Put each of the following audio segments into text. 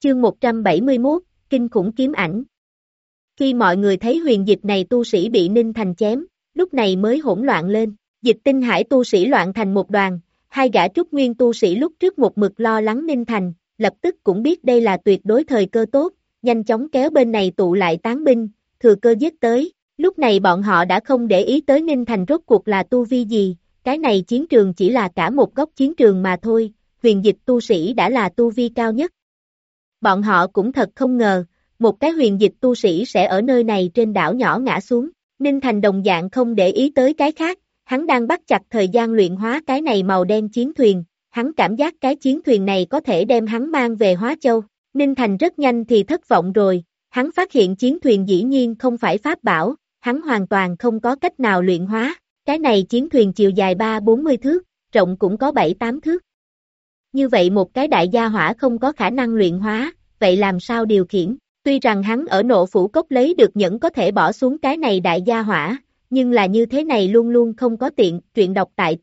Chương 171, Kinh khủng kiếm ảnh. Khi mọi người thấy huyền dịch này tu sĩ bị Ninh Thành chém, lúc này mới hỗn loạn lên. Dịch Tinh Hải tu sĩ loạn thành một đoàn, hai gã trúc nguyên tu sĩ lúc trước một mực lo lắng Ninh Thành, lập tức cũng biết đây là tuyệt đối thời cơ tốt, nhanh chóng kéo bên này tụ lại tán binh, thừa cơ giết tới. Lúc này bọn họ đã không để ý tới Ninh Thành rốt cuộc là tu vi gì, cái này chiến trường chỉ là cả một góc chiến trường mà thôi, huyền dịch tu sĩ đã là tu vi cao nhất. Bọn họ cũng thật không ngờ, một cái huyền dịch tu sĩ sẽ ở nơi này trên đảo nhỏ ngã xuống. Ninh Thành đồng dạng không để ý tới cái khác, hắn đang bắt chặt thời gian luyện hóa cái này màu đen chiến thuyền, hắn cảm giác cái chiến thuyền này có thể đem hắn mang về Hóa Châu. Ninh Thành rất nhanh thì thất vọng rồi, hắn phát hiện chiến thuyền dĩ nhiên không phải pháp bảo, hắn hoàn toàn không có cách nào luyện hóa, cái này chiến thuyền chiều dài 3-40 thước, rộng cũng có 7-8 thước. Như vậy một cái đại gia hỏa không có khả năng luyện hóa, vậy làm sao điều khiển? Tuy rằng hắn ở Nộ Phủ Cốc lấy được nhẫn có thể bỏ xuống cái này đại gia hỏa, nhưng là như thế này luôn luôn không có tiện. Truyện đọc tại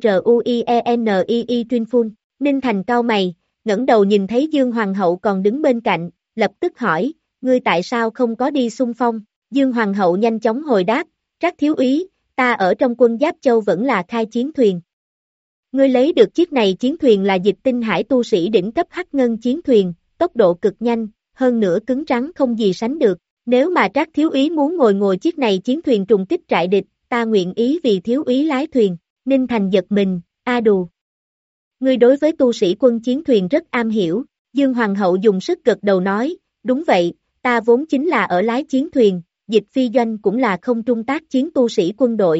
TRUIENII Full. Ninh Thành cau mày, ngẩng đầu nhìn thấy Dương Hoàng hậu còn đứng bên cạnh, lập tức hỏi, ngươi tại sao không có đi xung phong? Dương Hoàng hậu nhanh chóng hồi đáp, Trác thiếu úy, ta ở trong quân Giáp Châu vẫn là khai chiến thuyền. Ngươi lấy được chiếc này chiến thuyền là Dịch Tinh Hải tu sĩ đỉnh cấp hắc ngân chiến thuyền, tốc độ cực nhanh, hơn nữa cứng rắn không gì sánh được. Nếu mà Trác thiếu úy muốn ngồi chiếc này chiến thuyền trùng kích trại địch, ta nguyện ý vì thiếu úy lái thuyền. Ninh Thành giật mình, a đù. Ngươi đối với tu sĩ quân chiến thuyền rất am hiểu. Dương Hoàng hậu dùng sức gật đầu nói, đúng vậy, ta vốn chính là ở lái chiến thuyền, Dịch phi doanh cũng là không trung tác chiến tu sĩ quân đội.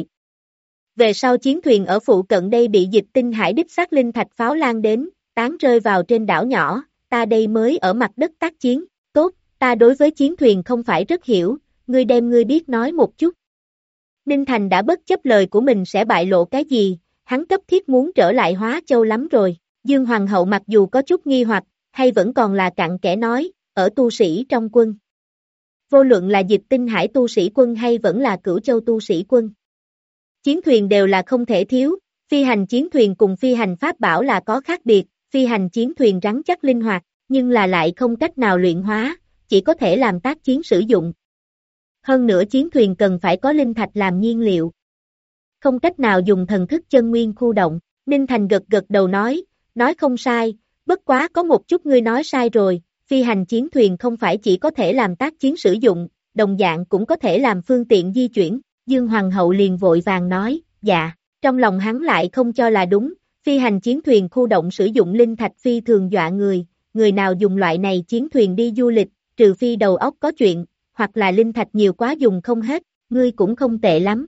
Về sau chiến thuyền ở phụ cận đây bị Dịch Tinh Hải đích xác linh thạch pháo lan đến, tán rơi vào trên đảo nhỏ, ta đây mới ở mặt đất tác chiến. Tốt, ta đối với chiến thuyền không phải rất hiểu, ngươi đem ngươi biết nói một chút. Ninh Thành đã bất chấp lời của mình sẽ bại lộ cái gì, hắn cấp thiết muốn trở lại Hóa Châu lắm rồi. Dương Hoàng hậu mặc dù có chút nghi hoặc, hay vẫn còn là cặn kẽ nói, ở tu sĩ trong quân. Vô luận là Dịch Tinh Hải tu sĩ quân hay vẫn là Cửu Châu tu sĩ quân. Chiến thuyền đều là không thể thiếu, phi hành chiến thuyền cùng phi hành pháp bảo là có khác biệt, phi hành chiến thuyền rắn chắc linh hoạt, nhưng là lại không cách nào luyện hóa, chỉ có thể làm tác chiến sử dụng. Hơn nữa chiến thuyền cần phải có linh thạch làm nhiên liệu. Không cách nào dùng thần thức chân nguyên khu động, Ninh Thành gật đầu nói không sai, bất quá có một chút ngươi nói sai rồi, phi hành chiến thuyền không phải chỉ có thể làm tác chiến sử dụng, đồng dạng cũng có thể làm phương tiện di chuyển. Dương Hoàng hậu liền vội vàng nói, dạ, trong lòng hắn lại không cho là đúng, phi hành chiến thuyền khu động sử dụng linh thạch phi thường dọa người nào dùng loại này chiến thuyền đi du lịch, trừ phi đầu óc có chuyện, hoặc là linh thạch nhiều quá dùng không hết, ngươi cũng không tệ lắm.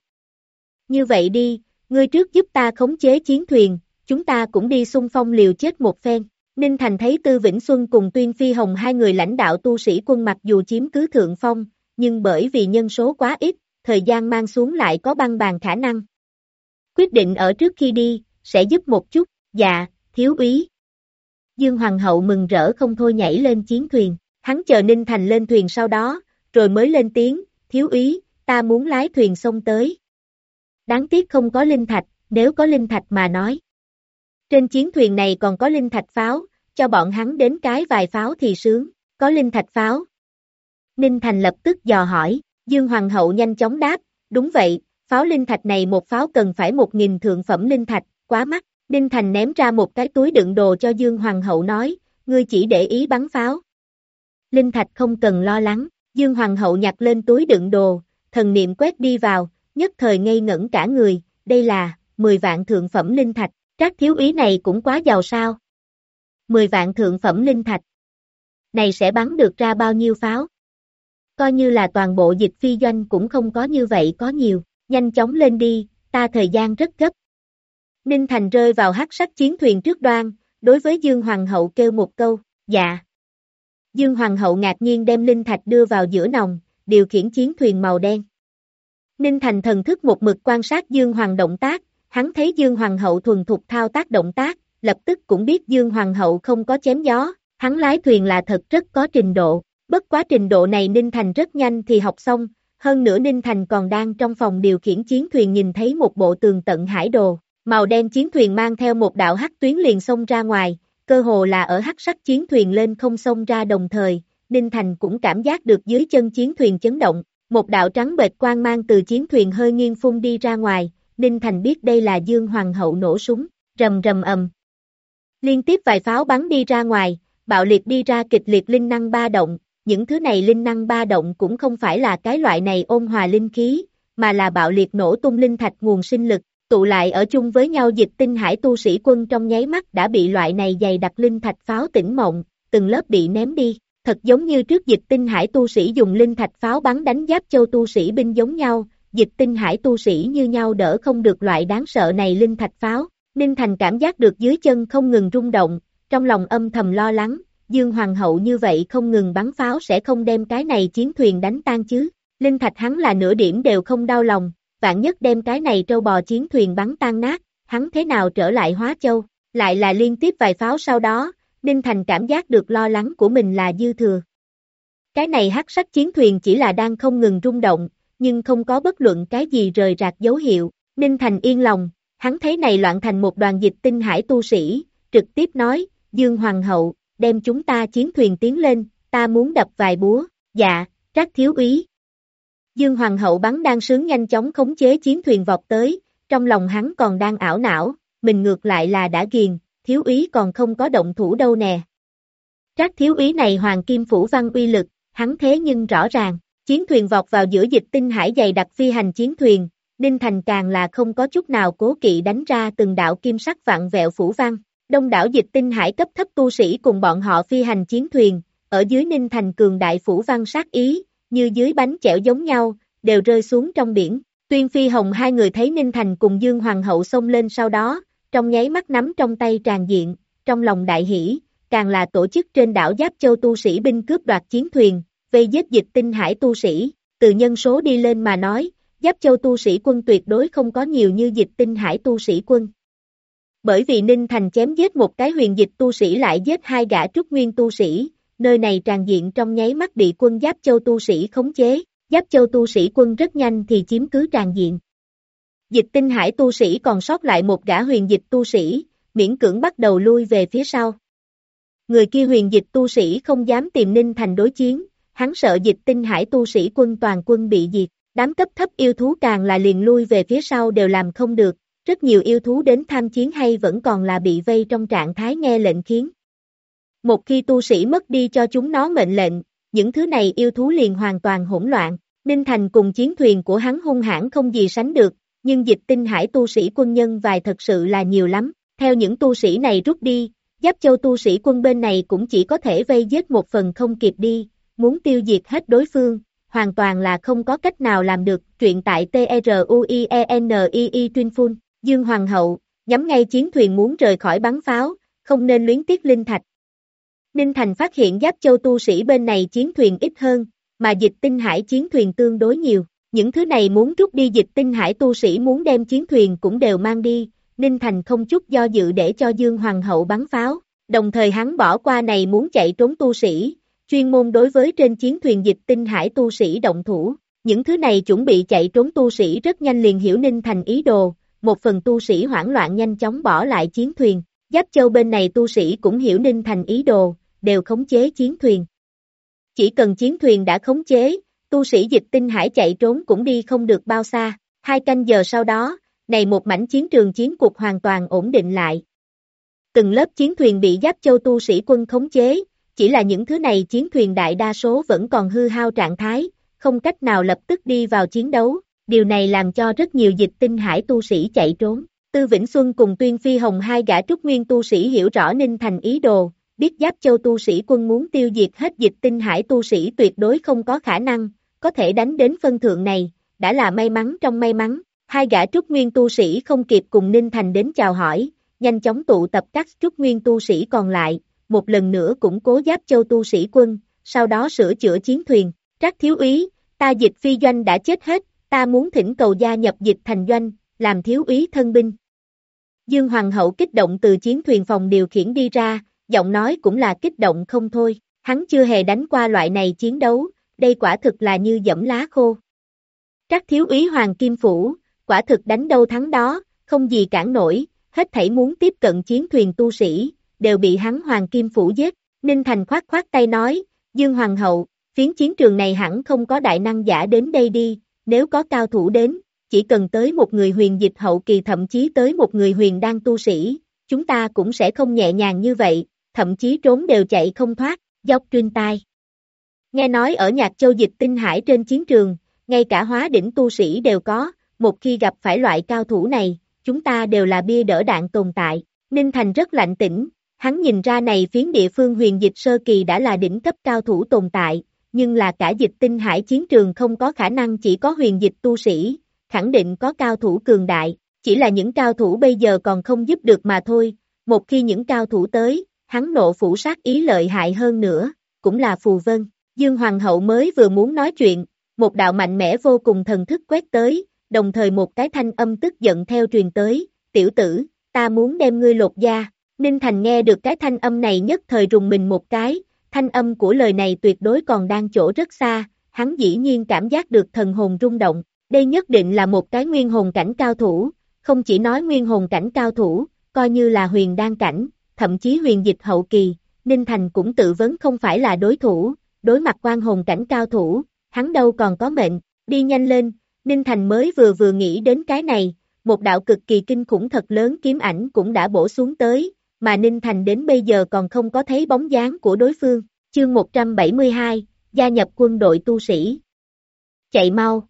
Như vậy đi, ngươi trước giúp ta khống chế chiến thuyền, chúng ta cũng đi xung phong liều chết một phen. Ninh Thành thấy Tư Vĩnh Xuân cùng Tuyên Phi Hồng hai người lãnh đạo tu sĩ quân mặc dù chiếm cứ thượng phong, nhưng bởi vì nhân số quá ít, thời gian mang xuống lại có băng bàn khả năng. Quyết định ở trước khi đi, sẽ giúp một chút, dạ, thiếu úy. Dương Hoàng hậu mừng rỡ không thôi nhảy lên chiến thuyền, hắn chờ Ninh Thành lên thuyền sau đó, rồi mới lên tiếng, thiếu úy, ta muốn lái thuyền xông tới. Đáng tiếc không có linh thạch, nếu có linh thạch mà nói. Trên chiến thuyền này còn có linh thạch pháo, cho bọn hắn đến cái vài pháo thì sướng, có linh thạch pháo. Ninh Thành lập tức dò hỏi, Dương Hoàng hậu nhanh chóng đáp, đúng vậy, pháo linh thạch này một pháo cần phải 1.000 thượng phẩm linh thạch, quá mắc. Ninh Thành ném ra một cái túi đựng đồ cho Dương Hoàng hậu nói, ngươi chỉ để ý bắn pháo. Linh thạch không cần lo lắng, Dương Hoàng hậu nhặt lên túi đựng đồ, thần niệm quét đi vào, nhất thời ngây ngẩn cả người, đây là 10 vạn thượng phẩm linh thạch, Trác thiếu úy này cũng quá giàu sao. 10 vạn thượng phẩm linh thạch. Này sẽ bắn được ra bao nhiêu pháo? Coi như là toàn bộ Dịch phi doanh cũng không có như vậy có nhiều, nhanh chóng lên đi, ta thời gian rất gấp. Ninh Thành rơi vào hắc sắc chiến thuyền trước đoan, đối với Dương Hoàng hậu kêu một câu, dạ. Dương Hoàng hậu ngạc nhiên đem linh thạch đưa vào giữa nòng, điều khiển chiến thuyền màu đen. Ninh Thành thần thức một mực quan sát Dương Hoàng động tác, hắn thấy Dương Hoàng hậu thuần thục thao tác động tác, lập tức cũng biết Dương Hoàng hậu không có chém gió, hắn lái thuyền là thật rất có trình độ, bất quá trình độ này Ninh Thành rất nhanh thì học xong, hơn nữa Ninh Thành còn đang trong phòng điều khiển chiến thuyền nhìn thấy một bộ tường tận hải đồ, màu đen chiến thuyền mang theo một đạo hắc tuyến liền xông ra ngoài, cơ hồ là ở hắc sắc chiến thuyền lên không xông ra đồng thời, Ninh Thành cũng cảm giác được dưới chân chiến thuyền chấn động, một đạo trắng bệch quang mang từ chiến thuyền hơi nghiêng phun đi ra ngoài, Ninh Thành biết đây là Dương Hoàng hậu nổ súng, rầm rầm ầm. Liên tiếp vài pháo bắn đi ra ngoài, bạo liệt đi ra kịch liệt linh năng ba động, những thứ này linh năng ba động cũng không phải là cái loại này ôn hòa linh khí, mà là bạo liệt nổ tung linh thạch nguồn sinh lực, tụ lại ở chung với nhau Dịch Tinh Hải tu sĩ quân trong nháy mắt đã bị loại này dày đặc linh thạch pháo tỉnh mộng, từng lớp bị ném đi, thật giống như trước Dịch Tinh Hải tu sĩ dùng linh thạch pháo bắn đánh Giáp Châu tu sĩ binh giống nhau, Dịch Tinh Hải tu sĩ như nhau đỡ không được loại đáng sợ này linh thạch pháo. Ninh Thành cảm giác được dưới chân không ngừng rung động, trong lòng âm thầm lo lắng, Dương Hoàng hậu như vậy không ngừng bắn pháo sẽ không đem cái này chiến thuyền đánh tan chứ. Linh thạch hắn là nửa điểm đều không đau lòng, vạn nhất đem cái này trâu bò chiến thuyền bắn tan nát, hắn thế nào trở lại Hóa Châu, lại là liên tiếp vài pháo sau đó, Ninh Thành cảm giác được lo lắng của mình là dư thừa. Cái này hắc sắc chiến thuyền chỉ là đang không ngừng rung động, nhưng không có bất luận cái gì rời rạc dấu hiệu, Ninh Thành yên lòng. Hắn thấy này loạn thành một đoàn Dịch Tinh Hải tu sĩ, trực tiếp nói, Dương Hoàng hậu, đem chúng ta chiến thuyền tiến lên, ta muốn đập vài búa, dạ, Trác thiếu úy. Dương Hoàng hậu bắn đang sướng nhanh chóng khống chế chiến thuyền vọt tới, trong lòng hắn còn đang ảo não, mình ngược lại là đã ghiền, thiếu úy còn không có động thủ đâu nè. Trác thiếu úy này hoàng kim phủ văn uy lực, hắn thế nhưng rõ ràng, chiến thuyền vọt vào giữa Dịch Tinh Hải dày đặc phi hành chiến thuyền. Ninh Thành càng là không có chút nào cố kỵ đánh ra từng đạo kim sắc vạn vẹo phủ văn, đông đảo Dịch Tinh Hải cấp thấp tu sĩ cùng bọn họ phi hành chiến thuyền, ở dưới Ninh Thành cường đại phủ văn sát ý, như dưới bánh chẻo giống nhau, đều rơi xuống trong biển. Tuyên Phi Hồng hai người thấy Ninh Thành cùng Dương Hoàng hậu xông lên sau đó, trong nháy mắt nắm trong tay tràn diện, trong lòng đại hỷ, càng là tổ chức trên đảo Giáp Châu tu sĩ binh cướp đoạt chiến thuyền, vây giết Dịch Tinh Hải tu sĩ, từ nhân số đi lên mà nói. Giáp Châu tu sĩ quân tuyệt đối không có nhiều như Dịch Tinh Hải tu sĩ quân. Bởi vì Ninh Thành chém giết một cái huyền dịch tu sĩ lại giết hai gã trúc nguyên tu sĩ, nơi này tràn diện trong nháy mắt bị quân Giáp Châu tu sĩ khống chế, Giáp Châu tu sĩ quân rất nhanh thì chiếm cứ tràn diện. Dịch Tinh Hải tu sĩ còn sót lại một gã huyền dịch tu sĩ, miễn cưỡng bắt đầu lui về phía sau. Người kia huyền dịch tu sĩ không dám tìm Ninh Thành đối chiến, hắn sợ Dịch Tinh Hải tu sĩ quân toàn quân bị diệt. Đám cấp thấp yêu thú càng là liền lui về phía sau đều làm không được, rất nhiều yêu thú đến tham chiến hay vẫn còn là bị vây trong trạng thái nghe lệnh khiến. Một khi tu sĩ mất đi cho chúng nó mệnh lệnh, những thứ này yêu thú liền hoàn toàn hỗn loạn, Ninh Thành cùng chiến thuyền của hắn hung hãn không gì sánh được, nhưng Dịch Tinh Hải tu sĩ quân nhân vài thật sự là nhiều lắm, theo những tu sĩ này rút đi, Giáp Châu tu sĩ quân bên này cũng chỉ có thể vây giết một phần không kịp đi, muốn tiêu diệt hết đối phương. Hoàn toàn là không có cách nào làm được, truyện tại TRUIENII Tuyên Phun, Dương Hoàng hậu, nhắm ngay chiến thuyền muốn rời khỏi bắn pháo, không nên luyến tiếc linh thạch. Ninh Thành phát hiện Giáp Châu tu sĩ bên này chiến thuyền ít hơn, mà Dịch Tinh Hải chiến thuyền tương đối nhiều, những thứ này muốn rút đi Dịch Tinh Hải tu sĩ muốn đem chiến thuyền cũng đều mang đi, Ninh Thành không chút do dự để cho Dương Hoàng hậu bắn pháo, đồng thời hắn bỏ qua này muốn chạy trốn tu sĩ. Chuyên môn đối với trên chiến thuyền Dịch Tinh Hải tu sĩ động thủ, những thứ này chuẩn bị chạy trốn tu sĩ rất nhanh liền hiểu Ninh Thành ý đồ, một phần tu sĩ hoảng loạn nhanh chóng bỏ lại chiến thuyền, Giáp Châu bên này tu sĩ cũng hiểu Ninh Thành ý đồ, đều khống chế chiến thuyền. Chỉ cần chiến thuyền đã khống chế, tu sĩ Dịch Tinh Hải chạy trốn cũng đi không được bao xa, 2 canh giờ sau đó, này một mảnh chiến trường chiến cục hoàn toàn ổn định lại. Từng lớp chiến thuyền bị Giáp Châu tu sĩ quân khống chế, chỉ là những thứ này chiến thuyền đại đa số vẫn còn hư hao trạng thái, không cách nào lập tức đi vào chiến đấu, điều này làm cho rất nhiều Dịch Tinh Hải tu sĩ chạy trốn. Tư Vĩnh Xuân cùng Tuyên Phi Hồng hai gã trúc nguyên tu sĩ hiểu rõ Ninh Thành ý đồ, biết Giáp Châu tu sĩ quân muốn tiêu diệt hết Dịch Tinh Hải tu sĩ tuyệt đối không có khả năng, có thể đánh đến phân thượng này, đã là may mắn trong may mắn, hai gã trúc nguyên tu sĩ không kịp cùng Ninh Thành đến chào hỏi, nhanh chóng tụ tập các trúc nguyên tu sĩ còn lại. Một lần nữa củng cố Giáp Châu tu sĩ quân, sau đó sửa chữa chiến thuyền, Trác thiếu úy, ta Dịch phi doanh đã chết hết, ta muốn thỉnh cầu gia nhập Dịch thành doanh, làm thiếu úy thân binh. Dương Hoàng hậu kích động từ chiến thuyền phòng điều khiển đi ra, giọng nói cũng là kích động không thôi, hắn chưa hề đánh qua loại này chiến đấu, đây quả thực là như dẫm lá khô. Trác thiếu úy Hoàng Kim Phủ, quả thực đánh đâu thắng đó, không gì cản nổi, hết thảy muốn tiếp cận chiến thuyền tu sĩ, đều bị hắn Hoàng Kim Phủ giết. Ninh Thành khoát khoát tay nói, Dương Hoàng hậu, phiến chiến trường này hẳn không có đại năng giả đến đây đi, nếu có cao thủ đến, chỉ cần tới một người huyền dịch hậu kỳ thậm chí tới một người huyền đan tu sĩ, chúng ta cũng sẽ không nhẹ nhàng như vậy, thậm chí trốn đều chạy không thoát, dốc trên tai. Nghe nói ở Nhạc Châu Dịch Tinh Hải trên chiến trường, ngay cả hóa đỉnh tu sĩ đều có, một khi gặp phải loại cao thủ này, chúng ta đều là bia đỡ đạn tồn tại. Ninh Thành rất lạnh tĩnh, hắn nhìn ra này phiến địa phương huyền dịch sơ kỳ đã là đỉnh cấp cao thủ tồn tại, nhưng là cả Dịch Tinh Hải chiến trường không có khả năng chỉ có huyền dịch tu sĩ, khẳng định có cao thủ cường đại, chỉ là những cao thủ bây giờ còn không giúp được mà thôi, một khi những cao thủ tới, hắn nộ phủ sát ý lợi hại hơn nữa, cũng là phù vân. Dương Hoàng hậu mới vừa muốn nói chuyện, một đạo mạnh mẽ vô cùng thần thức quét tới, đồng thời một cái thanh âm tức giận theo truyền tới, tiểu tử, ta muốn đem ngươi lột da. Ninh Thành nghe được cái thanh âm này nhất thời rùng mình một cái, thanh âm của lời này tuyệt đối còn đang chỗ rất xa, hắn dĩ nhiên cảm giác được thần hồn rung động, đây nhất định là một cái nguyên hồn cảnh cao thủ, không chỉ nói nguyên hồn cảnh cao thủ, coi như là huyền đan cảnh, thậm chí huyền dịch hậu kỳ, Ninh Thành cũng tự vấn không phải là đối thủ, đối mặt quan hồn cảnh cao thủ, hắn đâu còn có mệnh, đi nhanh lên, Ninh Thành mới vừa nghĩ đến cái này, một đạo cực kỳ kinh khủng thật lớn kiếm ảnh cũng đã bổ xuống tới, mà Ninh Thành đến bây giờ còn không có thấy bóng dáng của đối phương, chương 172, gia nhập quân đội tu sĩ. Chạy mau.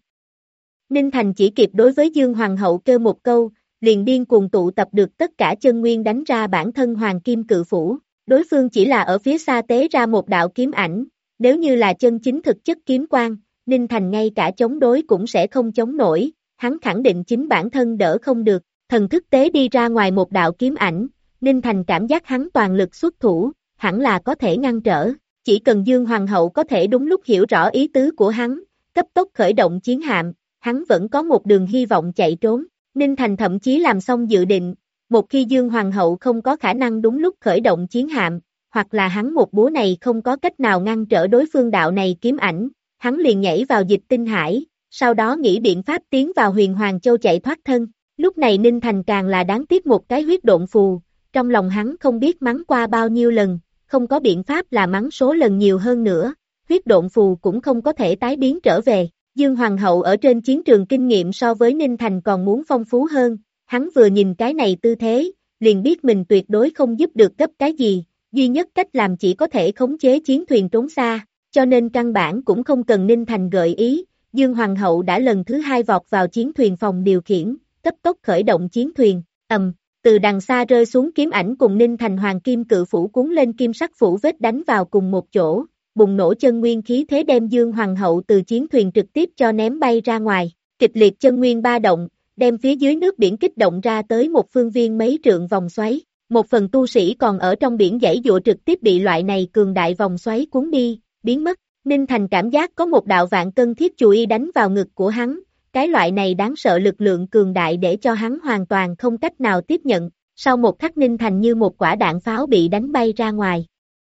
Ninh Thành chỉ kịp đối với Dương Hoàng hậu kêu một câu, liền điên cuồng tụ tập được tất cả chân nguyên đánh ra bản thân Hoàng Kim Cự Phủ, đối phương chỉ là ở phía xa tế ra một đạo kiếm ảnh, nếu như là chân chính thực chất kiếm quang, Ninh Thành ngay cả chống đối cũng sẽ không chống nổi, hắn khẳng định chính bản thân đỡ không được, thần thức tế đi ra ngoài một đạo kiếm ảnh, Ninh Thành cảm giác hắn toàn lực xuất thủ, hẳn là có thể ngăn trở, chỉ cần Dương Hoàng hậu có thể đúng lúc hiểu rõ ý tứ của hắn, cấp tốc khởi động chiến hạm, hắn vẫn có một đường hy vọng chạy trốn, Ninh Thành thậm chí làm xong dự định, một khi Dương Hoàng hậu không có khả năng đúng lúc khởi động chiến hạm, hoặc là hắn một búa này không có cách nào ngăn trở đối phương đạo này kiếm ảnh, hắn liền nhảy vào Dịch Tinh Hải, sau đó nghĩ biện pháp tiến vào Huyền Hoàng Châu chạy thoát thân, lúc này Ninh Thành càng là đáng tiếc một cái huyết độn phù, trong lòng hắn không biết mắng qua bao nhiêu lần, không có biện pháp là mắng số lần nhiều hơn nữa, huyết độn phù cũng không có thể tái biến trở về. Dương Hoàng hậu ở trên chiến trường kinh nghiệm so với Ninh Thành còn muốn phong phú hơn, hắn vừa nhìn cái này tư thế, liền biết mình tuyệt đối không giúp được gấp cái gì, duy nhất cách làm chỉ có thể khống chế chiến thuyền trốn xa, cho nên căn bản cũng không cần Ninh Thành gợi ý, Dương Hoàng hậu đã lần thứ hai vọt vào chiến thuyền phòng điều khiển, cấp tốc khởi động chiến thuyền, từ đằng xa rơi xuống kiếm ảnh cùng Ninh Thành Hoàng Kim Cự Phủ cuốn lên kim sắc phủ vết đánh vào cùng một chỗ, bùng nổ chân nguyên khí thế đem Dương Hoàng hậu từ chiến thuyền trực tiếp cho ném bay ra ngoài, kịch liệt chân nguyên ba động, đem phía dưới nước biển kích động ra tới một phương viên mấy trượng vòng xoáy, một phần tu sĩ còn ở trong biển giãy giụa trực tiếp bị loại này cường đại vòng xoáy cuốn đi, biến mất, Ninh Thành cảm giác có một đạo vạn cân thiết chùy y đánh vào ngực của hắn, cái loại này đáng sợ lực lượng cường đại để cho hắn hoàn toàn không cách nào tiếp nhận, sau một khắc Ninh Thành như một quả đạn pháo bị đánh bay ra ngoài.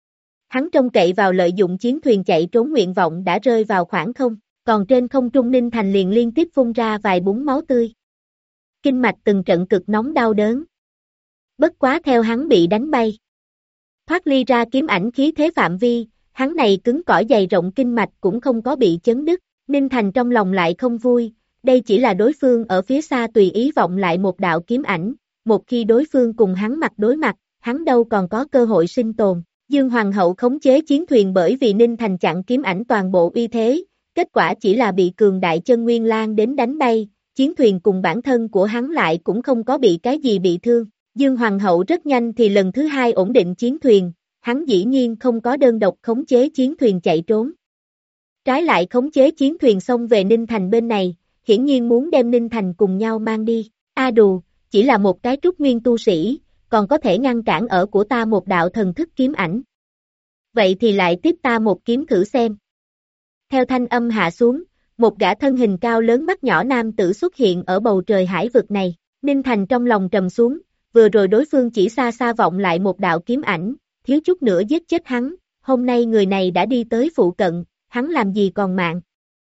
Hắn trông cậy vào lợi dụng chiến thuyền chạy trốn nguyện vọng đã rơi vào khoảng không, còn trên không trung Ninh Thành liền liên tiếp phun ra vài búng máu tươi. Kinh mạch từng trận cực nóng đau đớn. Bất quá theo hắn bị đánh bay. Thoát ly ra kiếm ảnh khí thế phạm vi, hắn này cứng cỏi dày rộng kinh mạch cũng không có bị chấn đứt, Ninh Thành trong lòng lại không vui, đây chỉ là đối phương ở phía xa tùy ý vọng lại một đạo kiếm ảnh, một khi đối phương cùng hắn mặt đối mặt, hắn đâu còn có cơ hội sinh tồn. Dương Hoàng hậu khống chế chiến thuyền bởi vì Ninh Thành chặn kiếm ảnh toàn bộ uy thế, kết quả chỉ là bị cường đại chân nguyên lan đến đánh bay, chiến thuyền cùng bản thân của hắn lại cũng không có bị cái gì bị thương. Dương Hoàng hậu rất nhanh thì lần thứ hai ổn định chiến thuyền, hắn dĩ nhiên không có đơn độc khống chế chiến thuyền chạy trốn. Trái lại khống chế chiến thuyền xông về Ninh Thành bên này, hiển nhiên muốn đem Ninh Thành cùng nhau mang đi. A đù, chỉ là một cái trúc nguyên tu sĩ, còn có thể ngăn cản ở của ta một đạo thần thức kiếm ảnh. Vậy thì lại tiếp ta một kiếm thử xem. Theo thanh âm hạ xuống, một gã thân hình cao lớn mắt nhỏ nam tử xuất hiện ở bầu trời hải vực này. Ninh Thành trong lòng trầm xuống, vừa rồi đối phương chỉ xa xa vọng lại một đạo kiếm ảnh, thiếu chút nữa giết chết hắn, hôm nay người này đã đi tới phụ cận, hắn làm gì còn mạng.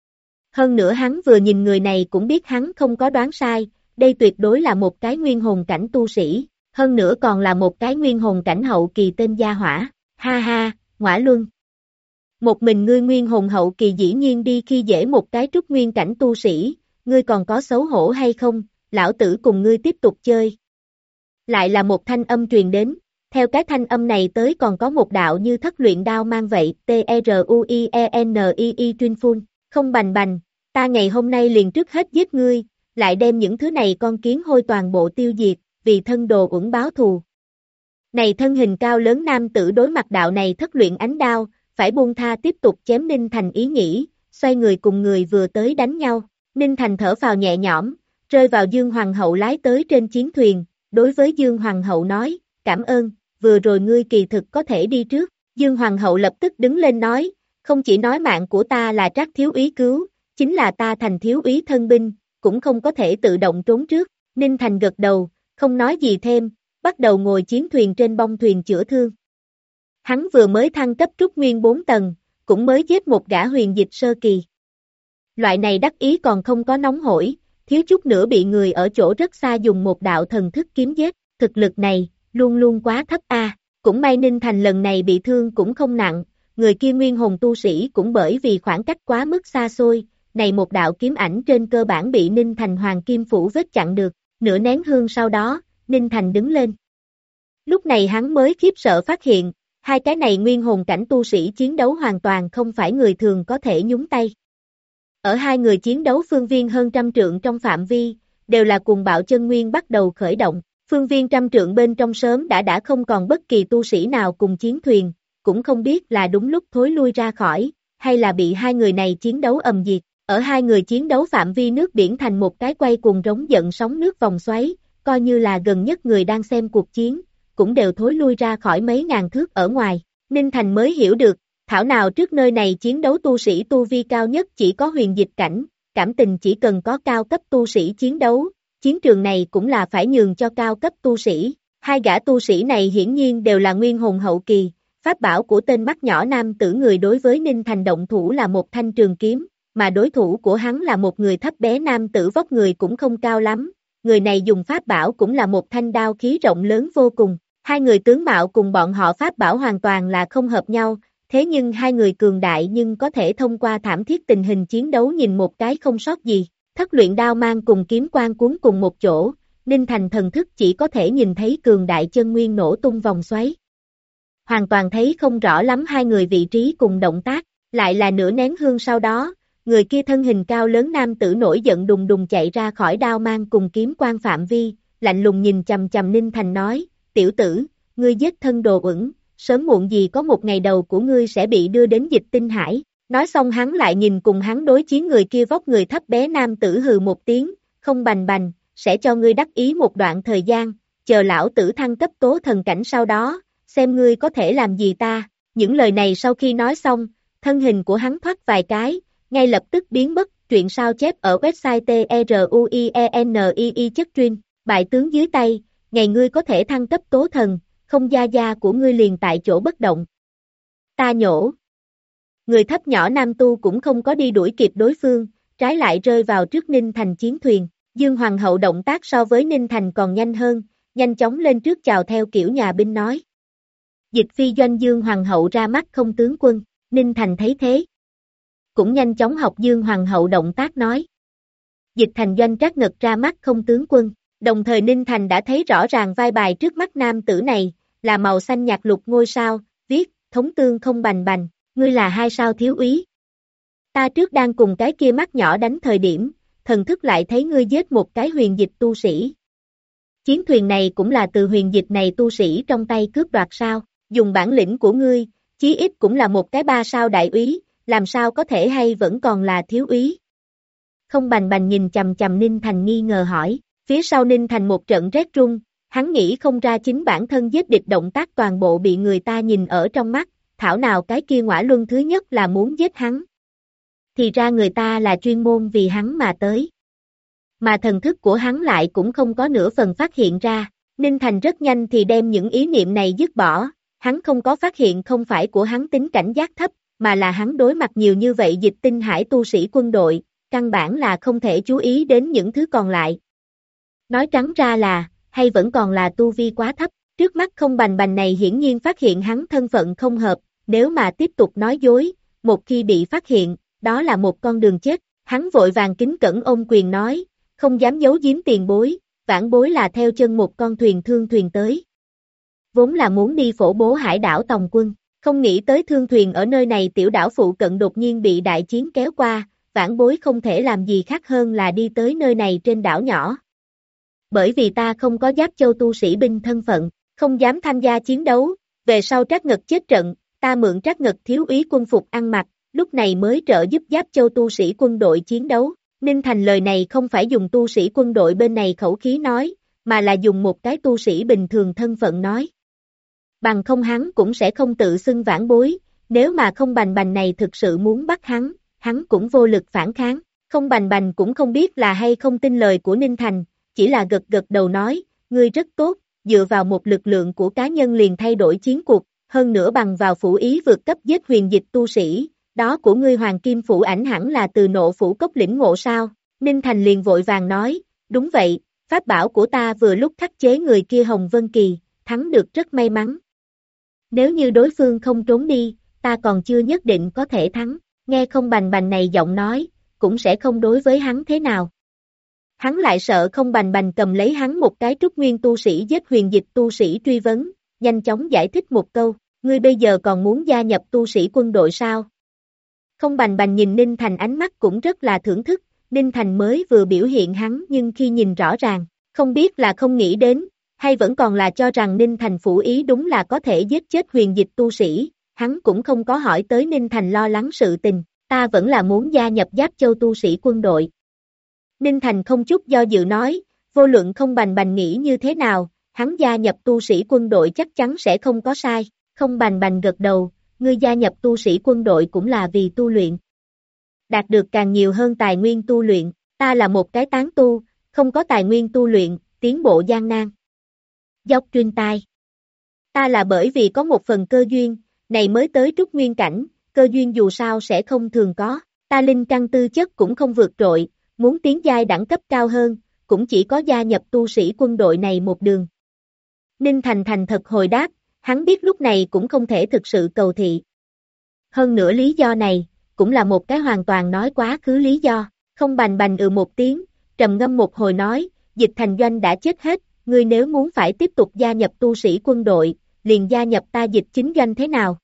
Hơn nữa hắn vừa nhìn người này cũng biết hắn không có đoán sai, đây tuyệt đối là một cái nguyên hồn cảnh tu sĩ, hơn nữa còn là một cái nguyên hồn cảnh hậu kỳ tên Gia Hỏa, ha ha, Ngõa Luân. Một mình ngươi nguyên hồn hậu kỳ dĩ nhiên đi khi dễ một cái trúc nguyên cảnh tu sĩ, ngươi còn có xấu hổ hay không, lão tử cùng ngươi tiếp tục chơi. Lại là một thanh âm truyền đến, theo cái thanh âm này tới còn có một đạo như thất luyện đao mang vậy, T-R-U-I-E-N-I-I Tuyên Phun, không bành bành, ta ngày hôm nay liền trước hết giết ngươi, lại đem những thứ này con kiến hôi toàn bộ tiêu diệt, vì thân đồ uẩn báo thù. Này thân hình cao lớn nam tử đối mặt đạo này thất luyện ánh đao, phải buông tha tiếp tục chém Ninh Thành ý nghĩ, xoay người cùng người vừa tới đánh nhau, Ninh Thành thở phào nhẹ nhõm, rơi vào Dương Hoàng hậu lái tới trên chiến thuyền, đối với Dương Hoàng hậu nói, cảm ơn, vừa rồi ngươi kỳ thực có thể đi trước, Dương Hoàng hậu lập tức đứng lên nói, không chỉ nói mạng của ta là Trác thiếu úy cứu, chính là ta thành thiếu úy thân binh, cũng không có thể tự động trốn trước, Ninh Thành gật đầu, không nói gì thêm, bắt đầu ngồi chiến thuyền trên bông thuyền chữa thương. Hắn vừa mới thăng cấp trúc nguyên 4 tầng, cũng mới giết một gã huyền dịch sơ kỳ. Loại này đắc ý còn không có nóng hổi, thiếu chút nữa bị người ở chỗ rất xa dùng một đạo thần thức kiếm giết, thực lực này, luôn luôn quá thấp a. Cũng may Ninh Thành lần này bị thương cũng không nặng, người kia nguyên hồn tu sĩ cũng bởi vì khoảng cách quá mức xa xôi, này một đạo kiếm ảnh trên cơ bản bị Ninh Thành hoàng kim phủ vết chặn được, nửa nén hương sau đó, Ninh Thành đứng lên. Lúc này hắn mới khiếp sợ phát hiện, hai cái này nguyên hồn cảnh tu sĩ chiến đấu hoàn toàn không phải người thường có thể nhúng tay. Ở hai người chiến đấu phương viên hơn 100 trượng trong phạm vi, đều là cùng bạo chân nguyên bắt đầu khởi động, phương viên 100 trượng bên trong sớm đã không còn bất kỳ tu sĩ nào cùng chiến thuyền, cũng không biết là đúng lúc thối lui ra khỏi, hay là bị hai người này chiến đấu ầm diệt. Ở hai người chiến đấu phạm vi nước biển thành một cái quay cuồng rống giận sóng nước vòng xoáy, coi như là gần nhất người đang xem cuộc chiến, cũng đều thối lui ra khỏi mấy ngàn thước ở ngoài. Ninh Thành mới hiểu được, thảo nào trước nơi này chiến đấu tu sĩ tu vi cao nhất chỉ có huyền dịch cảnh, cảm tình chỉ cần có cao cấp tu sĩ chiến đấu, chiến trường này cũng là phải nhường cho cao cấp tu sĩ. Hai gã tu sĩ này hiển nhiên đều là nguyên hồn hậu kỳ, pháp bảo của tên mắt nhỏ nam tử người đối với Ninh Thành động thủ là một thanh trường kiếm, mà đối thủ của hắn là một người thấp bé nam tử vóc người cũng không cao lắm, người này dùng pháp bảo cũng là một thanh đao khí rộng lớn vô cùng. Hai người tướng mạo cùng bọn họ pháp bảo hoàn toàn là không hợp nhau, thế nhưng hai người cường đại nhưng có thể thông qua thảm thiết tình hình chiến đấu nhìn một cái không sót gì. Thất luyện đao mang cùng kiếm quang cuốn cùng một chỗ, Ninh Thành thần thức chỉ có thể nhìn thấy cường đại chân nguyên nổ tung vòng xoáy. Hoàn toàn thấy không rõ lắm hai người vị trí cùng động tác, lại là nửa nén hương sau đó, người kia thân hình cao lớn nam tử nổi giận đùng đùng chạy ra khỏi đao mang cùng kiếm quang phạm vi, lạnh lùng nhìn chằm chằm Ninh Thành nói, tiểu tử, ngươi giết thân đồ uẩn, sớm muộn gì có một ngày đầu của ngươi sẽ bị đưa đến Dịch Tinh Hải. Nói xong hắn lại nhìn cùng hắn đối chiến người kia vóc người thấp bé nam tử hừ một tiếng, không bành bành, sẽ cho ngươi đắc ý một đoạn thời gian, chờ lão tử thăng cấp tố thần cảnh sau đó, xem ngươi có thể làm gì ta. Những lời này sau khi nói xong, thân hình của hắn thoát vài cái, ngay lập tức biến mất, truyện sao chép ở website TRUIENII chất truyền, bại tướng dưới tay, ngày ngươi có thể thăng cấp tố thần, không gia gia của ngươi liền tại chỗ bất động. Ta nhổ. Người thấp nhỏ nam tu cũng không có đi đuổi kịp đối phương, trái lại rơi vào trước Ninh Thành chiến thuyền. Dương Hoàng hậu động tác so với Ninh Thành còn nhanh hơn, nhanh chóng lên trước chào theo kiểu nhà binh nói. Dịch phi doanh Dương Hoàng hậu ra mắt không tướng quân, Ninh Thành thấy thế. Cũng nhanh chóng học Dương Hoàng hậu động tác nói. Dịch thành doanh trác ngật ra mắt không tướng quân, đồng thời Ninh Thành đã thấy rõ ràng vai bài trước mắt nam tử này, là màu xanh nhạt lục ngôi sao, viết, thống tương không bành bành, ngươi là 2 sao thiếu úy. Ta trước đang cùng cái kia mắt nhỏ đánh thời điểm, thần thức lại thấy ngươi giết một cái huyền dịch tu sĩ. Chiến thuyền này cũng là từ huyền dịch này tu sĩ trong tay cướp đoạt sao, dùng bản lĩnh của ngươi, chí ít cũng là một cái 3 sao đại úy, làm sao có thể hay vẫn còn là thiếu úy. Không bành bành nhìn chằm chằm Ninh Thành nghi ngờ hỏi, phía sau Ninh Thành một trận rét run, hắn nghĩ không ra chính bản thân giết địch động tác toàn bộ bị người ta nhìn ở trong mắt, thảo nào cái kia Ngõa Luân thứ nhất là muốn giết hắn. Thì ra người ta là chuyên môn vì hắn mà tới. Mà thần thức của hắn lại cũng không có nửa phần phát hiện ra, Ninh Thành rất nhanh thì đem những ý niệm này dứt bỏ, hắn không có phát hiện không phải của hắn tính cảnh giác thấp, mà là hắn đối mặt nhiều như vậy Dịch Tinh Hải tu sĩ quân đội, căn bản là không thể chú ý đến những thứ còn lại. Nói trắng ra là, hay vẫn còn là tu vi quá thấp. Trước mắt Không Bành Bành này hiển nhiên phát hiện hắn thân phận không hợp, nếu mà tiếp tục nói dối, một khi bị phát hiện, đó là một con đường chết. Hắn vội vàng kính cẩn ôm quyền nói, không dám giấu giếm tiền bối, vãn bối là theo chân một con thuyền thương thuyền tới. Vốn là muốn đi phổ bố hải đảo Tòng Quân, không nghĩ tới thương thuyền ở nơi này tiểu đảo phụ cận đột nhiên bị đại chiến kéo qua, vãn bối không thể làm gì khác hơn là đi tới nơi này trên đảo nhỏ. Bởi vì ta không có Giáp Châu tu sĩ binh thân phận, không dám tham gia chiến đấu, về sau Trác Ngật chết trận, ta mượn Trác Ngật thiếu úy quân phục ăn mặc, lúc này mới trợ giúp Giáp Châu tu sĩ quân đội chiến đấu. Ninh Thành lời này không phải dùng tu sĩ quân đội bên này khẩu khí nói, mà là dùng một cái tu sĩ bình thường thân phận nói. Bằng không hắn cũng sẽ không tự xưng vãn bối, nếu mà Không Bành Bành này thực sự muốn bắt hắn cũng vô lực phản kháng. Không Bành Bành cũng không biết là hay không tin lời của Ninh Thành, chỉ là gật gật đầu nói, ngươi rất tốt, dựa vào một lực lượng của cá nhân liền thay đổi chiến cuộc, hơn nữa bằng vào phủ ý vượt cấp giết huyền dịch tu sĩ, đó của ngươi Hoàng Kim Phủ Ảnh hẳn là từ Nộ Phủ Cốc lĩnh ngộ sao? Ninh Thành liền vội vàng nói, đúng vậy, pháp bảo của ta vừa lúc khắc chế người kia Hồng Vân Kỳ, thắng được rất may mắn. Nếu như đối phương không trốn đi, ta còn chưa nhất định có thể thắng, nghe Không Bành Bành này giọng nói, cũng sẽ không đối với hắn thế nào. Hắn lại sợ Không Bành Bành cầm lấy hắn một cái trúc nguyên tu sĩ giết huyền dịch tu sĩ truy vấn, nhanh chóng giải thích một câu, ngươi bây giờ còn muốn gia nhập tu sĩ quân đội sao? Không Bành Bành nhìn Ninh Thành ánh mắt cũng rất là thưởng thức, Ninh Thành mới vừa biểu hiện hắn nhưng khi nhìn rõ ràng, không biết là không nghĩ đến, hay vẫn còn là cho rằng Ninh Thành phủ ý đúng là có thể giết chết huyền dịch tu sĩ, hắn cũng không có hỏi tới Ninh Thành lo lắng sự tình, ta vẫn là muốn gia nhập Giáp Châu tu sĩ quân đội. Ninh Thành không chút do dự nói, vô luận Không Bành Bành nghĩ như thế nào, hắn gia nhập tu sĩ quân đội chắc chắn sẽ không có sai. Không Bành Bành gật đầu, ngươi gia nhập tu sĩ quân đội cũng là vì tu luyện. Đạt được càng nhiều hơn tài nguyên tu luyện, ta là một cái tán tu, không có tài nguyên tu luyện, tiến bộ gian nan. Dốc truyền tai. Ta là bởi vì có một phần cơ duyên, này mới tới trúc nguyên cảnh, cơ duyên dù sao sẽ không thường có, ta linh căn tư chất cũng không vượt trội, muốn tiến giai đẳng cấp cao hơn, cũng chỉ có gia nhập tu sĩ quân đội này một đường. Ninh Thành thành thật hồi đáp, hắn biết lúc này cũng không thể thực sự cầu thị. Hơn nữa lý do này, cũng là một cái hoàn toàn nói quá khứ lý do, Không Bành Bành một tiếng, trầm ngâm một hồi nói, Dịch Thành Doanh đã chết hết, ngươi nếu muốn phải tiếp tục gia nhập tu sĩ quân đội, liền gia nhập ta Dịch Chính Doanh thế nào?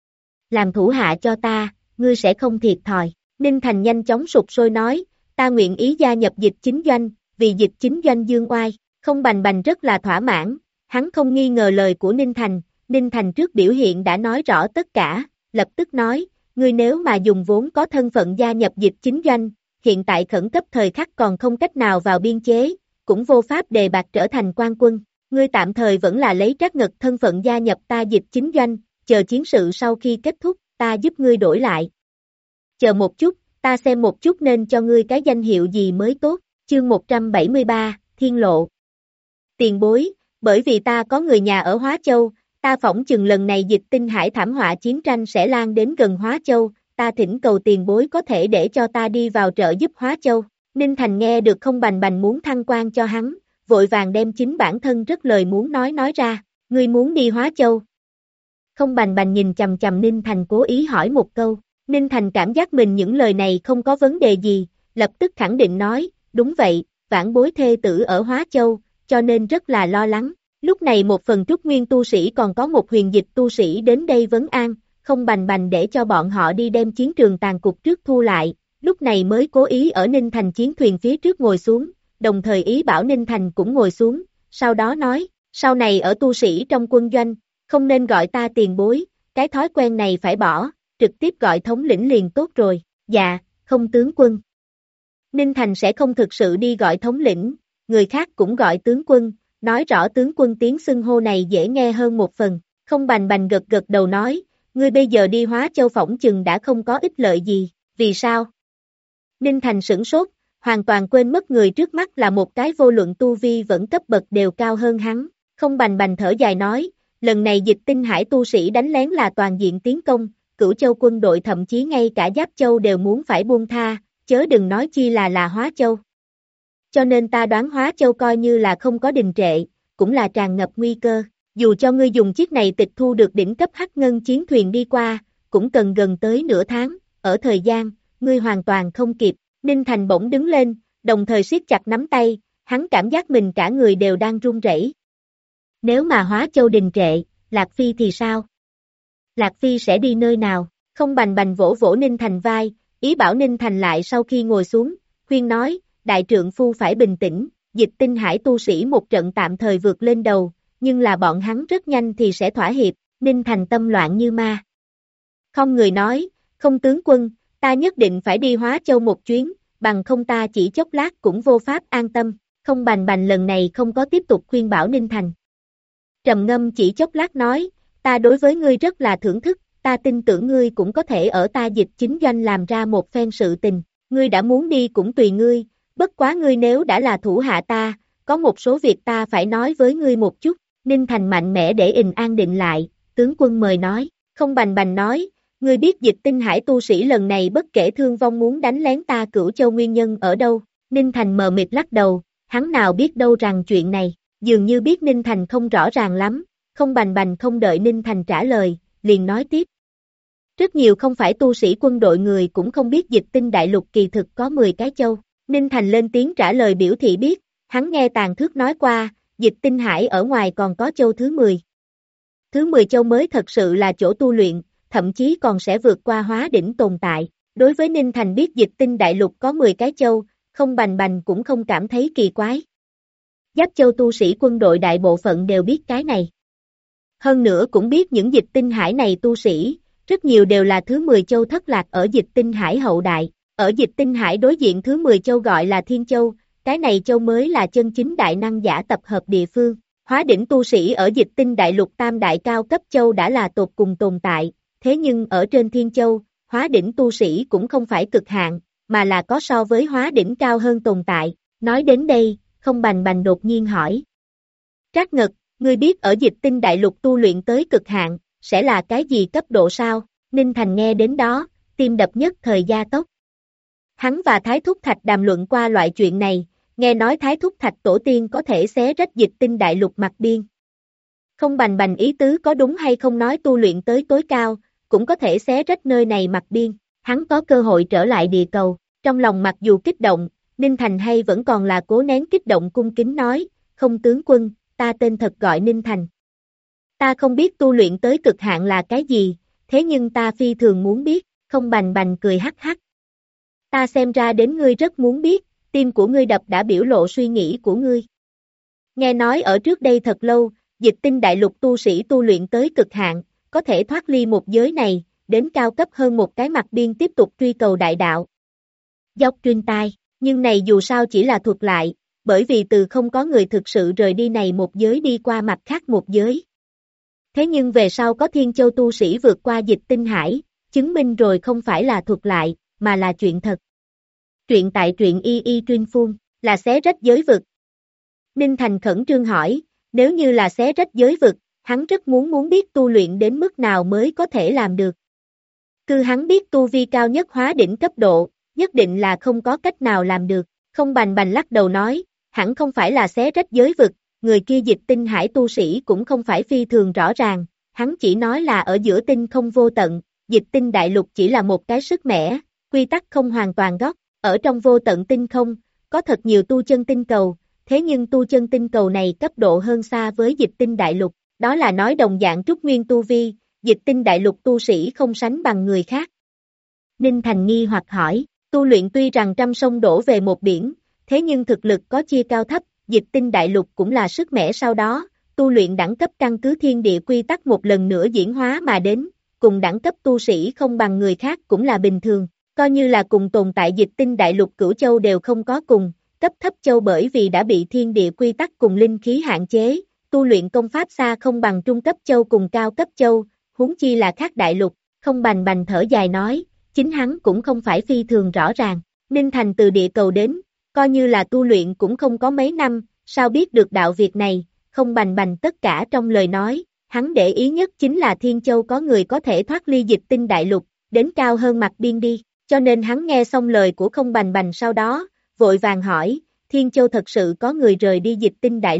Làm thủ hạ cho ta, ngươi sẽ không thiệt thòi. Ninh Thành nhanh chóng sục sôi nói, ta nguyện ý gia nhập Dịch Chính Doanh, vì Dịch Chính Doanh dương oai. Không Bành Bành rất là thỏa mãn, hắn không nghi ngờ lời của Ninh Thành trước biểu hiện đã nói rõ tất cả, lập tức nói, ngươi nếu mà dùng vốn có thân phận gia nhập Dịch Chính Doanh, hiện tại khẩn cấp thời khắc còn không cách nào vào biên chế, cũng vô pháp đề bạt trở thành quan quân, ngươi tạm thời vẫn là lấy Trác Ngật thân phận gia nhập ta Dịch Chính Doanh, chờ chiến sự sau khi kết thúc, ta giúp ngươi đổi lại. Chờ một chút, ta xem một chút nên cho ngươi cái danh hiệu gì mới tốt, chương 173, Thiên Lộ. Tiền bối, bởi vì ta có người nhà ở Hóa Châu, ta phỏng chừng lần này Dịch Tinh Hải thảm họa chiến tranh sẽ lan đến gần Hóa Châu, ta thỉnh cầu tiền bối có thể để cho ta đi vào trợ giúp Hóa Châu. Ninh Thành nghe được Không Bành Bành muốn thăng quan cho hắn, vội vàng đem chính bản thân rất lời muốn nói ra, ngươi muốn đi Hóa Châu. Không Bành Bành nhìn chằm chằm Ninh Thành cố ý hỏi một câu, Ninh Thành cảm giác mình những lời này không có vấn đề gì, lập tức khẳng định nói, đúng vậy, vãn bối thê tử ở Hóa Châu, cho nên rất là lo lắng. Lúc này một phần trúc nguyên tu sĩ còn có một huyền dịch tu sĩ đến đây vấn an, Không Bành Bành để cho bọn họ đi đem chiến trường tàn cục trước thu lại, lúc này mới cố ý ở Ninh Thành chiến thuyền phía trước ngồi xuống, đồng thời ý bảo Ninh Thành cũng ngồi xuống, sau đó nói, sau này ở tu sĩ trong quân doanh, không nên gọi ta tiền bối, cái thói quen này phải bỏ, trực tiếp gọi thống lĩnh liền tốt rồi, dạ, không tướng quân. Ninh Thành sẽ không thực sự đi gọi thống lĩnh, người khác cũng gọi tướng quân, nói rõ tướng quân tiếng xưng hô này dễ nghe hơn một phần, Không Bành Bành gật gật đầu nói, ngươi bây giờ đi Hóa Châu phỏng chừng đã không có ích lợi gì, vì sao? Ninh Thành sửng sốt, hoàn toàn quên mất người trước mắt là một cái vô luận tu vi vẫn cấp bậc đều cao hơn hắn, Không Bành Bành thở dài nói, lần này Dịch Tinh Hải tu sĩ đánh lén là toàn diện tiến công, Cửu Châu quân đội thậm chí ngay cả Giáp Châu đều muốn phải buông tha, chớ đừng nói chi là Hóa Châu. Cho nên ta đoán Hóa Châu coi như là không có đình trệ, cũng là tràn ngập nguy cơ. Dù cho ngươi dùng chiếc này tịch thu được đỉnh cấp hắc ngân chiến thuyền đi qua, cũng cần gần tới nửa tháng, ở thời gian, ngươi hoàn toàn không kịp. Ninh Thành bỗng đứng lên, đồng thời siết chặt nắm tay, hắn cảm giác mình cả người đều đang run rẩy. Nếu mà Hóa Châu đình trệ, Lạc Phi thì sao? Lạc Phi sẽ đi nơi nào? Không Bành Bành vỗ vỗ Ninh Thành vai, ý bảo Ninh Thành lại sau khi ngồi xuống, khuyên nói, đại trượng phu phải bình tĩnh, Dịch Tinh Hải tu sĩ một trận tạm thời vượt lên đầu, nhưng là bọn hắn rất nhanh thì sẽ thỏa hiệp. Ninh Thành tâm loạn như ma. Không người nói, không tướng quân, ta nhất định phải đi Hóa Châu một chuyến, bằng không ta chỉ chốc lát cũng vô pháp an tâm. Không Bành Bành lần này không có tiếp tục khuyên bảo Ninh Thành. Trầm ngâm chỉ chốc lát nói, ta đối với ngươi rất là thưởng thức, ta tin tưởng ngươi cũng có thể ở ta Dịch chính doanh làm ra một phen sự tình, ngươi đã muốn đi cũng tùy ngươi, bất quá ngươi nếu đã là thủ hạ ta, có một số việc ta phải nói với ngươi một chút. Ninh Thành mạnh mẽ để an định lại, tướng quân mời nói. Không Bành Bành nói, ngươi biết Dịch Tinh Hải tu sĩ lần này bất kể thương vong muốn đánh lén ta Cửu Châu nguyên nhân ở đâu. Ninh Thành mờ mịt lắc đầu, hắn nào biết đâu rằng chuyện này, dường như biết Ninh Thành không rõ ràng lắm. Không Bành Bành không đợi Ninh Thành trả lời, liền nói tiếp. Rất nhiều không phải tu sĩ quân đội người cũng không biết Dịch Tinh Đại Lục kỳ thực có 10 cái châu. Ninh Thành lên tiếng trả lời biểu thị biết, hắn nghe Tàn Thước nói qua, Dịch Tinh Hải ở ngoài còn có châu thứ 10. Thứ 10 châu mới thật sự là chỗ tu luyện, thậm chí còn sẽ vượt qua Hóa Đỉnh tồn tại. Đối với Ninh Thành biết Dịch Tinh Đại Lục có 10 cái châu, Không Bành Bành cũng không cảm thấy kỳ quái. Giáp châu tu sĩ quân đội đại bộ phận đều biết cái này. Hơn nữa cũng biết những Dịch Tinh Hải này tu sĩ, rất nhiều đều là thứ 10 châu thất lạc ở Dịch Tinh Hải hậu đại. Ở Dịch Tinh Hải đối diện thứ 10 châu gọi là Thiên Châu, cái này châu mới là chân chính đại năng giả tập hợp địa phương. Hóa đỉnh tu sĩ ở Dịch Tinh Đại Lục tam đại cao cấp châu đã là tột cùng tồn tại, thế nhưng ở trên Thiên Châu, hóa đỉnh tu sĩ cũng không phải cực hạn, mà là có so với hóa đỉnh cao hơn tồn tại. Nói đến đây, Không Bành Bành đột nhiên hỏi. Trác Ngật, ngươi biết ở Dịch Tinh Đại Lục tu luyện tới cực hạn, sẽ là cái gì cấp độ sao? Ninh Thành nghe đến đó, tim đập nhất thời gia tốc. Hắn và Thái Thúc Thạch đàm luận qua loại chuyện này, nghe nói Thái Thúc Thạch tổ tiên có thể xé rách Dịch Tinh Đại Lục mặt biên. Không Bành Bành ý tứ có đúng hay không nói tu luyện tới tối cao, cũng có thể xé rách nơi này mặt biên, hắn có cơ hội trở lại địa cầu, trong lòng mặc dù kích động, Ninh Thành hay vẫn còn là cố nén kích động cung kính nói, không tướng quân, ta tên thật gọi Ninh Thành. Ta không biết tu luyện tới cực hạn là cái gì, thế nhưng ta phi thường muốn biết. Không Bành Bành cười hắc hắc. Ta xem ra đến ngươi rất muốn biết, tim của ngươi đập đã biểu lộ suy nghĩ của ngươi. Nghe nói ở trước đây thật lâu, Dịch Tinh Đại Lục tu sĩ tu luyện tới cực hạn, có thể thoát ly một giới này, đến cao cấp hơn một cái mặt biên tiếp tục truy cầu đại đạo. Dốc truyền tai, nhưng này dù sao chỉ là thuật lại, bởi vì từ không có người thực sự rời đi này một giới đi qua mặt khác một giới. Thế nhưng về sau có Thiên Châu tu sĩ vượt qua Dịch Tinh Hải, chứng minh rồi không phải là thuật lại, mà là chuyện thật. Truyện tại truyện y phun, là xé rách giới vực. Ninh Thành khẩn trương hỏi, nếu như là xé rách giới vực, hắn rất muốn biết tu luyện đến mức nào mới có thể làm được. Cứ hắn biết tu vi cao nhất hóa đỉnh cấp độ, nhất định là không có cách nào làm được. Không Bành Bành lắc đầu nói, hẳn không phải là xé rách giới vực, người kia Dịch Tinh Hải tu sĩ cũng không phải phi thường rõ ràng, hắn chỉ nói là ở giữa tinh không vô tận, Dịch Tinh Đại Lục chỉ là một cái sức mẻ, quy tắc không hoàn toàn gốc, ở trong vô tận tinh không, có thật nhiều tu chân tinh cầu, thế nhưng tu chân tinh cầu này cấp độ hơn xa với Dịch Tinh Đại Lục, đó là nói đồng dạng trúc nguyên tu vi, Dịch Tinh Đại Lục tu sĩ không sánh bằng người khác. Ninh Thành nghi hoặc hỏi, tu luyện tuy rằng trăm sông đổ về một biển, thế nhưng thực lực có chia cao thấp, Dịch Tinh Đại Lục cũng là sức mẻ sau đó, tu luyện đẳng cấp căn cứ thiên địa quy tắc một lần nữa diễn hóa mà đến, cùng đẳng cấp tu sĩ không bằng người khác cũng là bình thường, coi như là cùng tồn tại Dịch Tinh Đại Lục Cửu Châu đều không có cùng, cấp thấp châu bởi vì đã bị thiên địa quy tắc cùng linh khí hạn chế, tu luyện công pháp xa không bằng trung cấp châu cùng cao cấp châu, huống chi là khác đại lục. Không Bành Bành thở dài nói, chính hắn cũng không phải phi thường rõ ràng, Ninh Thành từ địa cầu đến, coi như là tu luyện cũng không có mấy năm, sao biết được đạo việc này. Không Bành Bành tất cả trong lời nói, hắn để ý nhất chính là Thiên Châu có người có thể thoát ly Dịch Tinh Đại Lục, đến cao hơn mặt biên đi, cho nên hắn nghe xong lời của Không Bành Bành sau đó, vội vàng hỏi, Thiên Châu thật sự có người rời đi Dịch Tinh Đại Lục,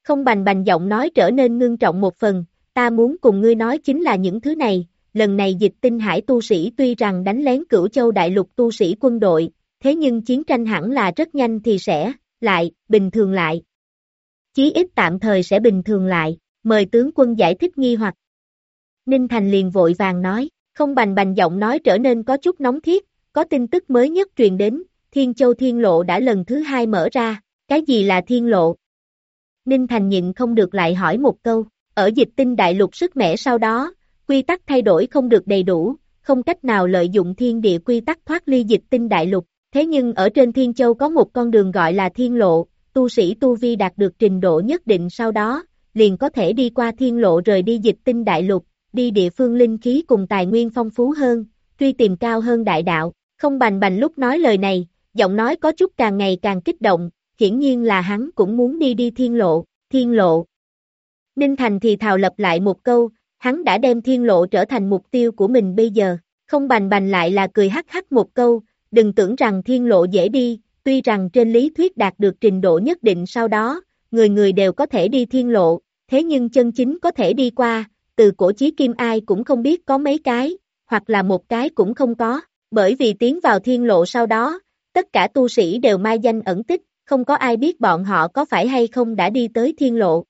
Không bành bành giọng nói trở nên ngưng trọng một phần, ta muốn cùng ngươi nói chính là những thứ này, lần này Dịch Tinh Hải tu sĩ tuy rằng đánh lén Cửu Châu đại lục tu sĩ quân đội, thế nhưng chiến tranh hẳn là rất nhanh thì sẽ, bình thường lại. Chí ít tạm thời sẽ bình thường lại, mời tướng quân giải thích nghi hoặc. Ninh Thành liền vội vàng nói, không bành bành giọng nói trở nên có chút nóng thiết, có tin tức mới nhất truyền đến, Thiên Châu Thiên Lộ đã lần thứ 2 mở ra, cái gì là Thiên Lộ? Ninh Thành nhịn không được lại hỏi một câu, ở Dịch Tinh đại lục sức mẻ sau đó, quy tắc thay đổi không được đầy đủ, không cách nào lợi dụng thiên địa quy tắc thoát ly Dịch Tinh đại lục, thế nhưng ở trên Thiên Châu có một con đường gọi là Thiên Lộ, tu sĩ tu vi đạt được trình độ nhất định sau đó, liền có thể đi qua Thiên Lộ rời đi Dịch Tinh đại lục, đi địa phương linh khí cùng tài nguyên phong phú hơn, truy tìm cao hơn đại đạo. Không bành bành lúc nói lời này, giọng nói có chút càng ngày càng kích động, hiển nhiên là hắn cũng muốn đi Thiên Lộ, Thiên Lộ. Ninh Thành thì thào lặp lại một câu, hắn đã đem Thiên Lộ trở thành mục tiêu của mình bây giờ, không bành bành lại là cười hắc hắc một câu, đừng tưởng rằng Thiên Lộ dễ đi, tuy rằng trên lý thuyết đạt được trình độ nhất định sau đó, người người đều có thể đi Thiên Lộ, thế nhưng chân chính có thể đi qua, từ cổ chí kim ai cũng không biết có mấy cái, hoặc là một cái cũng không có, bởi vì tiến vào Thiên Lộ sau đó, tất cả tu sĩ đều mai danh ẩn tích, không có ai biết bọn họ có phải hay không đã đi tới Thiên Lộ.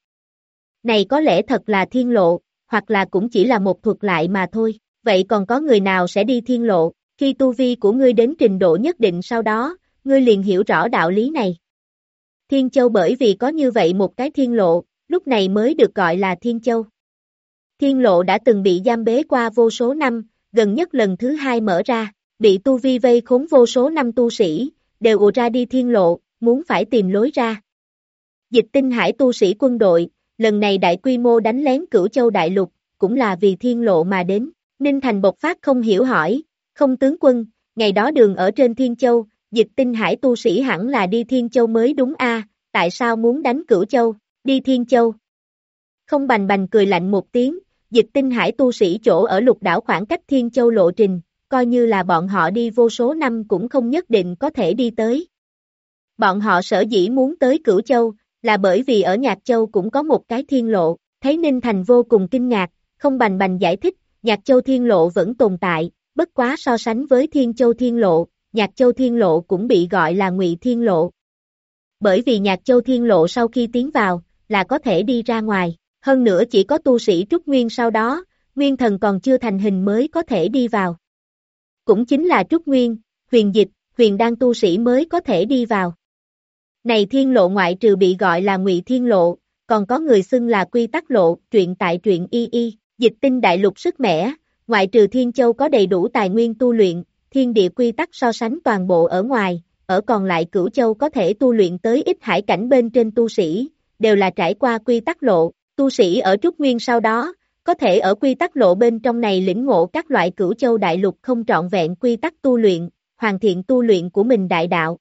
Này có lẽ thật là Thiên Lộ, hoặc là cũng chỉ là một thuật lại mà thôi, vậy còn có người nào sẽ đi Thiên Lộ, khi tu vi của ngươi đến trình độ nhất định sau đó, ngươi liền hiểu rõ đạo lý này. Thiên Châu bởi vì có như vậy một cái Thiên Lộ, lúc này mới được gọi là Thiên Châu. Thiên Lộ đã từng bị giam bế qua vô số năm, gần nhất lần thứ 2 mở ra, bị tu vi vây khốn vô số năm tu sĩ, đều ùa ra đi Thiên Lộ, muốn phải tìm lối ra. Dịch Tinh Hải tu sĩ quân đội, lần này đại quy mô đánh lén Cửu Châu đại lục, cũng là vì Thiên Lộ mà đến. Ninh Thành bộc phát không hiểu hỏi, không tướng quân, ngày đó đường ở trên Thiên Châu, Dịch Tinh Hải tu sĩ hẳn là đi Thiên Châu mới đúng a, tại sao muốn đánh Cửu Châu, đi Thiên Châu? Không bành bành cười lạnh một tiếng, Dịch Tinh Hải tu sĩ chỗ ở lục đảo khoảng cách Thiên Châu lộ trình, coi như là bọn họ đi vô số năm cũng không nhất định có thể đi tới. Bọn họ sở dĩ muốn tới Cửu Châu, là bởi vì ở Nhạc Châu cũng có một cái Thiên Lộ, thấy Ninh Thành vô cùng kinh ngạc, không bành bành giải thích, Nhạc Châu Thiên Lộ vẫn tồn tại, bất quá so sánh với Thiên Châu Thiên Lộ, Nhạc Châu Thiên Lộ cũng bị gọi là Ngụy Thiên Lộ. Bởi vì Nhạc Châu Thiên Lộ sau khi tiến vào, là có thể đi ra ngoài, hơn nữa chỉ có tu sĩ trúc nguyên sau đó, nguyên thần còn chưa thành hình mới có thể đi vào. Cũng chính là trúc nguyên, huyền dịch, huyền đan tu sĩ mới có thể đi vào. Này Thiên Lộ ngoại trừ bị gọi là Ngụy Thiên Lộ, còn có người xưng là Quy Tắc Lộ, truyện tại truyện y, Dịch Tinh đại lục sức mẻ, ngoại trừ Thiên Châu có đầy đủ tài nguyên tu luyện, thiên địa quy tắc so sánh toàn bộ ở ngoài, ở còn lại Cửu Châu có thể tu luyện tới ít hải cảnh bên trên tu sĩ, đều là trải qua Quy Tắc Lộ, tu sĩ ở Trúc Nguyên sau đó, có thể ở Quy Tắc Lộ bên trong này lĩnh ngộ các loại Cửu Châu đại lục không trọn vẹn quy tắc tu luyện, hoàn thiện tu luyện của mình đại đạo.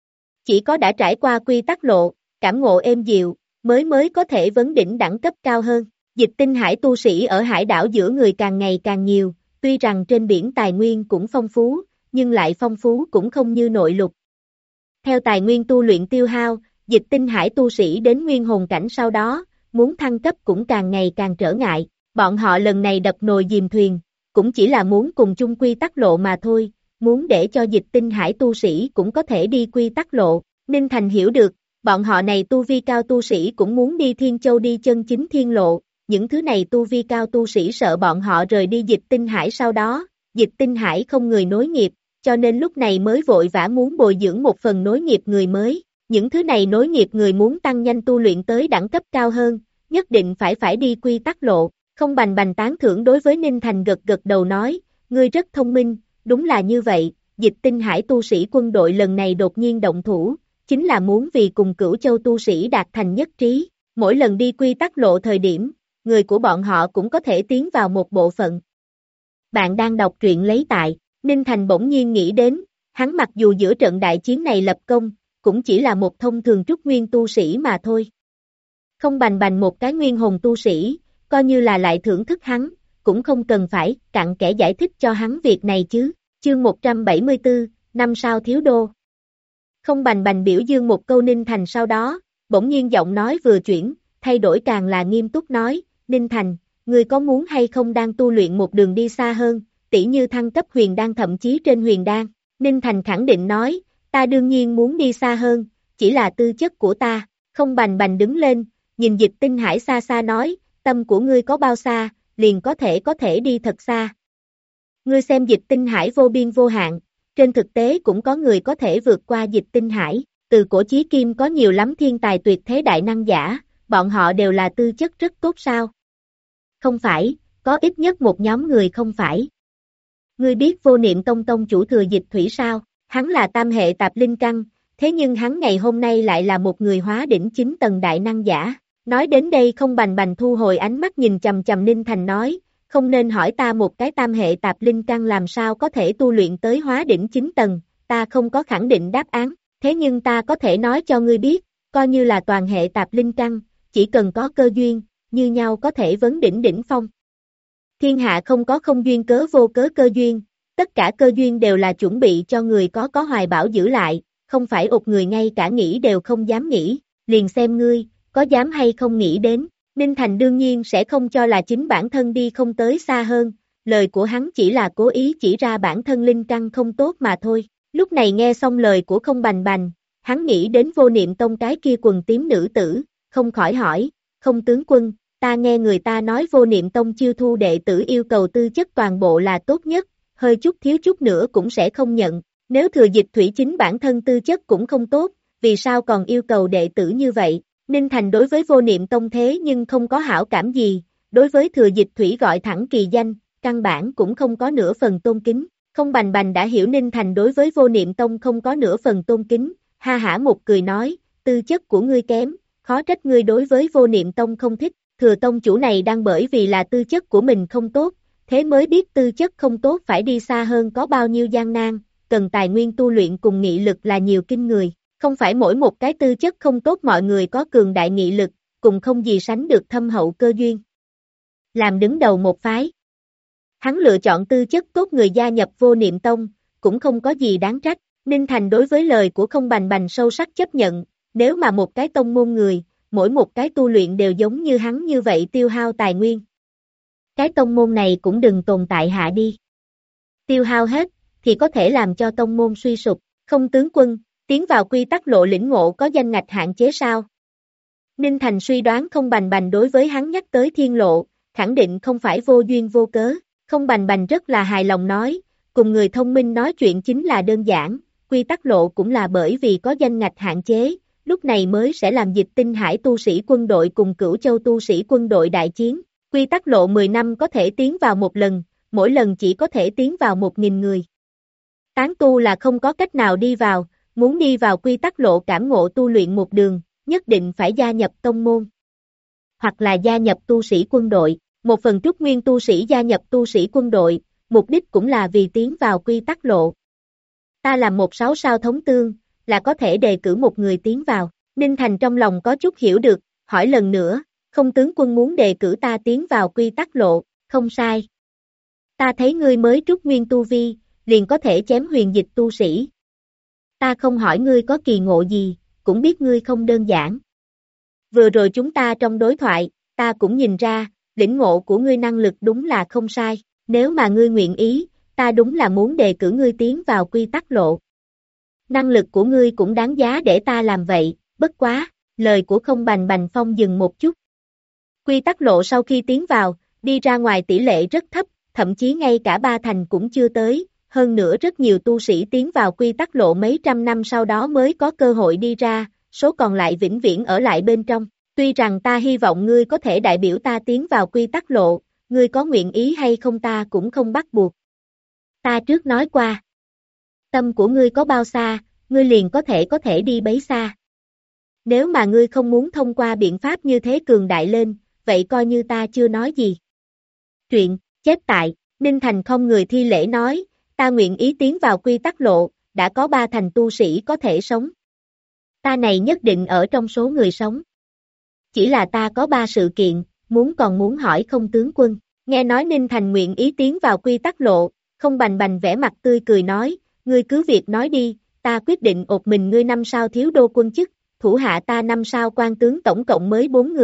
Chỉ có đã trải qua Quy Tắc Lộ, cảm ngộ êm dịu, mới có thể vấn đỉnh đẳng cấp cao hơn. Dịch Tinh Hải tu sĩ ở hải đảo giữa người càng ngày càng nhiều, tuy rằng trên biển tài nguyên cũng phong phú, nhưng lại phong phú cũng không như nội lục. Theo tài nguyên tu luyện tiêu hao, Dịch Tinh Hải tu sĩ đến nguyên hồn cảnh sau đó, muốn thăng cấp cũng càng ngày càng trở ngại. Bọn họ lần này đập nồi dìm thuyền, cũng chỉ là muốn cùng chung Quy Tắc Lộ mà thôi, muốn để cho Dịch Tinh Hải tu sĩ cũng có thể đi Quy Tắc Lộ. Ninh Thành hiểu được, bọn họ này tu vi cao tu sĩ cũng muốn đi Thiên Châu đi chân chính Thiên Lộ. Những thứ này tu vi cao tu sĩ sợ bọn họ rời đi Dịch Tinh Hải sau đó, Dịch Tinh Hải không người nối nghiệp, cho nên lúc này mới vội vã muốn bồi dưỡng một phần nối nghiệp người mới. Những thứ này nối nghiệp người muốn tăng nhanh tu luyện tới đẳng cấp cao hơn, nhất định phải đi Quy Tắc Lộ. Không bành bành tán thưởng đối với Ninh Thành gật gật đầu nói, ngươi rất thông minh, đúng là như vậy, Dịch Tinh Hải tu sĩ quân đội lần này đột nhiên động thủ, chính là muốn vì cùng Cửu Châu tu sĩ đạt thành nhất trí, mỗi lần đi Quy Tắc Lộ thời điểm, người của bọn họ cũng có thể tiến vào một bộ phận. Bạn đang đọc truyện lấy tại, Ninh Thành bỗng nhiên nghĩ đến, hắn mặc dù giữa trận đại chiến này lập công, cũng chỉ là một thông thường trúc nguyên tu sĩ mà thôi. Không bành bành một cái nguyên hồn tu sĩ, coi như là lại thưởng thức hắn, cũng không cần phải cặn kẽ giải thích cho hắn việc này chứ. Chương 174, năm sao thiếu đô. Không bành bành biểu dương một câu Ninh Thành sau đó, bỗng nhiên giọng nói vừa chuyển, thay đổi càng là nghiêm túc nói, Ninh Thành, ngươi có muốn hay không đang tu luyện một đường đi xa hơn, tỉ như thăng cấp huyền đan thậm chí trên huyền đan. Ninh Thành khẳng định nói, ta đương nhiên muốn đi xa hơn, chỉ là tư chất của ta, không bành bành đứng lên, nhìn Dịch Tinh Hải xa xa nói, tâm của ngươi có bao xa, liền có thể đi thật xa. Ngươi xem Dịch Tinh Hải vô biên vô hạn, trên thực tế cũng có người có thể vượt qua Dịch Tinh Hải, từ cổ chí kim có nhiều lắm thiên tài tuyệt thế đại năng giả, bọn họ đều là tư chất rất tốt sao? Không phải, có ít nhất một nhóm người không phải. Ngươi biết Vô Niệm Tông tông chủ Thừa Dịch Thủy sao? Hắn là tam hệ tạp linh căn, thế nhưng hắn ngày hôm nay lại là một người hóa đỉnh 9 tầng đại năng giả. Nói đến đây không bành bành thu hồi ánh mắt nhìn chầm chầm Ninh Thành nói, không nên hỏi ta một cái tam hệ tạp linh căn làm sao có thể tu luyện tới hóa đỉnh 9 tầng, ta không có khẳng định đáp án, thế nhưng ta có thể nói cho ngươi biết, coi như là toàn hệ tạp linh căn, chỉ cần có cơ duyên, như nhau có thể vấn đỉnh đỉnh phong. Thiên hạ không có không duyên cớ vô cớ cơ duyên, tất cả cơ duyên đều là chuẩn bị cho người có hoài bão giữ lại, không phải ụt người ngay cả nghĩ đều không dám nghĩ, liền xem ngươi, có dám hay không nghĩ đến. Ninh Thành đương nhiên sẽ không cho là chính bản thân đi không tới xa hơn, lời của hắn chỉ là cố ý chỉ ra bản thân linh căn không tốt mà thôi. Lúc này nghe xong lời của không bành bành, hắn nghĩ đến Vô Niệm Tông cái kia quần tím nữ tử, không khỏi hỏi, không tướng quân, ta nghe người ta nói Vô Niệm Tông chiêu thu đệ tử yêu cầu tư chất toàn bộ là tốt nhất, hơi chút thiếu chút nữa cũng sẽ không nhận, nếu Thừa Dịch Thủy chính bản thân tư chất cũng không tốt, vì sao còn yêu cầu đệ tử như vậy? Ninh Thành đối với Vô Niệm Tông thế nhưng không có hảo cảm gì, đối với Thừa Dịch Thủy gọi thẳng kỳ danh, căn bản cũng không có nửa phần tôn kính, không bành bành đã hiểu Ninh Thành đối với Vô Niệm Tông không có nửa phần tôn kính, ha hả một cười nói, tư chất của ngươi kém, khó trách ngươi đối với Vô Niệm Tông không thích, Thừa Tông chủ này đang bởi vì là tư chất của mình không tốt, thế mới biết tư chất không tốt phải đi xa hơn có bao nhiêu gian nan, cần tài nguyên tu luyện cùng nghị lực là nhiều kinh người. Không phải mỗi một cái tư chất không tốt mọi người có cường đại nghị lực, cùng không gì sánh được thâm hậu cơ duyên. Làm đứng đầu một phái. Hắn lựa chọn tư chất tốt người gia nhập Vô Niệm Tông, cũng không có gì đáng trách. Ninh Thành đối với lời của không bành bành sâu sắc chấp nhận, nếu mà một cái tông môn người, mỗi một cái tu luyện đều giống như hắn như vậy tiêu hao tài nguyên. Cái tông môn này cũng đừng tồn tại hạ đi. Tiêu hao hết, thì có thể làm cho tông môn suy sụp, không tướng quân. Tiến vào quy tắc lộ lĩnh ngộ có danh ngạch hạn chế sao? Ninh Thành suy đoán không bành bành đối với hắn nhắc tới thiên lộ, khẳng định không phải vô duyên vô cớ, không bành bành rất là hài lòng nói, cùng người thông minh nói chuyện chính là đơn giản, quy tắc lộ cũng là bởi vì có danh ngạch hạn chế, lúc này mới sẽ làm Dịch Tinh Hải tu sĩ quân đội cùng Cửu Châu tu sĩ quân đội đại chiến, quy tắc lộ 10 năm có thể tiến vào một lần, mỗi lần chỉ có thể tiến vào 1.000 người. Tán tu là không có cách nào đi vào. Muốn đi vào quy tắc lộ cảm ngộ tu luyện một đường, nhất định phải gia nhập tông môn. Hoặc là gia nhập tu sĩ quân đội, một phần trúc nguyên tu sĩ gia nhập tu sĩ quân đội, mục đích cũng là vì tiến vào quy tắc lộ. Ta làm một 6 sao thống tương, là có thể đề cử một người tiến vào. Ninh Thành trong lòng có chút hiểu được, hỏi lần nữa, không tướng quân muốn đề cử ta tiến vào quy tắc lộ, không sai. Ta thấy ngươi mới trúc nguyên tu vi, liền có thể chém huyền dịch tu sĩ. Ta không hỏi ngươi có kỳ ngộ gì, cũng biết ngươi không đơn giản. Vừa rồi chúng ta trong đối thoại, ta cũng nhìn ra, lĩnh ngộ của ngươi năng lực đúng là không sai, nếu mà ngươi nguyện ý, ta đúng là muốn đề cử ngươi tiến vào quy tắc lộ. Năng lực của ngươi cũng đáng giá để ta làm vậy, bất quá, lời của không bành bành phong dừng một chút. Quy tắc lộ sau khi tiến vào, đi ra ngoài tỷ lệ rất thấp, thậm chí ngay cả 3 thành cũng chưa tới. Hơn nữa rất nhiều tu sĩ tiến vào quy tắc lộ mấy trăm năm sau đó mới có cơ hội đi ra, số còn lại vĩnh viễn ở lại bên trong. Tuy rằng ta hy vọng ngươi có thể đại biểu ta tiến vào quy tắc lộ, ngươi có nguyện ý hay không ta cũng không bắt buộc. Ta trước nói qua, tâm của ngươi có bao xa, ngươi liền có thể đi bấy xa. Nếu mà ngươi không muốn thông qua biện pháp như thế cường đại lên, vậy coi như ta chưa nói gì. Truyện, chép tại, Ninh Thành không người thi lễ nói, ta nguyện ý tiến vào quy tắc lộ, đã có 3 thành tu sĩ có thể sống. Ta này nhất định ở trong số người sống. Chỉ là ta có 3 sự kiện, còn muốn hỏi không tướng quân. Nghe nói Ninh Thành nguyện ý tiến vào quy tắc lộ, không bành bành vẻ mặt tươi cười nói, ngươi cứ việc nói đi, ta quyết định ột mình ngươi 5 sao thiếu đô quân chức, thủ hạ ta 5 sao quan tướng tổng cộng mới 4 người,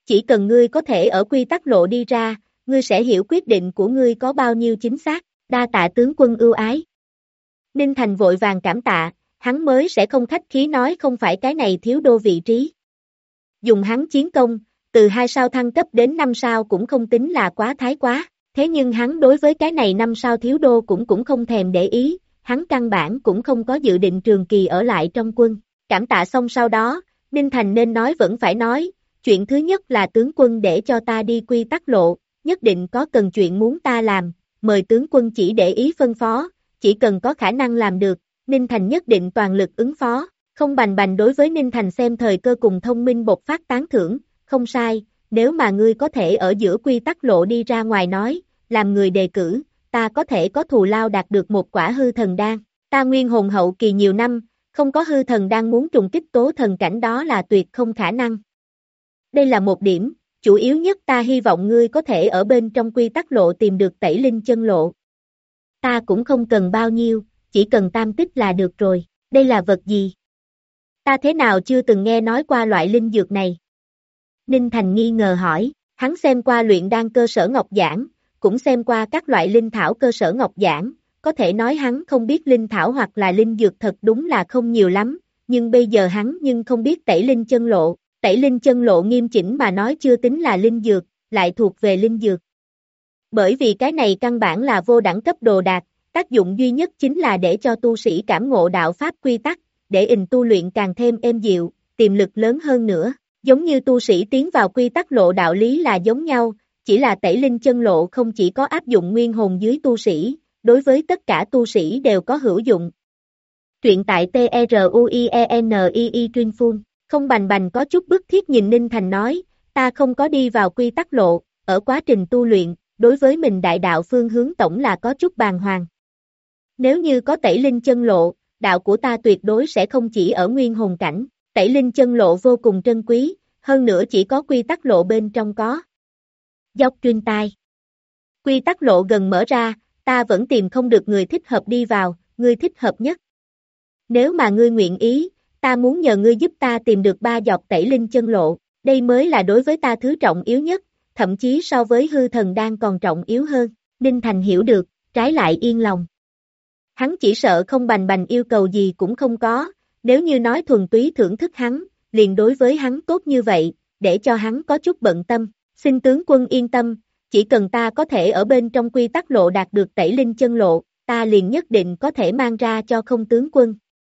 chỉ cần ngươi có thể ở quy tắc lộ đi ra, ngươi sẽ hiểu quyết định của ngươi có bao nhiêu chính xác, đa tạ tướng quân ưu ái. Ninh Thành vội vàng cảm tạ, hắn mới sẽ không khách khí nói không phải cái này thiếu đô vị trí. Dùng hắn chiến công, từ 2 sao thăng cấp đến 5 sao cũng không tính là quá thái quá, thế nhưng hắn đối với cái này 5 sao thiếu đô cũng không thèm để ý, hắn căn bản cũng không có dự định trường kỳ ở lại trong quân. Cảm tạ xong sau đó, Ninh Thành nên nói vẫn phải nói, chuyện thứ nhất là tướng quân để cho ta đi quy tắc lộ, nhất định có cần chuyện muốn ta làm, mời tướng quân chỉ để ý phân phó, chỉ cần có khả năng làm được, Ninh Thành nhất định toàn lực ứng phó. Không bành bành đối với Ninh Thành xem thời cơ cùng thông minh bộc phát tán thưởng, không sai, nếu mà ngươi có thể ở giữa quy tắc lộ đi ra ngoài nói, làm người đề cử, ta có thể có thù lao đạt được một quả hư thần đan, ta nguyên hồn hậu kỳ nhiều năm, không có hư thần đan muốn trùng kích tố thần cảnh đó là tuyệt không khả năng. Đây là một điểm, chủ yếu nhất ta hy vọng ngươi có thể ở bên trong quy tắc lộ tìm được tẩy linh chân lộ. Ta cũng không cần bao nhiêu, chỉ cần tam tích là được rồi, đây là vật gì? Ta thế nào chưa từng nghe nói qua loại linh dược này? Ninh Thành nghi ngờ hỏi, hắn xem qua luyện đan cơ sở ngọc giảng, cũng xem qua các loại linh thảo cơ sở ngọc giảng, có thể nói hắn không biết linh thảo hoặc là linh dược thật đúng là không nhiều lắm, nhưng bây giờ hắn nhưng không biết tẩy linh chân lộ, tẩy linh chân lộ nghiêm chỉnh mà nói chưa tính là linh dược, lại thuộc về linh dược. Bởi vì cái này căn bản là vô đẳng cấp đồ đạc, tác dụng duy nhất chính là để cho tu sĩ cảm ngộ đạo pháp quy tắc, để tu luyện càng thêm êm dịu, tiềm lực lớn hơn nữa, giống như tu sĩ tiến vào quy tắc lộ đạo lý là giống nhau, chỉ là tẩy linh chân lộ không chỉ có áp dụng nguyên hồn dưới tu sĩ, đối với tất cả tu sĩ đều có hữu dụng. Truyện tại TRUIENII Truyền Phun, không bành bành có chút bức thiết nhìn Ninh Thành nói, ta không có đi vào quy tắc lộ, ở quá trình tu luyện, đối với mình đại đạo phương hướng tổng là có chút bàng hoàng. Nếu như có tẩy linh chân lộ, đạo của ta tuyệt đối sẽ không chỉ ở nguyên hồn cảnh, tẩy linh chân lộ vô cùng trân quý, hơn nữa chỉ có quy tắc lộ bên trong có. Dốc truyền tai. Quy tắc lộ gần mở ra, ta vẫn tìm không được người thích hợp đi vào, ngươi thích hợp nhất. Nếu mà ngươi nguyện ý, ta muốn nhờ ngươi giúp ta tìm được 3 giọt tẩy linh chân lộ, đây mới là đối với ta thứ trọng yếu nhất, thậm chí so với hư thần đan còn trọng yếu hơn. Ninh Thành hiểu được, trái lại yên lòng. Hắn chỉ sợ không bành bành yêu cầu gì cũng không có, nếu như nói thuần túy thưởng thức hắn, liền đối với hắn tốt như vậy, để cho hắn có chút bận tâm. Xin tướng quân yên tâm, chỉ cần ta có thể ở bên trong quy tắc lộ đạt được tẩy linh chân lộ, ta liền nhất định có thể mang ra cho không tướng quân.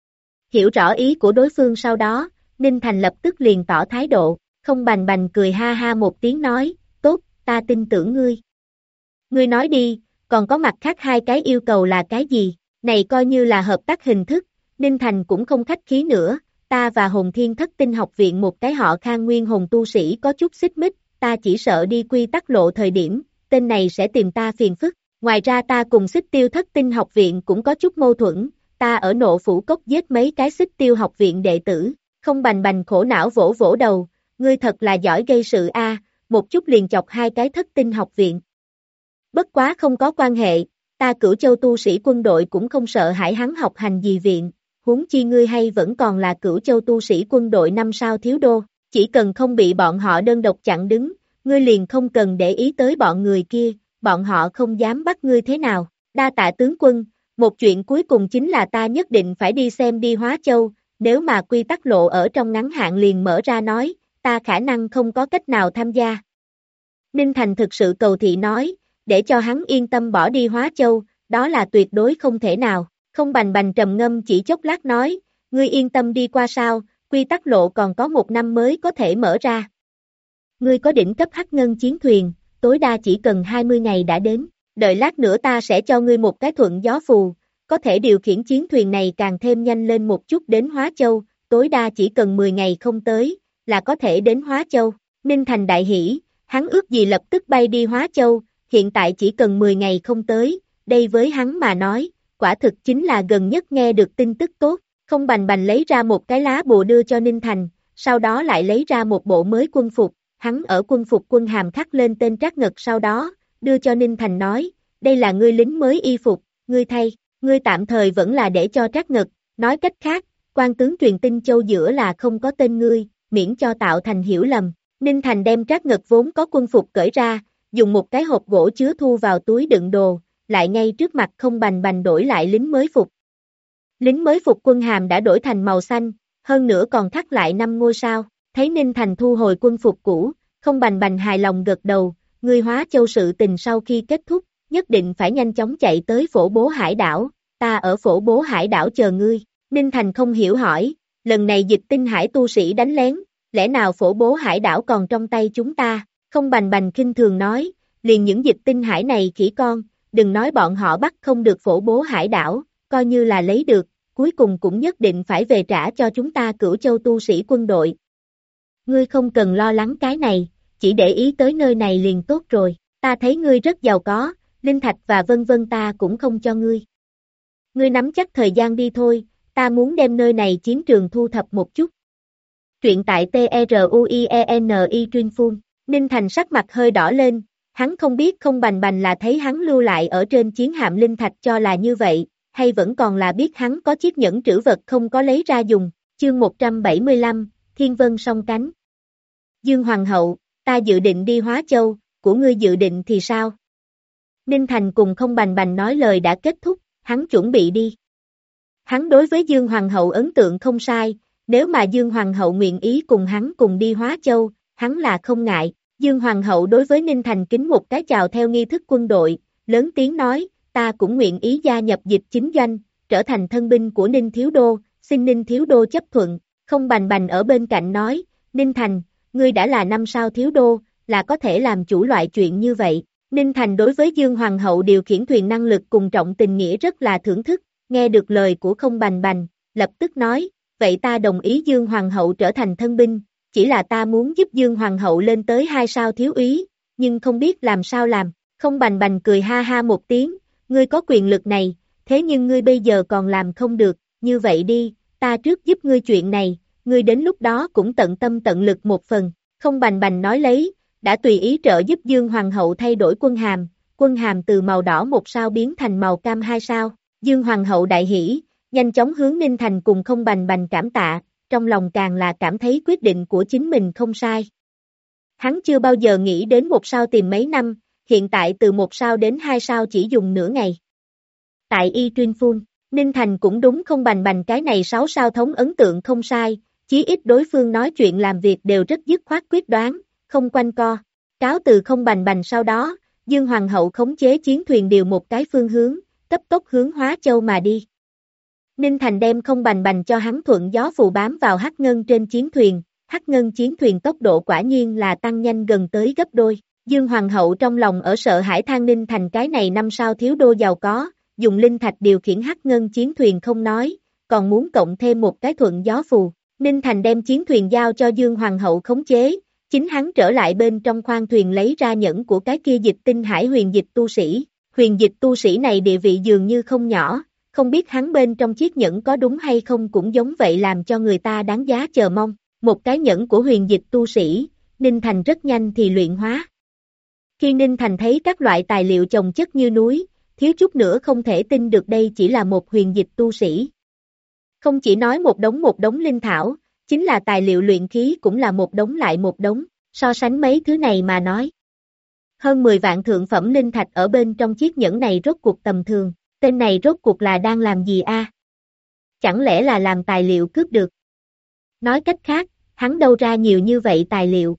Hiểu rõ ý của đối phương sau đó, Ninh Thành lập tức liền tỏ thái độ, không bành bành cười ha ha một tiếng nói, tốt, ta tin tưởng ngươi. Ngươi nói đi, còn có mặt khác 2 cái yêu cầu là cái gì? Này coi như là hợp tác hình thức, Ninh Thành cũng không khách khí nữa, ta và Hồn Thiên Thất Tinh học viện một cái họ Khang nguyên hồn tu sĩ có chút xích mích, ta chỉ sợ đi quy tắc lộ thời điểm, tên này sẽ tìm ta phiền phức. Ngoài ra ta cùng Xích Tiêu Thất Tinh học viện cũng có chút mâu thuẫn, ta ở Nộ Phủ Cốc giết mấy cái Xích Tiêu học viện đệ tử, không bành bành khổ não vỗ vỗ đầu, ngươi thật là giỏi gây sự a, một chút liền chọc 2 cái Thất Tinh học viện. Bất quá không có quan hệ, ta Cửu Châu tu sĩ quân đội cũng không sợ hãi hắn học hành gì viện, huống chi ngươi hay vẫn còn là Cửu Châu tu sĩ quân đội 5 sao thiếu đô, chỉ cần không bị bọn họ đơn độc chặn đứng, ngươi liền không cần để ý tới bọn người kia, bọn họ không dám bắt ngươi thế nào. Đa tạ tướng quân, một chuyện cuối cùng chính là ta nhất định phải đi xem đi Hóa Châu, nếu mà quy tắc lộ ở trong ngắn hạn liền mở ra nói, ta khả năng không có cách nào tham gia. Ninh Thành thực sự cầu thị nói, để cho hắn yên tâm bỏ đi Hóa Châu, đó là tuyệt đối không thể nào. Không bành bành trầm ngâm chỉ chốc lát nói, ngươi yên tâm đi qua sao, quy tắc lộ còn có 1 năm mới có thể mở ra. Ngươi có đỉnh cấp hắc ngân chiến thuyền, tối đa chỉ cần 20 ngày đã đến, đợi lát nữa ta sẽ cho ngươi một cái thuận gió phù, có thể điều khiển chiến thuyền này càng thêm nhanh lên một chút đến Hóa Châu, tối đa chỉ cần 10 ngày không tới, là có thể đến Hóa Châu. Ninh Thành đại hỉ, hắn ước gì lập tức bay đi Hóa Châu, hiện tại chỉ cần 10 ngày không tới, đây với hắn mà nói, quả thực chính là gần nhất nghe được tin tức tốt, không bành bành lấy ra một cái lá bùa đưa cho Ninh Thành, sau đó lại lấy ra một bộ mới quân phục, hắn ở quân phục quân hàm khắc lên tên Trác Ngật sau đó, đưa cho Ninh Thành nói, đây là ngươi lính mới y phục, ngươi thay, ngươi tạm thời vẫn là để cho Trác Ngật, nói cách khác, quan tướng truyền tin châu giữa là không có tên ngươi, miễn cho tạo thành hiểu lầm, Ninh Thành đem trác ngực vốn có quân phục cởi ra, dùng một cái hộp gỗ chứa thu vào túi đựng đồ, lại ngay trước mặt Không Bành Bành đổi lại lính mới phục. Lính mới phục quân hàm đã đổi thành màu xanh, hơn nữa còn thắt lại 5 ngôi sao, thấy Ninh Thành thu hồi quân phục cũ, Không Bành Bành hài lòng gật đầu, ngươi Hóa Châu sự tình sau khi kết thúc, nhất định phải nhanh chóng chạy tới Phổ Bố Hải đảo, ta ở Phổ Bố Hải đảo chờ ngươi. Ninh Thành không hiểu hỏi, lần này Dịch Tinh Hải tu sĩ đánh lén, lẽ nào Phổ Bố Hải đảo còn trong tay chúng ta? Không Bành Bành khinh thường nói, liền những Dịch Tinh Hải này khỉ con, đừng nói bọn họ bắt không được Phổ Bố Hải đảo, coi như là lấy được, cuối cùng cũng nhất định phải về trả cho chúng ta Cửu Châu tu sĩ quân đội. Ngươi không cần lo lắng cái này, chỉ để ý tới nơi này liền tốt rồi, ta thấy ngươi rất giàu có, linh thạch và vân vân ta cũng không cho ngươi. Ngươi nắm chắc thời gian đi thôi, ta muốn đem nơi này chiến trường thu thập một chút. Truyện tại TRUIENI Truyền Phun, Ninh Thành sắc mặt hơi đỏ lên, hắn không biết Không Bành Bành là thấy hắn lưu lại ở trên chiến hạm linh thạch cho là như vậy, hay vẫn còn là biết hắn có chiếc nhẫn trữ vật không có lấy ra dùng, chương 175, Thiên Vân song cánh. Dương Hoàng hậu, ta dự định đi Hóa Châu, của ngươi dự định thì sao? Ninh Thành cùng Không Bành Bành nói lời đã kết thúc, hắn chuẩn bị đi. Hắn đối với Dương Hoàng hậu ấn tượng không sai, nếu mà Dương Hoàng hậu nguyện ý cùng hắn cùng đi Hóa Châu, hắn là không ngại. Dương Hoàng hậu đối với Ninh Thành kính một cái chào theo nghi thức quân đội, lớn tiếng nói, ta cũng nguyện ý gia nhập Dịch chính doanh, trở thành thân binh của Ninh Thiếu Đô, xin Ninh Thiếu Đô chấp thuận. Không Bành Bành ở bên cạnh nói, Ninh Thành, ngươi đã là 5 sao Thiếu Đô, là có thể làm chủ loại chuyện như vậy. Ninh Thành đối với Dương Hoàng hậu điều khiển thuyền năng lực cùng trọng tình nghĩa rất là thưởng thức, nghe được lời của Không Bành Bành, lập tức nói, vậy ta đồng ý Dương Hoàng hậu trở thành thân binh, chỉ là ta muốn giúp Dương Hoàng hậu lên tới 2 sao thiếu úy, nhưng không biết làm sao làm. Không Bành Bành cười ha ha một tiếng, ngươi có quyền lực này, thế nhưng ngươi bây giờ còn làm không được, như vậy đi, ta trước giúp ngươi chuyện này, ngươi đến lúc đó cũng tận tâm tận lực một phần. Không Bành Bành nói lấy, đã tùy ý trợ giúp Dương Hoàng hậu thay đổi quân hàm từ màu đỏ 1 sao biến thành màu cam 2 sao. Dương Hoàng hậu đại hỉ, nhanh chóng hướng Ninh Thành cùng Không Bành Bành cảm tạ, trong lòng càng là cảm thấy quyết định của chính mình không sai. Hắn chưa bao giờ nghĩ đến 1 sao tìm mấy năm, hiện tại từ 1 sao đến 2 sao chỉ dùng nửa ngày. Tại Y Truyền Phun, Ninh Thành cũng đúng Không Bành Bành cái này 6 sao thống ấn tượng không sai, chí ít đối phương nói chuyện làm việc đều rất dứt khoát quyết đoán, không quanh co. Cáo từ Không Bành Bành sau đó, Dương Hoàng hậu khống chế chiến thuyền điều một cái phương hướng, cấp tốc hướng Hóa Châu mà đi. Ninh Thành đem Không Bành Bành cho hắn thuận gió phù bám vào Hắc Ngân trên chiến thuyền, Hắc Ngân chiến thuyền tốc độ quả nhiên là tăng nhanh gần tới gấp đôi. Dương Hoàng hậu trong lòng ở sợ hãi than Ninh Thành cái này 5 sao thiếu đô giàu có, dùng linh thạch điều khiển Hắc Ngân chiến thuyền không nói, còn muốn cộng thêm một cái thuận gió phù. Ninh Thành đem chiến thuyền giao cho Dương Hoàng hậu khống chế, chính hắn trở lại bên trong khoang thuyền lấy ra nhẫn của cái kia Dịch Tinh Hải huyền dịch tu sĩ. Huyền dịch tu sĩ này địa vị dường như không nhỏ, không biết hắn bên trong chiếc nhẫn có đúng hay không cũng giống vậy làm cho người ta đáng giá chờ mong. Một cái nhẫn của huyền dịch tu sĩ, Ninh Thành rất nhanh thì luyện hóa. Khi Ninh Thành thấy các loại tài liệu chồng chất như núi, thiếu chút nữa không thể tin được đây chỉ là một huyền dịch tu sĩ. Không chỉ nói một đống linh thảo, chính là tài liệu luyện khí cũng là một đống lại một đống, so sánh mấy thứ này mà nói. Hơn 10 vạn thượng phẩm linh thạch ở bên trong chiếc nhẫn này rốt cuộc tầm thường, tên này rốt cuộc là đang làm gì a? Chẳng lẽ là làm tài liệu cướp được? Nói cách khác, hắn đâu ra nhiều như vậy tài liệu?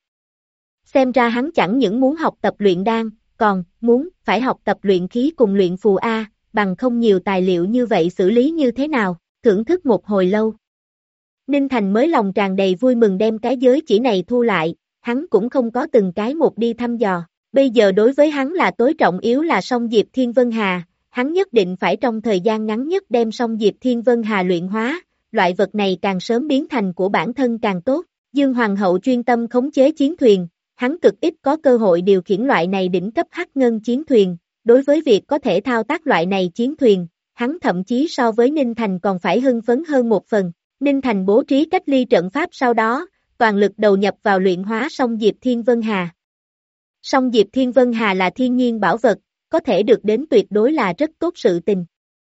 Xem ra hắn chẳng những muốn học tập luyện đan, còn muốn phải học tập luyện khí cùng luyện phù a, bằng không nhiều tài liệu như vậy xử lý như thế nào? Thưởng thức một hồi lâu. Ninh Thành mới lòng tràn đầy vui mừng đem cái giới chỉ này thu lại, hắn cũng không có từng cái một đi thăm dò. Bây giờ đối với hắn là tối trọng yếu là song Diệp Thiên Vân Hà, hắn nhất định phải trong thời gian ngắn nhất đem song Diệp Thiên Vân Hà luyện hóa, loại vật này càng sớm biến thành của bản thân càng tốt. Dương Hoàng hậu chuyên tâm khống chế chiến thuyền, hắn cực ít có cơ hội điều khiển loại này đỉnh cấp hắc ngân chiến thuyền, đối với việc có thể thao tác loại này chiến thuyền, hắn thậm chí so với Ninh Thành còn phải hưng phấn hơn một phần. Ninh Thành bố trí cách ly trận pháp sau đó, toàn lực đầu nhập vào luyện hóa song Diệp Thiên Vân Hà. Song Diệp Thiên Vân Hà là thiên nhiên bảo vật, có thể được đến tuyệt đối là rất tốt sự tình.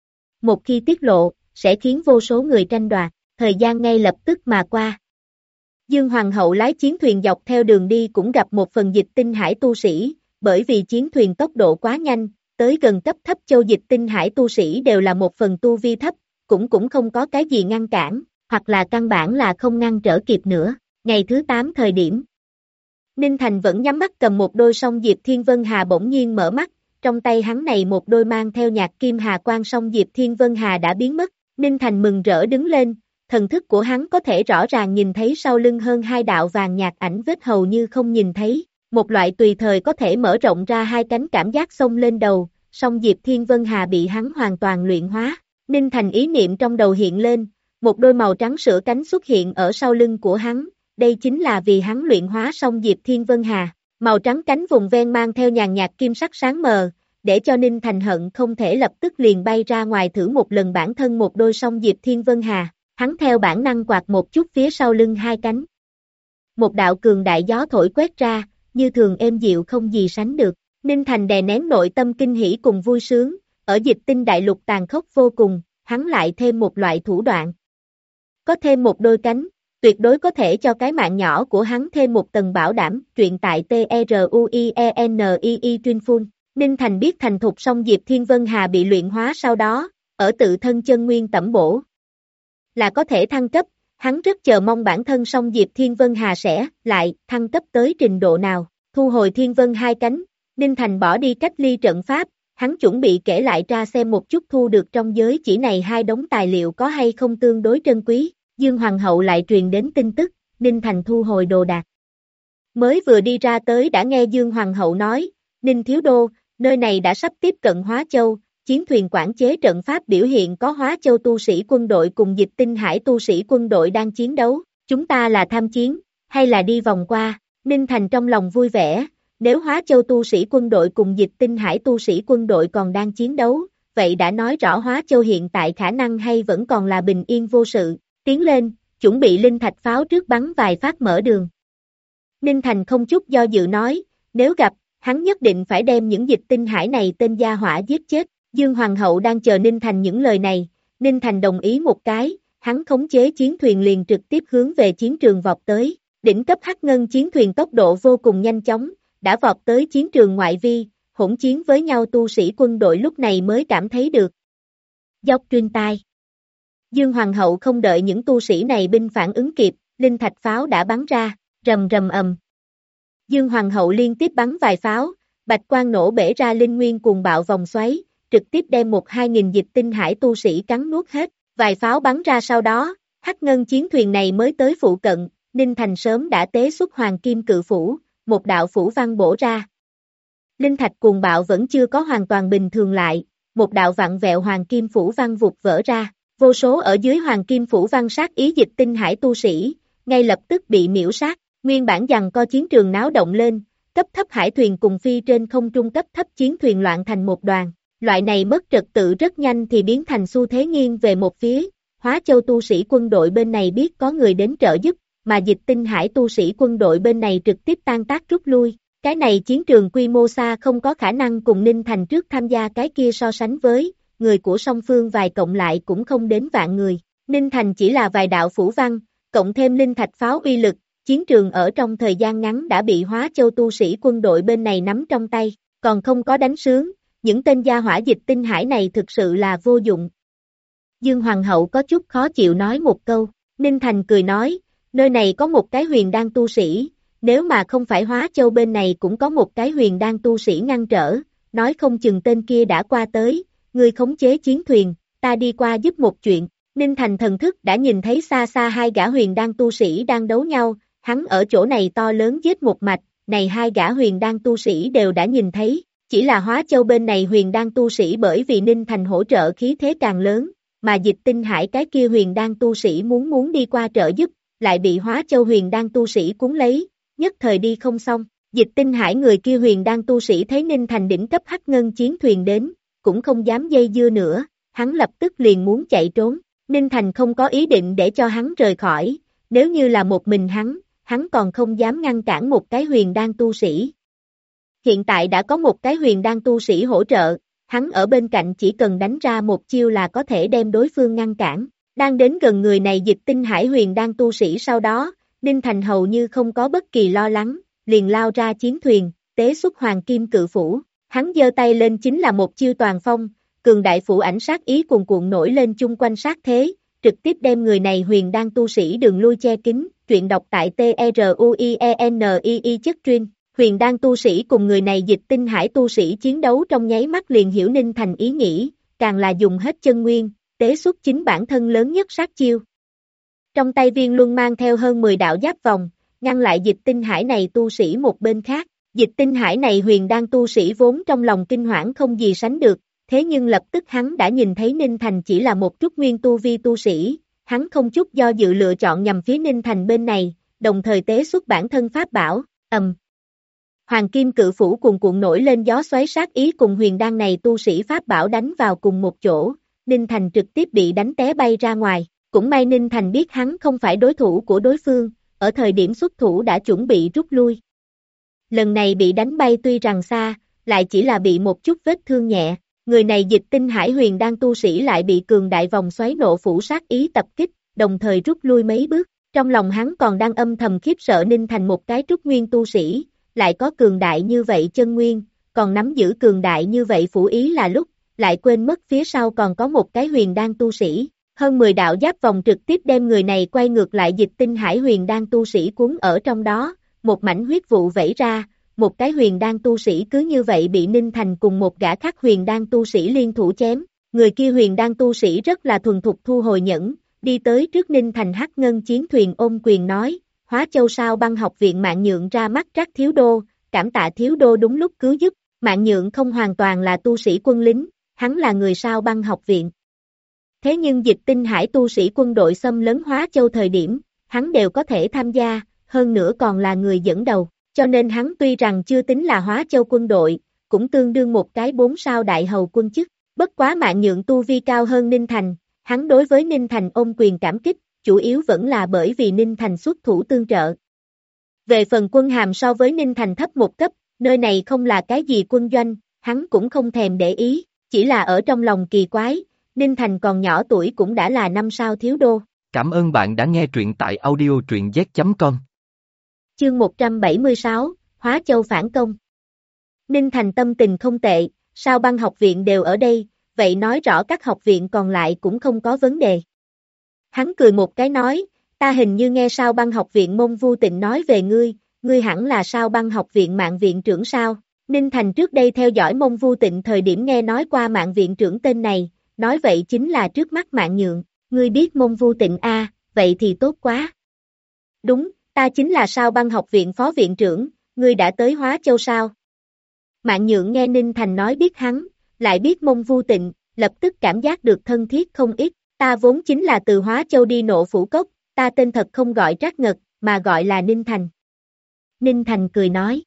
Một khi tiết lộ, sẽ khiến vô số người tranh đoạt, thời gian ngay lập tức mà qua. Dương Hoàng hậu lái chiến thuyền dọc theo đường đi cũng gặp một phần dịch tinh hải tu sĩ, bởi vì chiến thuyền tốc độ quá nhanh, tới gần cấp thấp châu dịch tinh hải tu sĩ đều là một phần tu vi thấp, cũng không có cái gì ngăn cản, hoặc là căn bản là không ngăn trở kịp nữa. Ngày thứ 8 thời điểm, Ninh Thành vẫn nhắm mắt cầm một đôi song Diệp Thiên Vân Hà bỗng nhiên mở mắt, trong tay hắn này một đôi mang theo nhạt kim hà quang song Diệp Thiên Vân Hà đã biến mất, Ninh Thành mừng rỡ đứng lên, thần thức của hắn có thể rõ ràng nhìn thấy sau lưng hơn hai đạo vàng nhạt ảnh vết hầu như không nhìn thấy, một loại tùy thời có thể mở rộng ra hai cánh cảm giác xông lên đầu, song Diệp Thiên Vân Hà bị hắn hoàn toàn luyện hóa, Ninh Thành ý niệm trong đầu hiện lên, một đôi màu trắng sữa cánh xuất hiện ở sau lưng của hắn, đây chính là vì hắn luyện hóa song Diệp Thiên Vân Hà, màu trắng cánh vùng ven mang theo nhàn nhạt kim sắc sáng mờ, để cho Ninh Thành hận không thể lập tức liền bay ra ngoài thử một lần bản thân một đôi song Diệp Thiên Vân Hà, hắn theo bản năng quạt một chút phía sau lưng hai cánh. Một đạo cường đại gió thổi quét ra, như thường êm dịu không gì sánh được, Ninh Thành đè nén nội tâm kinh hỉ cùng vui sướng, ở dịch tinh đại lục tàn khốc vô cùng, hắn lại thêm một loại thủ đoạn. Có thêm một đôi cánh, tuyệt đối có thể cho cái mạng nhỏ của hắn thêm một tầng bảo đảm, truyện tại TRUIENII Tuyên Phun. Ninh Thành biết thành thục song Diệp Thiên Vân Hà bị luyện hóa sau đó, ở tự thân chân nguyên tẩm bổ là có thể thăng cấp, hắn rất chờ mong bản thân song Diệp Thiên Vân Hà sẽ lại thăng cấp tới trình độ nào, thu hồi Thiên Vân hai cánh, Ninh Thành bỏ đi cách ly trận pháp, hắn chuẩn bị kể lại ra xem một chút thu được trong giới chỉ này hai đống tài liệu có hay không tương đối trân quý, Dương Hoàng hậu lại truyền đến tin tức, Ninh Thành thu hồi đồ đạc. Mới vừa đi ra tới đã nghe Dương Hoàng hậu nói, Ninh Thiếu Đô, nơi này đã sắp tiếp cận Hóa Châu, chiến thuyền quản chế trận pháp biểu hiện có Hóa Châu tu sĩ quân đội cùng dịch tinh hải tu sĩ quân đội đang chiến đấu, chúng ta là tham chiến, hay là đi vòng qua, Ninh Thành trong lòng vui vẻ, nếu Hóa Châu tu sĩ quân đội cùng dịch tinh hải tu sĩ quân đội còn đang chiến đấu, vậy đã nói rõ Hóa Châu hiện tại khả năng hay vẫn còn là bình yên vô sự, tiến lên, chuẩn bị linh thạch pháo trước bắn vài phát mở đường. Ninh Thành không chút do dự nói, nếu gặp, hắn nhất định phải đem những dịch tinh hải này tên gia hỏa giết chết. Dương Hoàng hậu đang chờ Ninh Thành những lời này, Ninh Thành đồng ý một cái, hắn khống chế chiến thuyền liền trực tiếp hướng về chiến trường vọt tới, đỉnh cấp hắc ngân chiến thuyền tốc độ vô cùng nhanh chóng, đã vọt tới chiến trường ngoại vi, hỗn chiến với nhau tu sĩ quân đội lúc này mới cảm thấy được. Dốc truyền tai. Dương Hoàng hậu không đợi những tu sĩ này binh phản ứng kịp, linh thạch pháo đã bắn ra, rầm rầm ầm. Dương Hoàng hậu liên tiếp bắn vài pháo, bạch quang nổ bể ra linh nguyên cuồng bạo vòng xoáy, trực tiếp đem 1-2 nghìn dịch tinh hải tu sĩ cắn nuốt hết, vài pháo bắn ra sau đó, hắc ngân chiến thuyền này mới tới phụ cận, Ninh Thành sớm đã tế xuất hoàng kim cự phủ, một đạo phủ văn bổ ra. Linh thạch cuồng bạo vẫn chưa có hoàn toàn bình thường lại, một đạo vặn vẹo hoàng kim phủ văn vụt vỡ ra, vô số ở dưới hoàng kim phủ văn sát ý dịch tinh hải tu sĩ, ngay lập tức bị miễu sát, nguyên bản giằng co chiến trường náo động lên, cấp thấp hải thuyền cùng phi trên không trung cấp thấp chiến thuyền loạn thành một đoàn. Loại này mất trật tự rất nhanh thì biến thành xu thế nghiêng về một phía, Hóa Châu tu sĩ quân đội bên này biết có người đến trợ giúp, mà dịch tinh hải tu sĩ quân đội bên này trực tiếp tan tác rút lui, cái này chiến trường quy mô xa không có khả năng cùng Ninh Thành trước tham gia cái kia so sánh với, người của song phương vài cộng lại cũng không đến vạn người, Ninh Thành chỉ là vài đạo phủ văn, cộng thêm linh thạch pháo uy lực, chiến trường ở trong thời gian ngắn đã bị Hóa Châu tu sĩ quân đội bên này nắm trong tay, còn không có đánh sướng. Những tên gia hỏa dịch tinh hải này thực sự là vô dụng. Dương Hoàng hậu có chút khó chịu nói một câu, Ninh Thành cười nói, nơi này có một cái huyền đan tu sĩ, nếu mà không phải Hóa Châu bên này cũng có một cái huyền đan tu sĩ ngăn trở, nói không chừng tên kia đã qua tới, ngươi khống chế chiến thuyền, ta đi qua giúp một chuyện, Ninh Thành thần thức đã nhìn thấy xa xa hai gã huyền đan tu sĩ đang đấu nhau, hắn ở chỗ này to lớn giết một mạch, này hai gã huyền đan tu sĩ đều đã nhìn thấy. Chỉ là Hóa Châu bên này huyền đan tu sĩ bởi vì Ninh Thành hỗ trợ khí thế càng lớn, mà dịch tinh hải cái kia huyền đan tu sĩ muốn đi qua trợ giúp, lại bị Hóa Châu huyền đan tu sĩ cuốn lấy, nhất thời đi không xong. Dịch tinh hải người kia huyền đan tu sĩ thấy Ninh Thành đỉnh cấp hắc ngân chiến thuyền đến, cũng không dám dây dưa nữa, hắn lập tức liền muốn chạy trốn. Ninh Thành không có ý định để cho hắn rời khỏi, nếu như là một mình hắn còn không dám ngăn cản một cái huyền đan tu sĩ. Hiện tại đã có một cái huyền đan tu sĩ hỗ trợ, hắn ở bên cạnh chỉ cần đánh ra một chiêu là có thể đem đối phương ngăn cản. Đang đến gần người này dịch tinh hải huyền đan tu sĩ sau đó, Ninh Thành hầu như không có bất kỳ lo lắng, liền lao ra chiến thuyền, tế xuất hoàng kim cự phủ. Hắn giơ tay lên chính là một chiêu toàn phong, cường đại phủ ảnh sát ý cuồn cuộn nổi lên chung quanh sát thế, trực tiếp đem người này huyền đan tu sĩ đường lui che kín. Truyện đọc tại TRUIENII chất truyện. Huyền đan tu sĩ cùng người này Dịch Tinh Hải tu sĩ chiến đấu trong nháy mắt liền hiểu Ninh Thành ý nghĩ, càng là dùng hết chân nguyên, tế xuất chính bản thân lớn nhất sát chiêu. Trong tay Viên Luân mang theo hơn 10 đạo giáp vòng, ngăn lại Dịch Tinh Hải này tu sĩ một bên khác. Dịch Tinh Hải này huyền đan tu sĩ vốn trong lòng kinh hoảng không gì sánh được, thế nhưng lập tức hắn đã nhìn thấy Ninh Thành chỉ là một trúc nguyên tu vi tu sĩ, hắn không chút do dự lựa chọn nhằm phía Ninh Thành bên này, đồng thời tế xuất bản thân pháp bảo, Hoàng kim cự phủ cuồn cuộn nổi lên gió xoáy sát ý cùng huyền đan này tu sĩ pháp bảo đánh vào cùng một chỗ, Ninh Thành trực tiếp bị đánh té bay ra ngoài, cũng may Ninh Thành biết hắn không phải đối thủ của đối phương, ở thời điểm xuất thủ đã chuẩn bị rút lui. Lần này bị đánh bay tuy rằng xa, lại chỉ là bị một chút vết thương nhẹ, người này Dịch Tinh Hải huyền đan tu sĩ lại bị cường đại vòng xoáy nộ phủ sát ý tập kích, đồng thời rút lui mấy bước, trong lòng hắn còn đang âm thầm khiếp sợ Ninh Thành một cái trúc nguyên tu sĩ, lại có cường đại như vậy chân nguyên, còn nắm giữ cường đại như vậy phủ ý là lúc, lại quên mất phía sau còn có một cái huyền đan tu sĩ, hơn 10 đạo giáp vòng trực tiếp đem người này quay ngược lại Dịch Tinh Hải huyền đan tu sĩ cuốn ở trong đó, một mảnh huyết vụ vẩy ra, một cái huyền đan tu sĩ cứ như vậy bị Ninh Thành cùng một gã khác huyền đan tu sĩ liên thủ chém, người kia huyền đan tu sĩ rất là thuần thục thu hồi nhẫn, đi tới trước Ninh Thành hắc ngân chiến thuyền ôm quyền nói, Hóa Châu Sao Băng học viện Mạng Nhượng ra mắt Trác thiếu đô, cảm tạ thiếu đô đúng lúc cứu giúp, Mạng Nhượng không hoàn toàn là tu sĩ quân lính, hắn là người Sao Băng học viện. Thế nhưng Dịch Tinh Hải tu sĩ quân đội xâm lấn Hóa Châu thời điểm, hắn đều có thể tham gia, hơn nữa còn là người dẫn đầu, cho nên hắn tuy rằng chưa tính là Hóa Châu quân đội, cũng tương đương một cái 4 sao đại hầu quân chức, bất quá Mạng Nhượng tu vi cao hơn Ninh Thành, hắn đối với Ninh Thành ôm quyền cảm kích, chủ yếu vẫn là bởi vì Ninh Thành xuất thủ tương trợ. Về phần quân hàm so với Ninh Thành thấp một cấp, nơi này không là cái gì quân doanh, hắn cũng không thèm để ý, chỉ là ở trong lòng kỳ quái, Ninh Thành còn nhỏ tuổi cũng đã là 5 sao thiếu đô. Cảm ơn bạn đã nghe truyện tại audio.truyện.z.com. Chương 176, Hóa Châu phản công. Ninh Thành tâm tình không tệ, Sao Băng học viện đều ở đây, vậy nói rõ các học viện còn lại cũng không có vấn đề. Hắn cười một cái nói, ta hình như nghe Sao Băng học viện Mông Vu Tịnh nói về ngươi hẳn là Sao Băng học viện Mạng viện trưởng sao? Ninh Thành trước đây theo dõi Mông Vu Tịnh thời điểm nghe nói qua Mạng viện trưởng tên này, nói vậy chính là trước mắt Mạng Nhượng, ngươi biết Mông Vu Tịnh a, vậy thì tốt quá. Đúng, ta chính là Sao Băng học viện phó viện trưởng, ngươi đã tới Hóa Châu sao? Mạng Nhượng nghe Ninh Thành nói biết hắn, lại biết Mông Vu Tịnh, lập tức cảm giác được thân thiết không ít, ta vốn chính là từ Hóa Châu đi Nộ Phủ Cốc, ta tên thật không gọi Trác Ngật, mà gọi là Ninh Thành. Ninh Thành cười nói.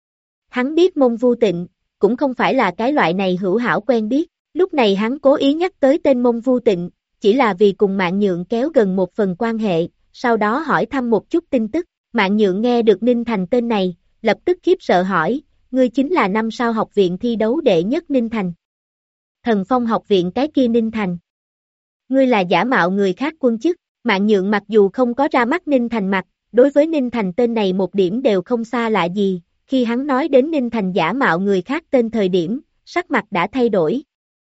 Hắn biết Mông Vu Tịnh, cũng không phải là cái loại này hữu hảo quen biết, lúc này hắn cố ý nhắc tới tên Mông Vu Tịnh, chỉ là vì cùng Mạng Nhượng kéo gần một phần quan hệ, sau đó hỏi thăm một chút tin tức, Mạng Nhượng nghe được Ninh Thành tên này, lập tức khiếp sợ hỏi, ngươi chính là 5 sao học viện thi đấu đệ nhất Ninh Thành. Thần Phong học viện cái kia Ninh Thành. Ngươi là giả mạo người khác quân chức, Mạng Nhượng mặc dù không có ra mắt Ninh Thành mặt, đối với Ninh Thành tên này một điểm đều không xa lạ gì, khi hắn nói đến Ninh Thành giả mạo người khác tên thời điểm, sắc mặt đã thay đổi.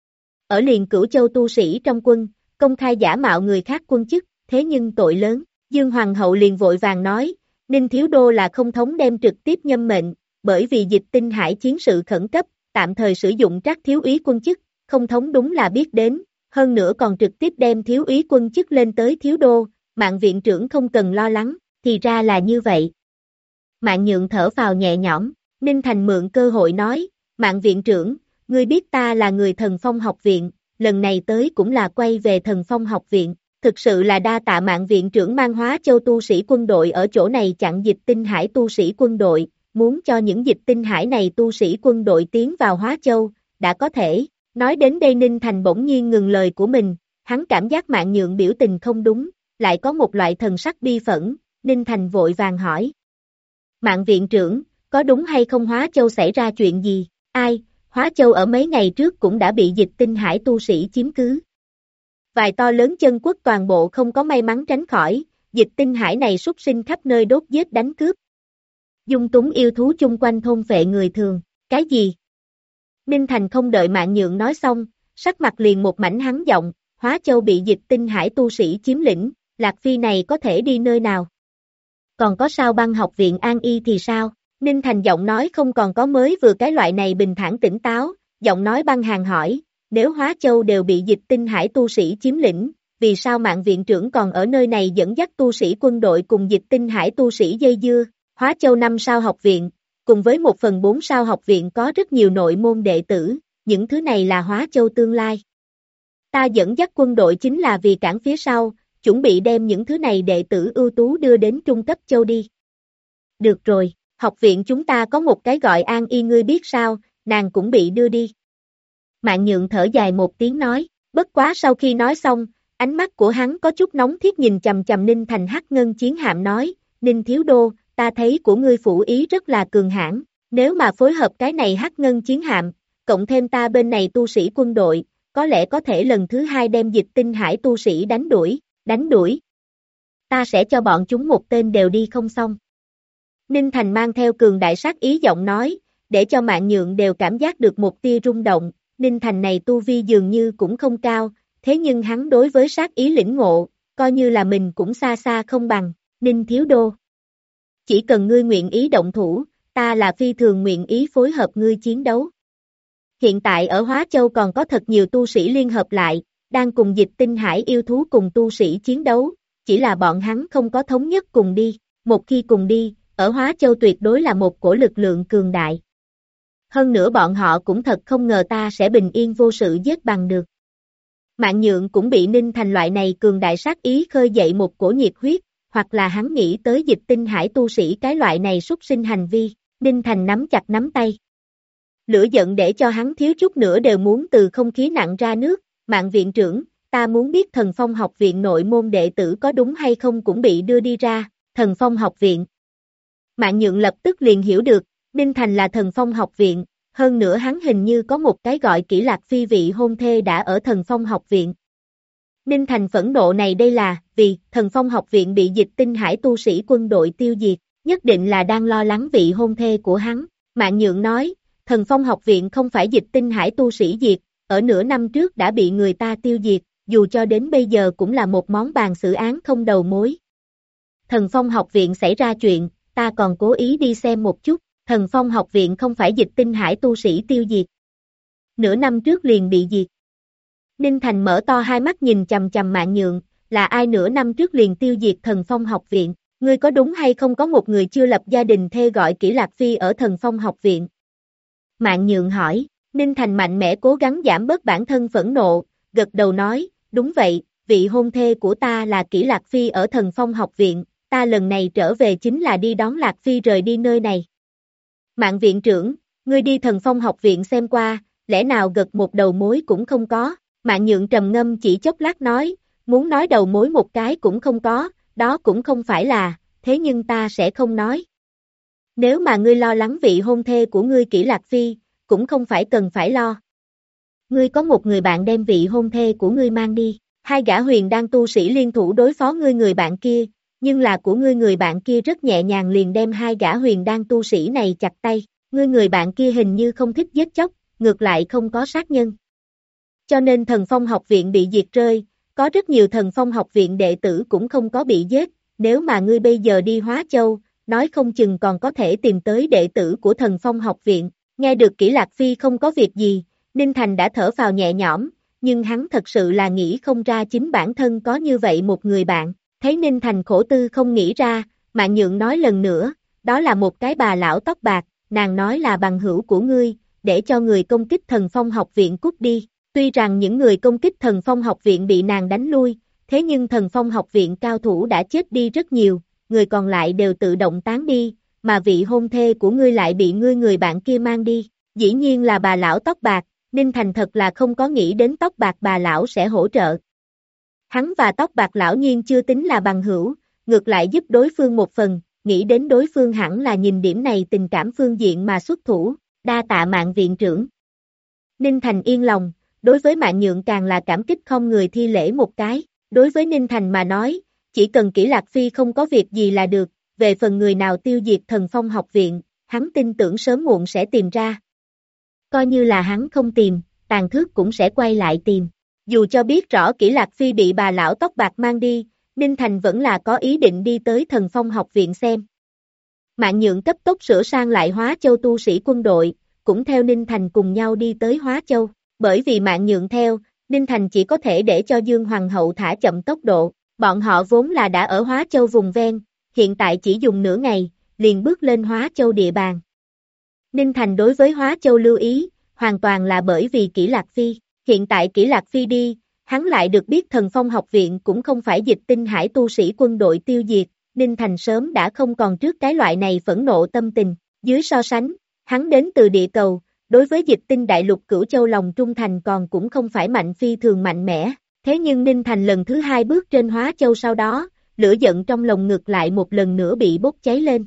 Ở liền Cửu Châu tu sĩ trong quân, công khai giả mạo người khác quân chức, thế nhưng tội lớn, Dương Hoàng hậu liền vội vàng nói, Ninh thiếu đô là không thống đem trực tiếp nhâm mệnh, bởi vì Dịch Tinh Hải chiến sự khẩn cấp, tạm thời sử dụng Trác thiếu úy quân chức, không thống đúng là biết đến, hơn nữa còn trực tiếp đem thiếu úy quân chức lên tới thiếu đô, Mạng viện trưởng không cần lo lắng, thì ra là như vậy. Mạng Nhượng thở phào nhẹ nhõm, Ninh Thành mượn cơ hội nói, Mạng viện trưởng, ngươi biết ta là người Thần Phong học viện, lần này tới cũng là quay về Thần Phong học viện, thực sự là đa tạ Mạng viện trưởng mang Hóa Châu tu sĩ quân đội ở chỗ này chặn Dịch Tinh Hải tu sĩ quân đội, muốn cho những Dịch Tinh Hải này tu sĩ quân đội tiến vào Hóa Châu, đã có thể. Nói đến đây Ninh Thành bỗng nhiên ngừng lời của mình, hắn cảm giác Mạng Nhượng biểu tình không đúng, lại có một loại thần sắc bi phẫn, Ninh Thành vội vàng hỏi. Mạng viện trưởng, có đúng hay không Hóa Châu xảy ra chuyện gì? Ai, Hóa Châu ở mấy ngày trước cũng đã bị Dịch Tinh Hải tu sĩ chiếm cứ. Vài to lớn chân quốc toàn bộ không có may mắn tránh khỏi, Dịch Tinh Hải này súc sinh khắp nơi đốt giết đánh cướp. Dung túng yêu thú chung quanh thôn phệ người thường, cái gì? Ninh Thành không đợi Mạn Nhượng nói xong, sắc mặt liền một mảnh hắn giọng, Hóa Châu bị Dịch Tinh Hải tu sĩ chiếm lĩnh, Lạc Phi này có thể đi nơi nào? Còn có Sao Băng học viện An Y thì sao? Ninh Thành giọng nói không còn có mới vừa cái loại này bình thản tỉnh táo, giọng nói băng hàng hỏi, nếu Hóa Châu đều bị Dịch Tinh Hải tu sĩ chiếm lĩnh, vì sao Mạn viện trưởng còn ở nơi này dẫn dắt tu sĩ quân đội cùng Dịch Tinh Hải tu sĩ dây dưa? Hóa Châu 5 sao học viện, cùng với 1/4 sao học viện có rất nhiều nội môn đệ tử, những thứ này là Hóa Châu tương lai. Ta dẫn dắt quân đội chính là vì cản phía sau, chuẩn bị đem những thứ này đệ tử ưu tú đưa đến trung cấp châu đi. Được rồi, học viện chúng ta có một cái gọi An Y ngươi biết sao, nàng cũng bị đưa đi. Mạn Nhượng thở dài một tiếng nói, bất quá sau khi nói xong, ánh mắt của hắn có chút nóng thiết nhìn chầm chầm Ninh Thành Hắc Ngân Chiến Hạm nói, Ninh Thiếu Đô, ta thấy của ngươi phủ ý rất là cường hãn, nếu mà phối hợp cái này Hắc Ngân Chiến Hạm, cộng thêm ta bên này tu sĩ quân đội, có lẽ có thể lần thứ 2 đem Dịch Tinh Hải tu sĩ đánh đuổi. Ta sẽ cho bọn chúng một tên đều đi không xong. Ninh Thành mang theo cường đại sát ý giọng nói, để cho Mạn Nhượng đều cảm giác được một tia rung động, Ninh Thành này tu vi dường như cũng không cao, thế nhưng hắn đối với sát ý lĩnh ngộ, coi như là mình cũng xa xa không bằng, Ninh Thiếu Đô. Chỉ cần ngươi nguyện ý động thủ, ta là phi thường nguyện ý phối hợp ngươi chiến đấu. Hiện tại ở Hóa Châu còn có thật nhiều tu sĩ liên hợp lại, đang cùng Dịch Tinh Hải yêu thú cùng tu sĩ chiến đấu, chỉ là bọn hắn không có thống nhất cùng đi, một khi cùng đi, ở Hóa Châu tuyệt đối là một cổ lực lượng cường đại. Hơn nữa bọn họ cũng thật không ngờ ta sẽ bình yên vô sự giết bằng được. Mạn Nhượng cũng bị Ninh Thành loại này cường đại sát ý khơi dậy một cổ nhiệt huyết, hoặc là hắn nghĩ tới Dịch Tinh Hải tu sĩ cái loại này súc sinh hành vi, Ninh Thành nắm chặt nắm tay. Lửa giận để cho hắn thiếu chút nữa đều muốn từ không khí nặng ra nước, Mạn viện trưởng, ta muốn biết Thần Phong học viện nội môn đệ tử có đúng hay không cũng bị đưa đi ra, Thần Phong học viện. Mạn Nhượng lập tức liền hiểu được, Ninh Thành là Thần Phong học viện, hơn nữa hắn hình như có một cái gọi Kỷ Lạc Phi vị hôn thê đã ở Thần Phong học viện. Ninh Thành phẫn nộ này đây là, vì, Thần Phong học viện bị Dịch Tinh Hải tu sĩ quân đội tiêu diệt, nhất định là đang lo lắng vị hôn thê của hắn. Mạn Nhượng nói, Thần Phong học viện không phải Dịch Tinh Hải tu sĩ diệt, ở nửa năm trước đã bị người ta tiêu diệt, dù cho đến bây giờ cũng là một món bàn xử án không đầu mối. Thần Phong học viện xảy ra chuyện, ta còn cố ý đi xem một chút, Thần Phong học viện không phải Dịch Tinh Hải tu sĩ tiêu diệt. Nửa năm trước liền bị diệt. Ninh Thành mở to hai mắt nhìn chầm chầm Mạn Nhượng, là ai nửa năm trước liền tiêu diệt Thần Phong học viện, ngươi có đúng hay không có một người chưa lập gia đình thê gọi Kỷ Lạc Phi ở Thần Phong học viện? Mạn Nhượng hỏi, Ninh Thành mạnh mẽ cố gắng giảm bớt bản thân phẫn nộ, gật đầu nói, đúng vậy, vị hôn thê của ta là Kỷ Lạc Phi ở Thần Phong học viện, ta lần này trở về chính là đi đón Lạc Phi rời đi nơi này. Mạn viện trưởng, ngươi đi Thần Phong học viện xem qua, lẽ nào gật một đầu mối cũng không có? Mạn Nhượng trầm ngâm chỉ chốc lát nói, muốn nói đầu mối một cái cũng không có, đó cũng không phải là, thế nhưng ta sẽ không nói. Nếu mà ngươi lo lắng vị hôn thê của ngươi Kỷ Lạc Phi, cũng không phải cần phải lo. Ngươi có một người bạn đem vị hôn thê của ngươi mang đi, hai gã huyền đan tu sĩ liên thủ đối phó ngươi người bạn kia, nhưng là của ngươi người bạn kia rất nhẹ nhàng liền đem hai gã huyền đan tu sĩ này chặt tay, ngươi người bạn kia hình như không thích giết chóc, ngược lại không có sát nhân. Cho nên Thần Phong học viện bị diệt rơi, có rất nhiều Thần Phong học viện đệ tử cũng không có bị giết, nếu mà ngươi bây giờ đi Hóa Châu, nói không chừng còn có thể tìm tới đệ tử của Thần Phong học viện. Nghe được Kỷ Lạc Phi không có việc gì, Ninh Thành đã thở phào nhẹ nhõm, nhưng hắn thật sự là nghĩ không ra chính bản thân có như vậy một người bạn. Thấy Ninh Thành khổ tư không nghĩ ra, Mạn Nhượng nói lần nữa, đó là một cái bà lão tóc bạc, nàng nói là bằng hữu của ngươi, để cho người công kích Thần Phong học viện cút đi. Tuy rằng những người công kích Thần Phong học viện bị nàng đánh lui, thế nhưng Thần Phong học viện cao thủ đã chết đi rất nhiều, người còn lại đều tự động tán đi, mà vị hôn thê của ngươi lại bị ngươi người bạn kia mang đi. Dĩ nhiên là bà lão tóc bạc, Ninh Thành thật là không có nghĩ đến tóc bạc bà lão sẽ hỗ trợ. Hắn và tóc bạc lão nhiên chưa tính là bằng hữu, ngược lại giúp đối phương một phần, nghĩ đến đối phương hẳn là nhìn điểm này tình cảm phương diện mà xuất thủ, đa tạ Mạn viện trưởng. Ninh Thành yên lòng, đối với Mạn Nhượng càng là cảm kích không người thi lễ một cái, đối với Ninh Thành mà nói, chỉ cần Kỷ Lạc Phi không có việc gì là được, về phần người nào tiêu diệt Thần Phong học viện, hắn tin tưởng sớm muộn sẽ tìm ra. Coi như là hắn không tìm, Tàn Thước cũng sẽ quay lại tìm. Dù cho biết rõ Kỷ Lạc Phi bị bà lão tóc bạc mang đi, Ninh Thành vẫn là có ý định đi tới Thần Phong học viện xem. Mạn Nhượng cấp tốc sửa sang lại Hóa Châu tu sĩ quân đội, cũng theo Ninh Thành cùng nhau đi tới Hóa Châu. Bởi vì Mạn Nhượng theo, Ninh Thành chỉ có thể để cho Dương Hoàng hậu thả chậm tốc độ. Bọn họ vốn là đã ở Hóa Châu vùng ven, hiện tại chỉ dùng nửa ngày, liền bước lên Hóa Châu địa bàn. Ninh Thành đối với Hóa Châu lưu ý, hoàn toàn là bởi vì Kỷ Lạc Phi. Hiện tại Kỷ Lạc Phi đi, hắn lại được biết Thần Phong học viện cũng không phải Dịch Tinh Hải tu sĩ quân đội tiêu diệt, Ninh Thành sớm đã không còn trước cái loại này phẫn nộ tâm tình. Dưới so sánh, hắn đến từ địa cầu, đối với Dịch Tinh đại lục Cửu Châu lòng trung thành còn cũng không phải mạnh phi thường mạnh mẽ. Thế nhưng Ninh Thành lần thứ hai bước trên Hóa Châu sau đó, lửa giận trong lồng ngực lại một lần nữa bị bốc cháy lên.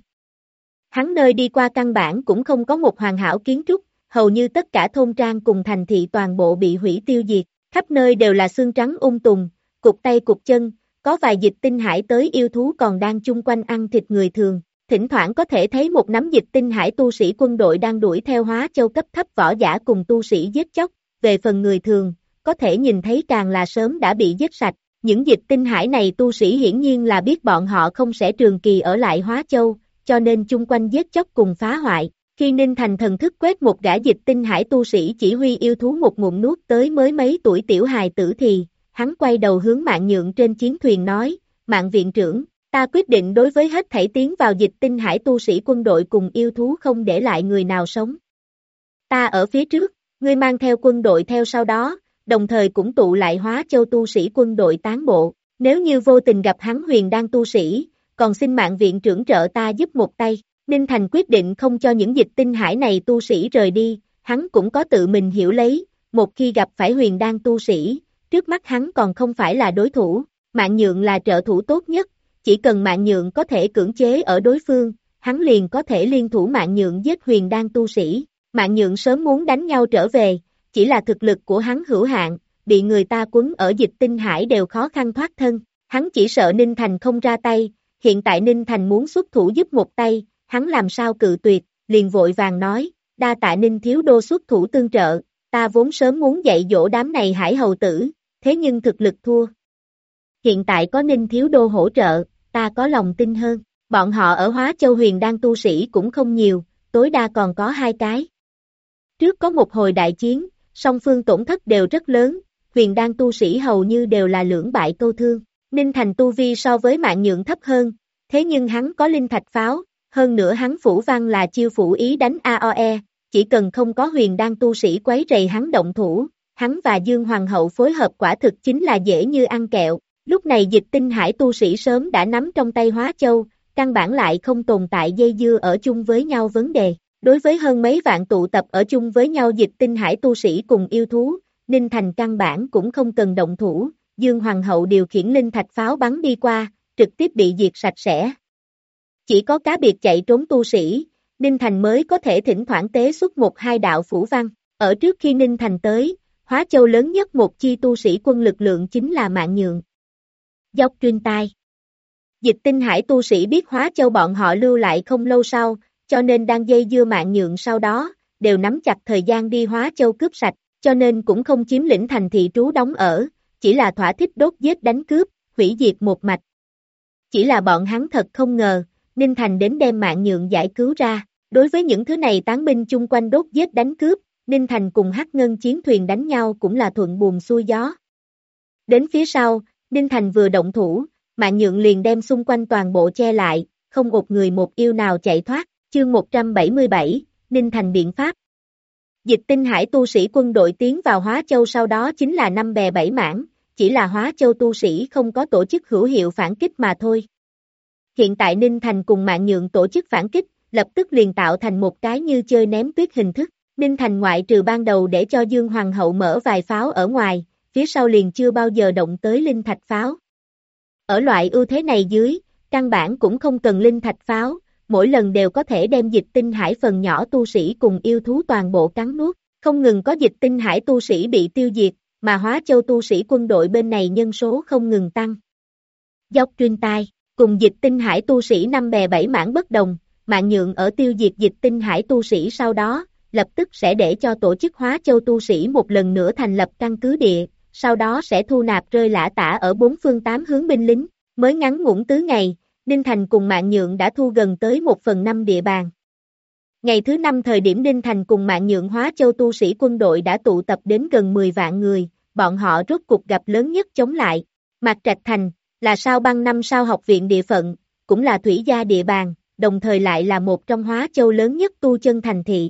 Hắn nơi đi qua căn bản cũng không có một hoàn hảo kiến trúc, hầu như tất cả thôn trang cùng thành thị toàn bộ bị hủy tiêu diệt, khắp nơi đều là xương trắng tùng, cục tay cục chân, có vài Dịch Tinh Hải tới yêu thú còn đang chung quanh ăn thịt người thường. Thỉnh thoảng có thể thấy một nắm Dịch Tinh Hải tu sĩ quân đội đang đuổi theo Hóa Châu cấp thấp võ giả cùng tu sĩ giết chóc, về phần người thường, có thể nhìn thấy càng là sớm đã bị giết sạch. Những Dịch Tinh Hải này tu sĩ hiển nhiên là biết bọn họ không sẽ trường kỳ ở lại Hóa Châu, cho nên chung quanh giết chóc cùng phá hoại. Khi Ninh Thành thần thức quét một gã Dịch Tinh Hải tu sĩ chỉ huy yêu thú một ngụm nuốt tới mới mấy tuổi tiểu hài tử thì, hắn quay đầu hướng Mạn Nhượng trên chiến thuyền nói, Mạn viện trưởng, ta quyết định đối với hết thảy tiến vào Dịch Tinh Hải tu sĩ quân đội cùng yêu thú không để lại người nào sống. Ta ở phía trước, ngươi mang theo quân đội theo sau đó, đồng thời cũng tụ lại Hóa Châu tu sĩ quân đội tán bộ, nếu như vô tình gặp hắn Huyền Đan tu sĩ, còn xin Mạn viện trưởng trợ ta giúp một tay. Ninh Thành quyết định không cho những Dịch Tinh Hải này tu sĩ rời đi, hắn cũng có tự mình hiểu lấy, một khi gặp phải Huyền Đan tu sĩ, trước mắt hắn còn không phải là đối thủ, Mạn Nhượng là trợ thủ tốt nhất, chỉ cần Mạn Nhượng có thể cưỡng chế ở đối phương, hắn liền có thể liên thủ Mạn Nhượng giết Huyền Đan tu sĩ. Mạn Nhượng sớm muốn đánh nhau trở về, chỉ là thực lực của hắn hữu hạn, bị người ta quấn ở Dịch Tinh Hải đều khó khăn thoát thân, hắn chỉ sợ Ninh Thành không ra tay, hiện tại Ninh Thành muốn xuất thủ giúp một tay, hắn làm sao cự tuyệt, liền vội vàng nói, đa tạ Ninh thiếu đô xuất thủ tương trợ, ta vốn sớm muốn dạy dỗ đám này hải hầu tử, thế nhưng thực lực thua. Hiện tại có Ninh thiếu đô hỗ trợ, ta có lòng tin hơn, bọn họ ở Hóa Châu Huyền Đan tu sĩ cũng không nhiều, tối đa còn có 2 cái. Trước có một hồi đại chiến, song phương tổn thất đều rất lớn, Huyền Đan tu sĩ hầu như đều là lưỡng bại câu thương, Ninh Thành tu vi so với Mạn Nhượng thấp hơn, thế nhưng hắn có linh thạch pháo, hơn nữa hắn phủ văn là chiêu phủ ý đánh AOE, chỉ cần không có Huyền Đan tu sĩ quấy rầy hắn động thủ, hắn và Dương Hoàng hậu phối hợp quả thực chính là dễ như ăn kẹo. Lúc này Dịch Tinh Hải tu sĩ sớm đã nắm trong tay Hóa Châu, căn bản lại không tồn tại dây dưa ở chung với nhau vấn đề. Đối với hơn mấy vạn tụ tập ở chung với nhau Dịch Tinh Hải tu sĩ cùng yêu thú, Ninh Thành căn bản cũng không cần động thủ, Dương Hoàng hậu điều khiển linh thạch pháo bắn đi qua, trực tiếp bị diệt sạch sẽ. Chỉ có cá biệt chạy trốn tu sĩ, Ninh Thành mới có thể thỉnh thoảng tế xuất 1-2 đạo phủ văn. Ở trước khi Ninh Thành tới, Hóa Châu lớn nhất một chi tu sĩ quân lực lượng chính là Mạn Nhượng. Dốc truyền tai. Dịch Tinh Hải tu sĩ biết Hóa Châu bọn họ lưu lại không lâu sau, cho nên đang dây dưa Mạn Nhượng sau đó, đều nắm chặt thời gian đi Hóa Châu cướp sạch, cho nên cũng không chiếm lĩnh thành thị trú đóng ở, chỉ là thỏa thích đốt giết đánh cướp, hủy diệt một mạch. Chỉ là bọn hắn thật không ngờ, Ninh Thành đến đem Mạn Nhượng giải cứu ra, đối với những thứ này tán binh chung quanh đốt giết đánh cướp, Ninh Thành cùng Hắc Ngân chiến thuyền đánh nhau cũng là thuận buồm xuôi gió. Đến phía sau, Ninh Thành vừa động thủ, Mạn Nhượng liền đem xung quanh toàn bộ che lại, không một người một yêu nào chạy thoát, chương 177, Ninh Thành biện pháp. Dịch Tinh Hải tu sĩ quân đội tiến vào Hóa Châu sau đó chính là 5 bè 7 mảng, chỉ là Hóa Châu tu sĩ không có tổ chức hữu hiệu phản kích mà thôi. Hiện tại Ninh Thành cùng Mạn Nhượng tổ chức phản kích, lập tức liền tạo thành một cái như chơi ném tuyết hình thức. Ninh Thành ngoại trừ ban đầu để cho Dương Hoàng hậu mở vài pháo ở ngoài, phía sau liền chưa bao giờ động tới linh thạch pháo. Ở loại ưu thế này dưới, căn bản cũng không cần linh thạch pháo, mỗi lần đều có thể đem Dịch Tinh Hải phần nhỏ tu sĩ cùng yêu thú toàn bộ cắn nuốt, không ngừng có Dịch Tinh Hải tu sĩ bị tiêu diệt, mà Hóa Châu tu sĩ quân đội bên này nhân số không ngừng tăng. dốc truyền tai, cùng Dịch Tinh Hải tu sĩ năm bè bảy mảng bất đồng, Mạn Nhượng ở tiêu diệt Dịch Tinh Hải tu sĩ sau đó, lập tức sẽ để cho tổ chức Hóa Châu tu sĩ một lần nữa thành lập căn cứ địa, sau đó sẽ thu nạp rơi lả tả ở bốn phương tám hướng binh lính, mới ngắn ngủn tứ ngày, Ninh Thành cùng Mạn Nhượng đã thu gần tới 1/5 địa bàn. Ngày thứ 5 thời điểm Ninh Thành cùng Mạn Nhượng Hóa Châu tu sĩ quân đội đã tụ tập đến gần 10 vạn người, bọn họ rốt cục gặp lớn nhất chống lại. Mạc Trạch Thành, là Sao Băng 5 sao học viện địa phận, cũng là thủy gia địa bàn, đồng thời lại là một trong Hóa Châu lớn nhất tu chân thành thị.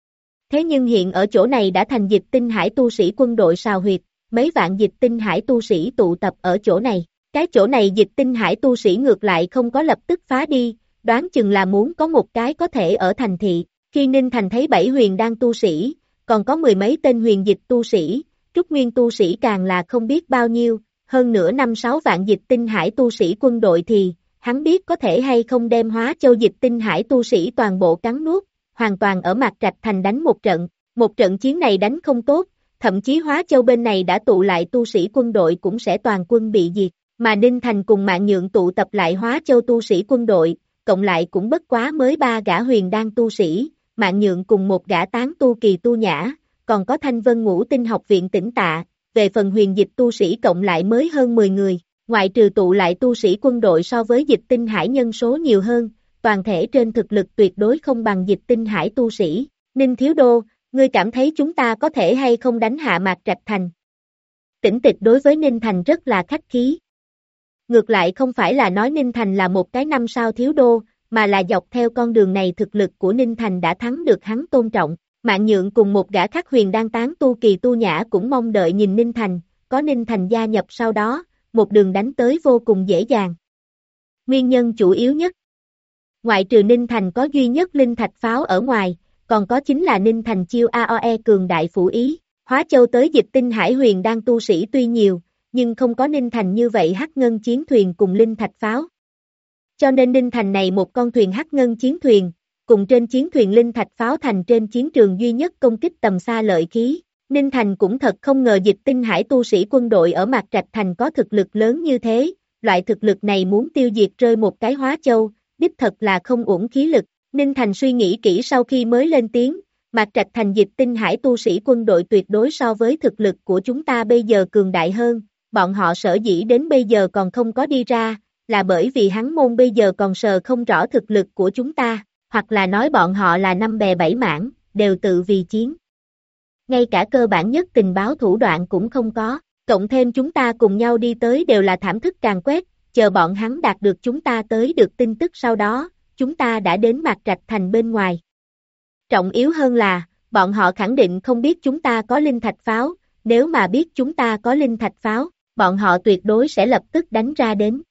Thế nhưng hiện ở chỗ này đã thành Dịch Tinh Hải tu sĩ quân đội sào huyệt, mấy vạn Dịch Tinh Hải tu sĩ tụ tập ở chỗ này. Cái chỗ này Dịch Tinh Hải tu sĩ ngược lại không có lập tức phá đi, đoán chừng là muốn có một cái có thể ở thành thị. Khi Ninh Thành thấy 7 huyền đan tu sĩ, còn có 10 mấy tên huyền dịch tu sĩ, trúc nguyên tu sĩ càng là không biết bao nhiêu, hơn nữa 5-6 vạn Dịch Tinh Hải tu sĩ quân đội thì, hắn biết có thể hay không đem Hóa Châu Dịch Tinh Hải tu sĩ toàn bộ cắn nuốt, hoàn toàn ở Mạc Trạch Thành đánh một trận chiến này đánh không tốt, thậm chí Hóa Châu bên này đã tụ lại tu sĩ quân đội cũng sẽ toàn quân bị diệt, mà Ninh Thành cùng Mạn Nhượng tụ tập lại Hóa Châu tu sĩ quân đội, cộng lại cũng bất quá mới 3 gã huyền đan tu sĩ, Mạn Nhượng cùng một gã tán tu kỳ tu nhã, còn có Thanh Vân Ngũ Tinh học viện Tĩnh Tạ, về phần huyền dịch tu sĩ cộng lại mới hơn 10 người, ngoại trừ tụ lại tu sĩ quân đội so với Dịch Tinh Hải nhân số nhiều hơn, toàn thể trên thực lực tuyệt đối không bằng Dịch Tinh Hải tu sĩ. Ninh Thiếu Đô, ngươi cảm thấy chúng ta có thể hay không đánh hạ Mạc Trạch Thành? Tĩnh Tịch đối với Ninh Thành rất là khách khí. Ngược lại không phải là nói Ninh Thành là một cái 5 sao thiếu đô, mà là dọc theo con đường này thực lực của Ninh Thành đã thắng được hắn tôn trọng. Mạn Nhượng cùng một gã khác huyền đan tán tu kỳ tu nhã cũng mong đợi nhìn Ninh Thành, có Ninh Thành gia nhập sau đó, một đường đánh tới vô cùng dễ dàng. Nguyên nhân chủ yếu nhất, ngoại trừ Ninh Thành có duy nhất linh thạch pháo ở ngoài, còn có chính là Ninh Thành chiêu AOE cường đại phủ ý. Hóa Châu tới Dịch Tinh Hải huyền đan tu sĩ tuy nhiều, nhưng không có Ninh Thành như vậy hắc ngân chiến thuyền cùng linh thạch pháo. Cho nên Ninh Thành này một con thuyền hắc ngân chiến thuyền, cùng trên chiến thuyền linh thạch pháo thành trên chiến trường duy nhất công kích tầm xa lợi khí. Ninh Thành cũng thật không ngờ Dịch Tinh Hải tu sĩ quân đội ở Mạc Trạch Thành có thực lực lớn như thế, loại thực lực này muốn tiêu diệt rơi một cái Hóa Châu, đích thật là không uổng khí lực. Ninh Thành suy nghĩ kỹ sau khi mới lên tiếng, Mạc Trạch Thành Dịch Tinh Hải tu sĩ quân đội tuyệt đối so với thực lực của chúng ta bây giờ cường đại hơn, bọn họ sở dĩ đến bây giờ còn không có đi ra, là bởi vì hắn môn bây giờ còn sờ không rõ thực lực của chúng ta, hoặc là nói bọn họ là 5 bè 7 mảng, đều tự vì chiến. Ngay cả cơ bản nhất tình báo thủ đoạn cũng không có, cộng thêm chúng ta cùng nhau đi tới đều là thảm thức càn quét, chờ bọn hắn đạt được chúng ta tới được tin tức sau đó, chúng ta đã đến Mạc Trạch Thành bên ngoài. Trọng yếu hơn là, bọn họ khẳng định không biết chúng ta có linh thạch pháo, nếu mà biết chúng ta có linh thạch pháo, bọn họ tuyệt đối sẽ lập tức đánh ra đến.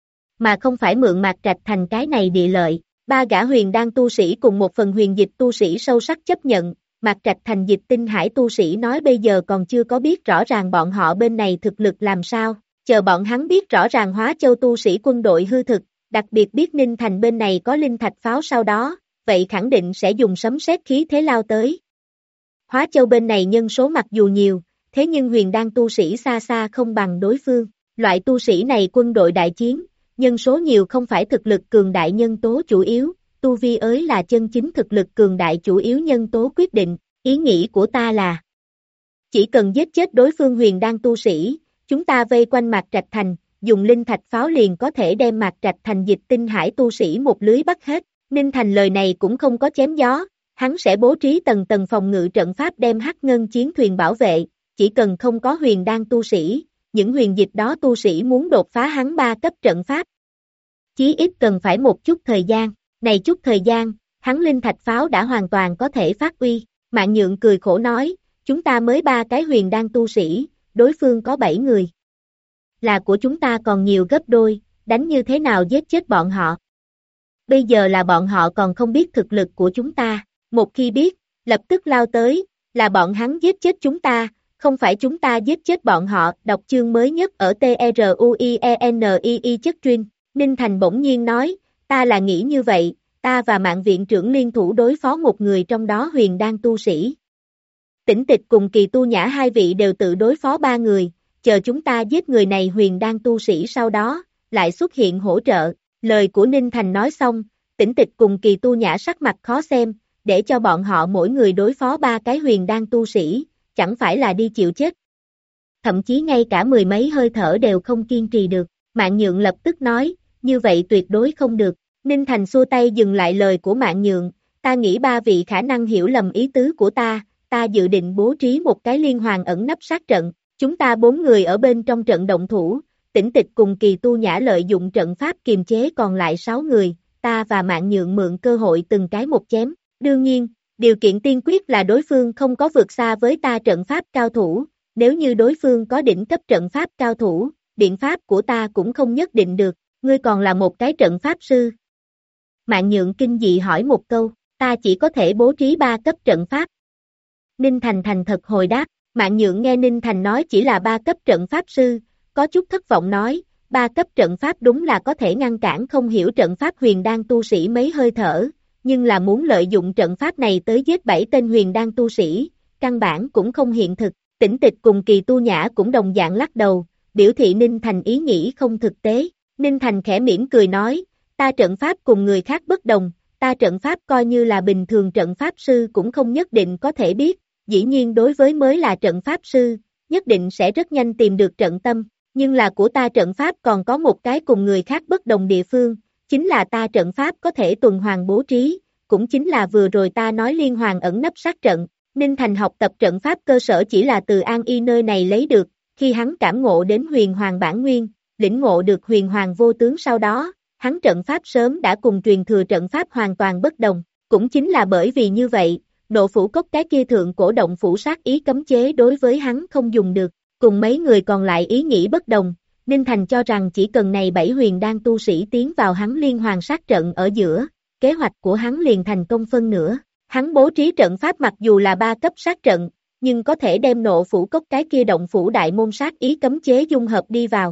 Mà không phải mượn Mạc Trạch Thành cái này địa lợi, 3 gã huyền đan tu sĩ cùng một phần huyền dịch tu sĩ sâu sắc chấp nhận, Mạc Trạch Thành Dịch Tinh Hải tu sĩ nói bây giờ còn chưa có biết rõ ràng bọn họ bên này thực lực làm sao, chờ bọn hắn biết rõ ràng Hóa Châu tu sĩ quân đội hư thực, đặc biệt biết Ninh Thành bên này có linh thạch pháo sau đó, vậy khẳng định sẽ dùng sấm sét khí thế lao tới. Hóa Châu bên này nhân số mặc dù nhiều, thế nhưng huyền đan tu sĩ xa xa không bằng đối phương, loại tu sĩ này quân đội đại chiến, nhân số nhiều không phải thực lực cường đại nhân tố chủ yếu, tu vi ới là chân chính thực lực cường đại chủ yếu nhân tố quyết định, ý nghĩ của ta là chỉ cần giết chết đối phương huyền đan tu sĩ, chúng ta vây quanh Mạc Trạch Thành, dùng linh thạch pháo liền có thể đem Mạc Trạch Thành Dịch Tinh Hải tu sĩ một lưới bắt hết. Ninh Thành lời này cũng không có chém gió, hắn sẽ bố trí tầng tầng phòng ngự trận pháp đem hắc ngân chiến thuyền bảo vệ, chỉ cần không có huyền đan tu sĩ, những huyền dịch đó tu sĩ muốn đột phá hắn 3 cấp trận pháp. Chí ít cần phải một chút thời gian, này chút thời gian, hắn linh thạch pháo đã hoàn toàn có thể phát uy, Mạn Nhượng cười khổ nói, chúng ta mới 3 cái huyền đan tu sĩ, đối phương có 7 người. Là của chúng ta còn nhiều gấp đôi, đánh như thế nào giết chết bọn họ. Bây giờ là bọn họ còn không biết thực lực của chúng ta, một khi biết, lập tức lao tới, là bọn hắn giết chết chúng ta, không phải chúng ta giết chết bọn họ. Đọc chương mới nhất ở TRUIENII chất truyền, Ninh Thành bỗng nhiên nói, ta là nghĩ như vậy, ta và Mạn viện trưởng liên thủ đối phó một người trong đó huyền đan tu sĩ. Tĩnh Tịch cùng Kỳ Tu Nhã 2 vị đều tự đối phó 3 người, chờ chúng ta giết người này huyền đan tu sĩ sau đó, lại xuất hiện hỗ trợ. Lời của Ninh Thành nói xong, Tĩnh Tịch cùng Kỳ Tu Nhã sắc mặt khó xem, để cho bọn họ mỗi người đối phó 3 cái huyền đan tu sĩ, chẳng phải là đi chịu chết. Thậm chí ngay cả 10 mấy hơi thở đều không kiên trì được. Mạn Nhượng lập tức nói, như vậy tuyệt đối không được. Ninh Thành xua tay dừng lại lời của Mạn Nhượng, ta nghĩ 3 vị khả năng hiểu lầm ý tứ của ta dự định bố trí một cái liên hoàn ẩn nấp sát trận, chúng ta 4 người ở bên trong trận động thủ, Tĩnh Tịch cùng Kỳ Tu Nhã lợi dụng trận pháp kiềm chế còn lại 6 người, ta và Mạn Nhượng mượn cơ hội từng cái một chém, đương nhiên, điều kiện tiên quyết là đối phương không có vượt xa với ta trận pháp cao thủ, nếu như đối phương có đỉnh cấp trận pháp cao thủ, biện pháp của ta cũng không nhất định được, ngươi còn là một cái trận pháp sư. Mạn Nhượng kinh dị hỏi một câu, ta chỉ có thể bố trí 3 cấp trận pháp. Ninh Thành thành thật hồi đáp, Mạn Nhượng nghe Ninh Thành nói chỉ là 3 cấp trận pháp sư, có chút thất vọng nói, 3 cấp trận pháp đúng là có thể ngăn cản không hiểu trận pháp huyền đan tu sĩ mấy hơi thở, nhưng là muốn lợi dụng trận pháp này tới giết 7 tên huyền đan tu sĩ, căn bản cũng không hiện thực. Tĩnh Tịch cùng Kỳ Tu Nhã cũng đồng dạng lắc đầu, biểu thị Ninh Thành ý nghĩ không thực tế. Ninh Thành khẽ mỉm cười nói, ta trận pháp cùng người khác bất đồng, ta trận pháp coi như là bình thường trận pháp sư cũng không nhất định có thể biết, dĩ nhiên đối với mới là trận pháp sư, nhất định sẽ rất nhanh tìm được trận tâm, nhưng là của ta trận pháp còn có một cái cùng người khác bất đồng địa phương, chính là ta trận pháp có thể tuần hoàn bố trí, cũng chính là vừa rồi ta nói liên hoàn ẩn nấp sát trận. Ninh Thành học tập trận pháp cơ sở chỉ là từ An Y nơi này lấy được, khi hắn cảm ngộ đến huyền hoàng bản nguyên, lĩnh ngộ được huyền hoàng vô tướng sau đó, hắn trận pháp sớm đã cùng truyền thừa trận pháp hoàn toàn bất đồng, cũng chính là bởi vì như vậy, Nộ Phủ Cốc cái kia thượng cổ động phủ sát ý cấm chế đối với hắn không dùng được, cùng mấy người còn lại ý nghĩ bất đồng, Ninh Thành cho rằng chỉ cần này 7 huyền đan tu sĩ tiến vào hắn liên hoàn sát trận ở giữa, kế hoạch của hắn liền thành công phân nửa. Hắn bố trí trận pháp mặc dù là 3 cấp sát trận, nhưng có thể đem Nộ Phủ Cốc cái kia động phủ đại môn sát ý cấm chế dung hợp đi vào.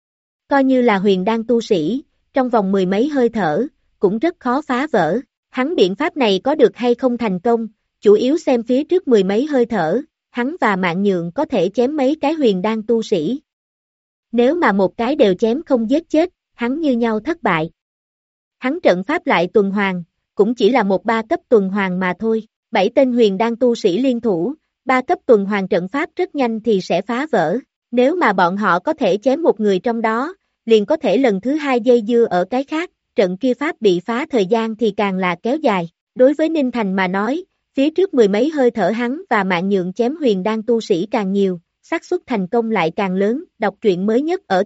Coi như là huyền đan tu sĩ, trong vòng 10 mấy hơi thở, cũng rất khó phá vỡ. Hắn biện pháp này có được hay không thành công, chủ yếu xem phía trước 10 mấy hơi thở, hắn và Mạn Nhượng có thể chém mấy cái huyền đan tu sĩ. Nếu mà một cái đều chém không giết chết, hắn như nhau thất bại. Hắn trận pháp lại tuần hoàn, cũng chỉ là một 3 cấp tuần hoàn mà thôi. 7 tên huyền đan tu sĩ liên thủ, 3 cấp tuần hoàn trận pháp rất nhanh thì sẽ phá vỡ. Nếu mà bọn họ có thể chém một người trong đó, liền có thể lần thứ 2 dây dưa ở cái khác, trận kia pháp bị phá thời gian thì càng là kéo dài. Đối với Ninh Thành mà nói, phía trước 10 mấy hơi thở hắn và Mạn Nhượng chém huyền đan tu sĩ càng nhiều, xác suất thành công lại càng lớn. Đọc truyện mới nhất ở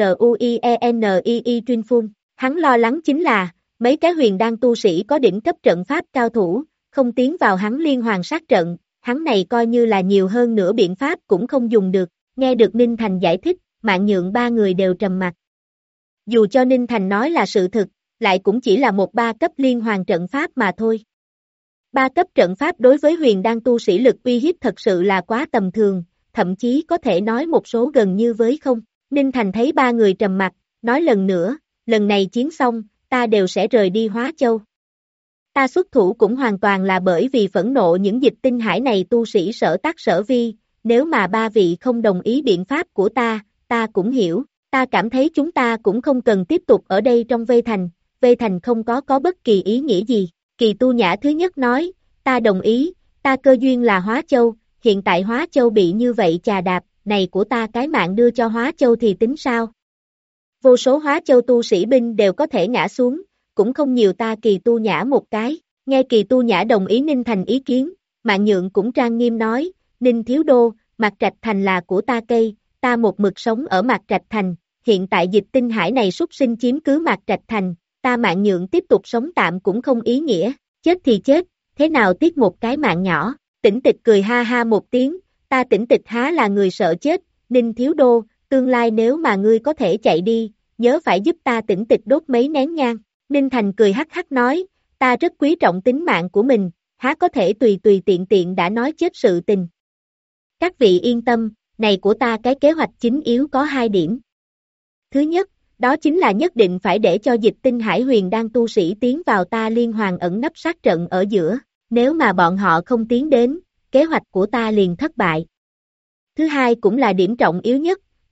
TRUIENII Trinfun. Hắn lo lắng chính là, mấy cái huyền đan tu sĩ có đỉnh cấp trận pháp cao thủ, không tiến vào hắn liên hoàn sát trận, hắn này coi như là nhiều hơn nửa biện pháp cũng không dùng được. Nghe được Ninh Thành giải thích, Mạn Nhượng 3 người đều trầm mặt. Dù cho Ninh Thành nói là sự thực, lại cũng chỉ là một 3 cấp liên hoàn trận pháp mà thôi. 3 cấp trận pháp đối với huyền đan tu sĩ lực uy hiếp thật sự là quá tầm thường, thậm chí có thể nói một số gần như với không. Ninh Thành thấy 3 người trầm mặt, nói lần nữa, lần này chiến xong, ta đều sẽ rời đi Hóa Châu. Ta xuất thủ cũng hoàn toàn là bởi vì phẫn nộ những dịch tinh hải này tu sĩ Sở Tác Sở Vi, nếu mà 3 vị không đồng ý biện pháp của ta cũng hiểu, ta cảm thấy chúng ta cũng không cần tiếp tục ở đây trong vây thành không có bất kỳ ý nghĩa gì. Kỳ Tu Nhã thứ nhất nói, ta đồng ý, ta cơ duyên là Hóa Châu, hiện tại Hóa Châu bị như vậy chà đạp, này của ta cái mạng đưa cho Hóa Châu thì tính sao? Vô số Hóa Châu tu sĩ binh đều có thể ngã xuống, cũng không nhiều ta Kỳ Tu Nhã một cái. Nghe Kỳ Tu Nhã đồng ý Ninh Thành ý kiến, Mạn Nhượng cũng trang nghiêm nói, Ninh Thiếu Đô, Mạc Trạch Thành là của ta cây, ta một mực sống ở Mạc Trạch Thành, hiện tại dịch tinh hải này súc sinh chiếm cứ Mạc Trạch Thành, ta Mạn Nhượng tiếp tục sống tạm cũng không ý nghĩa, chết thì chết, thế nào tiếc một cái mạng nhỏ. Tĩnh Tịch cười ha ha một tiếng, ta Tĩnh Tịch há là người sợ chết, Ninh Thiếu Đô, tương lai nếu mà ngươi có thể chạy đi, nhớ phải giúp ta Tĩnh Tịch đốt mấy nén nhang. Ninh Thành cười hắc hắc nói, ta rất quý trọng tính mạng của mình, há có thể tùy tiện đã nói chết sự tình. Các vị yên tâm, này của ta cái kế hoạch chính yếu có 2 điểm. Thứ nhất, đó chính là nhất định phải để cho dịch tinh hải huyền đan tu sĩ tiến vào ta liên hoàn ẩn nấp sát trận ở giữa, nếu mà bọn họ không tiến đến, kế hoạch của ta liền thất bại. Thứ hai cũng là điểm trọng yếu nhất,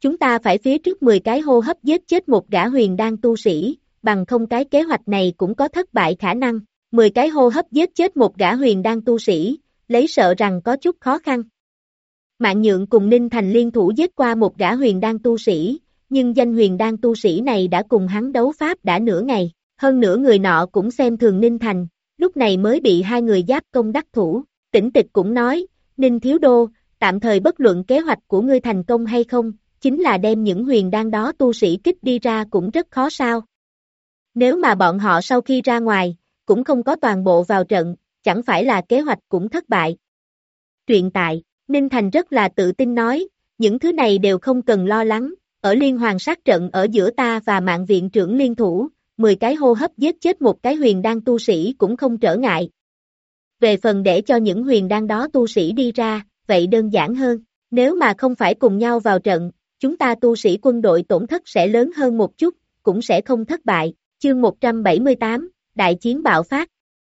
Chúng ta phải phía trước 10 cái hô hấp giết chết một gã huyền đan tu sĩ, bằng không cái kế hoạch này cũng có thất bại khả năng. 10 cái hô hấp giết chết một gã huyền đan tu sĩ, lấy sợ rằng có chút khó khăn. Mạn Nhượng cùng Ninh Thành liên thủ giết qua một gã huyền đan tu sĩ, nhưng danh huyền đan tu sĩ này đã cùng hắn đấu pháp đã nửa ngày, hơn nữa người nọ cũng xem thường Ninh Thành, lúc này mới bị hai người giáp công đắc thủ. Tĩnh Tịch cũng nói, Ninh Thiếu Đô, tạm thời bất luận kế hoạch của ngươi thành công hay không, chính là đem những huyền đan đó tu sĩ kích đi ra cũng rất khó sao. Nếu mà bọn họ sau khi ra ngoài, cũng không có toàn bộ vào trận, chẳng phải là kế hoạch cũng thất bại. Truyện tại, Ninh Thành rất là tự tin nói, những thứ này đều không cần lo lắng, ở liên hoàn sát trận ở giữa ta và Mạn viện trưởng liên thủ, 10 cái hô hấp giết chết một cái huyền đan tu sĩ cũng không trở ngại. Về phần để cho những huyền đan đó tu sĩ đi ra, vậy đơn giản hơn, nếu mà không phải cùng nhau vào trận, chúng ta tu sĩ quân đội tổn thất sẽ lớn hơn một chút, cũng sẽ không thất bại. Chương 178, Đại chiến bạo phát.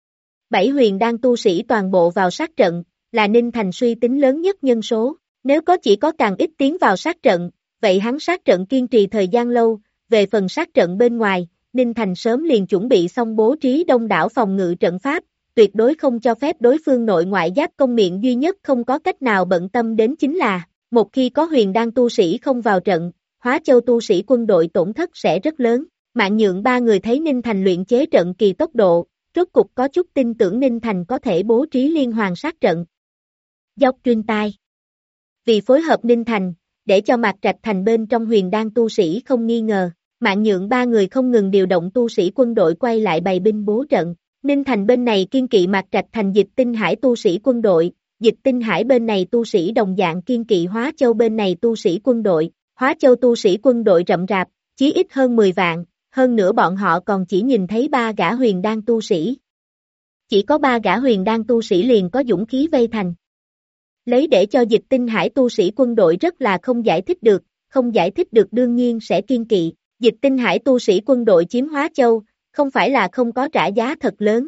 7 huyền đan tu sĩ toàn bộ vào sát trận, là Ninh Thành suy tính lớn nhất nhân số, nếu có chỉ có càng ít tiến vào sát trận, vậy hắn sát trận kiên trì thời gian lâu, về phần sát trận bên ngoài, Ninh Thành sớm liền chuẩn bị xong bố trí đông đảo phòng ngự trận pháp, tuyệt đối không cho phép đối phương nội ngoại giáp công miệng duy nhất không có cách nào bận tâm đến chính là, một khi có huyền đan tu sĩ không vào trận, Hóa Châu tu sĩ quân đội tổn thất sẽ rất lớn. Mạn Nhượng ba người thấy Ninh Thành luyện chế trận kỳ tốc độ, rốt cục có chút tin tưởng Ninh Thành có thể bố trí liên hoàn sát trận. Dốc truyền tai. Vì phối hợp Ninh Thành, để cho Mạc Trạch Thành bên trong huyền đan tu sĩ không nghi ngờ, Mạn Nhượng ba người không ngừng điều động tu sĩ quân đội quay lại bày binh bố trận. Ninh Thành bên này kiên kỵ Mạc Trạch Thành Dịch Tinh Hải tu sĩ quân đội, Dịch Tinh Hải bên này tu sĩ đồng dạng kiên kỵ Hóa Châu bên này tu sĩ quân đội, Hóa Châu tu sĩ quân đội rậm rạp, chí ít hơn 10 vạn, hơn nữa bọn họ còn chỉ nhìn thấy 3 gã huyền đan tu sĩ. Chỉ có 3 gã huyền đan tu sĩ liền có dũng khí vây thành. Lấy để cho Dịch Tinh Hải tu sĩ quân đội rất là không giải thích được, không giải thích được đương nhiên sẽ kiên kỵ, Dịch Tinh Hải tu sĩ quân đội chiếm Hóa Châu, không phải là không có trả giá thật lớn.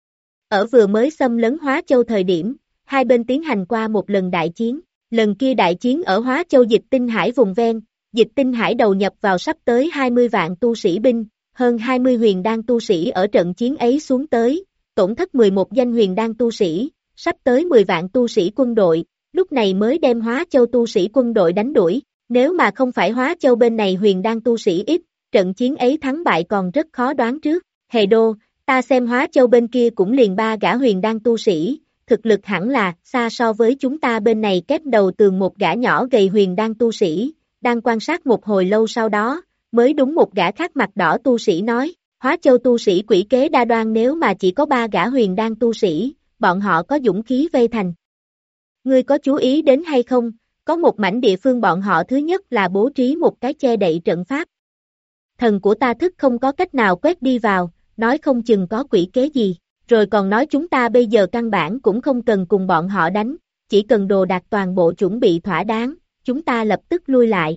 Ở vừa mới xâm lấn Hóa Châu thời điểm, hai bên tiến hành qua một lần đại chiến, lần kia đại chiến ở Hóa Châu Dịch Tinh Hải vùng ven, Dịch Tinh Hải đầu nhập vào sắp tới 20 vạn tu sĩ binh, hơn 20 huyền đan tu sĩ ở trận chiến ấy xuống tới, tổn thất 11 danh huyền đan tu sĩ, sắp tới 10 vạn tu sĩ quân đội, lúc này mới đem Hóa Châu tu sĩ quân đội đánh đuổi, nếu mà không phải Hóa Châu bên này huyền đan tu sĩ ít, trận chiến ấy thắng bại còn rất khó đoán trước. Hề Đô, ta xem Hóa Châu bên kia cũng liền 3 gã huyền đan tu sĩ, thực lực hẳn là xa so với chúng ta bên này kép đầu tường một gã nhỏ gầy huyền đan tu sĩ, đang quan sát một hồi lâu sau đó, mới đúng một gã khác mặt đỏ tu sĩ nói, Hóa Châu tu sĩ quỷ kế đa đoan nếu mà chỉ có 3 gã huyền đan tu sĩ, bọn họ có dũng khí vây thành. Ngươi có chú ý đến hay không, có một mảnh địa phương bọn họ thứ nhất là bố trí một cái che đậy trận pháp. Thần của ta thức không có cách nào quét đi vào, nói không chừng có quỷ kế gì, rồi còn nói chúng ta bây giờ căn bản cũng không cần cùng bọn họ đánh, chỉ cần đồ đạc toàn bộ chuẩn bị thỏa đáng, chúng ta lập tức lui lại.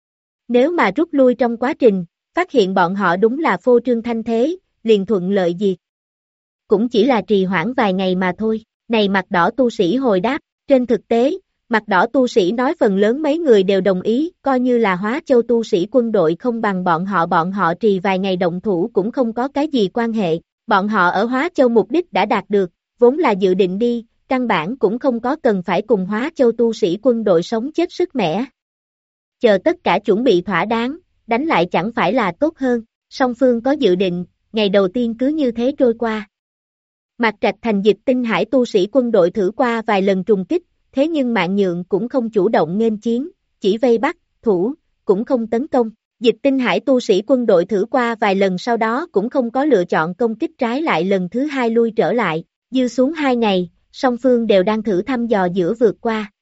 Nếu mà rút lui trong quá trình, phát hiện bọn họ đúng là phô trương thanh thế, liền thuận lợi diệt. Cũng chỉ là trì hoãn vài ngày mà thôi, này mặt đỏ tu sĩ hồi đáp, trên thực tế, mặt đỏ tu sĩ nói phần lớn mấy người đều đồng ý, coi như là Hóa Châu tu sĩ quân đội không bằng bọn họ trì vài ngày động thủ cũng không có cái gì quan hệ, bọn họ ở Hóa Châu mục đích đã đạt được, vốn là dự định đi, căn bản cũng không có cần phải cùng Hóa Châu tu sĩ quân đội sống chết sức mẻ. Chờ tất cả chuẩn bị thỏa đáng, đánh lại chẳng phải là tốt hơn, song phương có dự định, ngày đầu tiên cứ như thế trôi qua. Mạc Trạch Thành Dịch Tinh Hải tu sĩ quân đội thử qua vài lần trùng kích, thế nhưng Mạn Nhượng cũng không chủ động nghênh chiến, chỉ vây bắt, thủ, cũng không tấn công. Dịch Tinh Hải tu sĩ quân đội thử qua vài lần sau đó cũng không có lựa chọn công kích trái lại lần thứ hai lui trở lại, dư xuống 2 ngày, song phương đều đang thử thăm dò giữa vượt qua.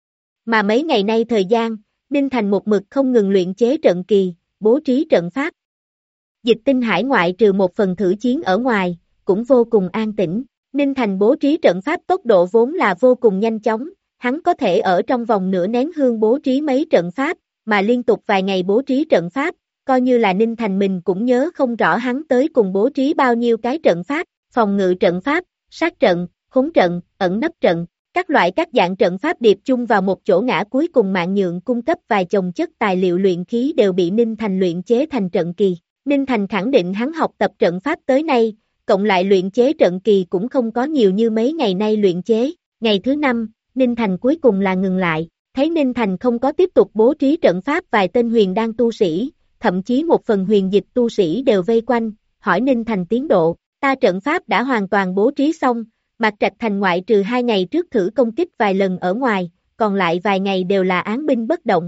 Mà mấy ngày nay thời gian, Ninh Thành một mực không ngừng luyện chế trận kỳ, bố trí trận pháp. Dịch Tinh Hải ngoại trừ một phần thử chiến ở ngoài, cũng vô cùng an tĩnh. Ninh Thành bố trí trận pháp tốc độ vốn là vô cùng nhanh chóng, hắn có thể ở trong vòng nửa nén hương bố trí mấy trận pháp, mà liên tục vài ngày bố trí trận pháp, coi như là Ninh Thành mình cũng nhớ không rõ hắn tới cùng bố trí bao nhiêu cái trận pháp, phòng ngự trận pháp, sát trận, khốn trận, ẩn nấp trận, Các loại các dạng trận pháp điệp chung vào một chỗ ngã cuối cùng Mạng Nhượng cung cấp vài chồng chất tài liệu luyện khí đều bị Ninh Thành luyện chế thành trận kỳ. Ninh Thành khẳng định hắn học tập trận pháp tới nay, cộng lại luyện chế trận kỳ cũng không có nhiều như mấy ngày nay luyện chế. Ngày thứ 5, Ninh Thành cuối cùng là ngừng lại, thấy Ninh Thành không có tiếp tục bố trí trận pháp vài tên huyền đan tu sĩ, thậm chí một phần huyền dịch tu sĩ đều vây quanh, hỏi Ninh Thành tiến độ, ta trận pháp đã hoàn toàn bố trí xong, Mạc Trạch Thành ngoại trừ 2 ngày trước thử công kích vài lần ở ngoài, còn lại vài ngày đều là án binh bất động.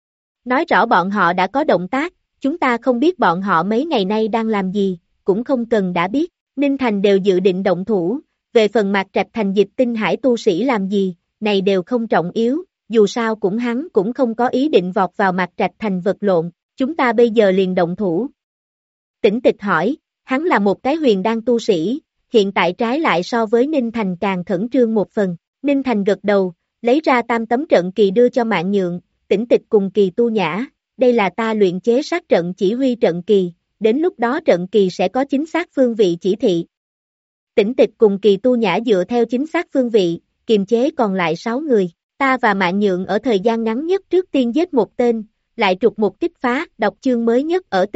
Nói rõ bọn họ đã có động tác, chúng ta không biết bọn họ mấy ngày nay đang làm gì, cũng không cần đã biết, Ninh Thành đều dự định động thủ, về phần Mạc Trạch Thành Dịch Tinh Hải tu sĩ làm gì, này đều không trọng yếu, dù sao hắn cũng không có ý định vọt vào Mạc Trạch Thành vật lộn, chúng ta bây giờ liền động thủ. Tĩnh Tịch hỏi, hắn là một cái huyền đan tu sĩ, hiện tại trái lại so với Ninh Thành càng khẩn trương một phần, Ninh Thành gật đầu, lấy ra 3 tấm trận kỳ đưa cho Mạng Nhượng, Tĩnh Tịch cùng Kỳ Tu Nhã, đây là ta luyện chế sát trận chỉ huy trận kỳ, đến lúc đó trận kỳ sẽ có chính xác phương vị chỉ thị. Tĩnh Tịch cùng Kỳ Tu Nhã dựa theo chính xác phương vị, kiềm chế còn lại 6 người, ta và Mạng Nhượng ở thời gian ngắn nhất trước tiên giết một tên, lại trục một kích phá, đọc chương mới nhất ở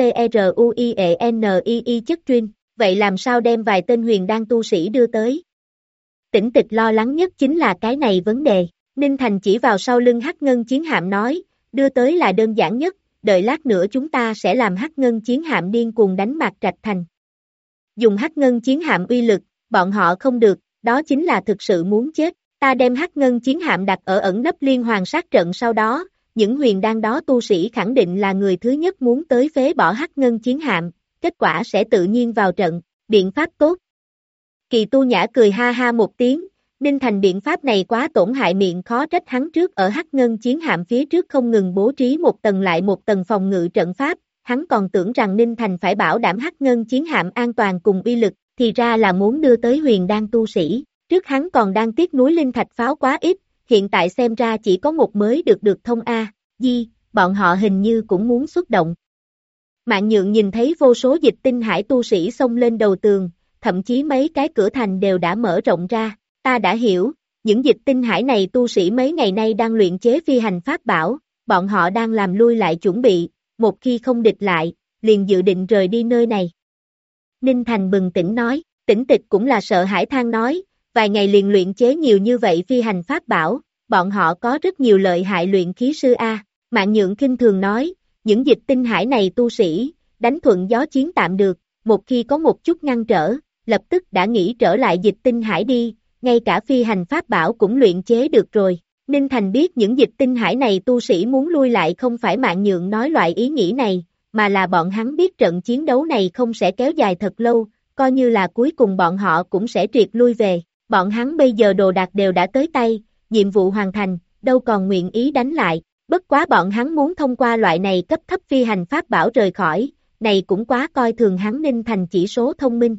TRUIENII chất truyền, vậy làm sao đem vài tên huyền đan tu sĩ đưa tới? Tĩnh Tịch lo lắng nhất chính là cái này vấn đề, Ninh Thành chỉ vào sau lưng Hắc Ngân chiến hạm nói, đưa tới là đơn giản nhất, đợi lát nữa chúng ta sẽ làm Hắc Ngân chiến hạm điên cuồng đánh Mạc Trạch Thành. Dùng Hắc Ngân chiến hạm uy lực, bọn họ không được, đó chính là thực sự muốn chết, ta đem Hắc Ngân chiến hạm đặt ở ẩn nấp liên hoàn sát trận sau đó, những huyền đan đó tu sĩ khẳng định là người thứ nhất muốn tới phế bỏ Hắc Ngân chiến hạm, kết quả sẽ tự nhiên vào trận, biện pháp tốt. Kỳ Tu Nhã cười ha ha một tiếng, Ninh Thành biện pháp này quá tổn hại miệng khó trách hắn trước ở Hắc Ngân chiến hạm phía trước không ngừng bố trí một tầng lại một tầng phòng ngự trận pháp, hắn còn tưởng rằng Ninh Thành phải bảo đảm Hắc Ngân chiến hạm an toàn cùng uy lực, thì ra là muốn đưa tới huyền đan tu sĩ, trước hắn còn đang tiếc núi linh thạch pháo quá ít, hiện tại xem ra chỉ có một mới được thông A, bọn họ hình như cũng muốn xuất động. Mạng Nhượng nhìn thấy vô số Dịch Tinh Hải tu sĩ xông lên đầu tường, thậm chí mấy cái cửa thành đều đã mở rộng ra, ta đã hiểu, những Dịch Tinh Hải này tu sĩ mấy ngày nay đang luyện chế phi hành pháp bảo, bọn họ đang làm lui lại chuẩn bị, một khi không địch lại, liền dự định rời đi nơi này. Ninh Thành bừng tỉnh nói, Tĩnh Tịch cũng là sợ hãi than nói, vài ngày liền luyện chế nhiều như vậy phi hành pháp bảo, bọn họ có rất nhiều lợi hại luyện khí sư A, Mạng Nhượng khinh thường nói, những Dịch Tinh Hải này tu sĩ, đánh thuận gió chiến tạm được, một khi có một chút ngăn trở, lập tức đã nghĩ trở lại Dịch Tinh Hải đi, ngay cả phi hành pháp bảo cũng luyện chế được rồi. Ninh Thành biết những Dịch Tinh Hải này tu sĩ muốn lui lại không phải Mạng Nhượng nói loại ý nghĩ này, mà là bọn hắn biết trận chiến đấu này không sẽ kéo dài thật lâu, coi như là cuối cùng bọn họ cũng sẽ triệt lui về, bọn hắn bây giờ đồ đạc đều đã tới tay, nhiệm vụ hoàn thành, đâu còn nguyện ý đánh lại, bất quá bọn hắn muốn thông qua loại này cấp thấp phi hành pháp bảo rời khỏi, này cũng quá coi thường hắn. Ninh Thành chỉ số thông minh.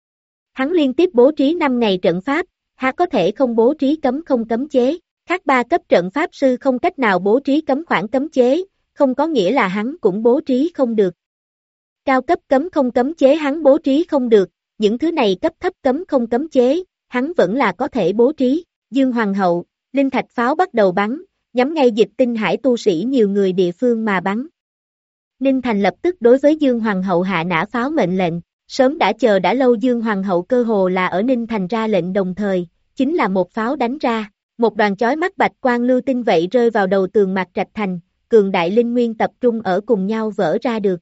Hắn liên tiếp bố trí 5 ngày trận pháp, há có thể không bố trí cấm không cấm chế, khác 3 cấp trận pháp sư không cách nào bố trí cấm khoảng cấm chế, không có nghĩa là hắn cũng bố trí không được. Cao cấp cấm không cấm chế hắn bố trí không được, những thứ này cấp thấp cấm không cấm chế, hắn vẫn là có thể bố trí. Dương Hoàng hậu, linh thạch pháo bắt đầu bắn, nhắm ngay Dịch Tinh Hải tu sĩ nhiều người địa phương mà bắn. Ninh Thành lập tức đối với Dương Hoàng hậu hạ nã pháo mệnh lệnh, sớm đã chờ đã lâu. Dương Hoàng hậu cơ hồ là ở Ninh Thành ra lệnh đồng thời, chính là một pháo đánh ra, một đoàn chói mắt bạch quang lưu tinh vậy rơi vào đầu tường Mạc Trạch Thành, cường đại linh nguyên tập trung ở cùng nhau vỡ ra được,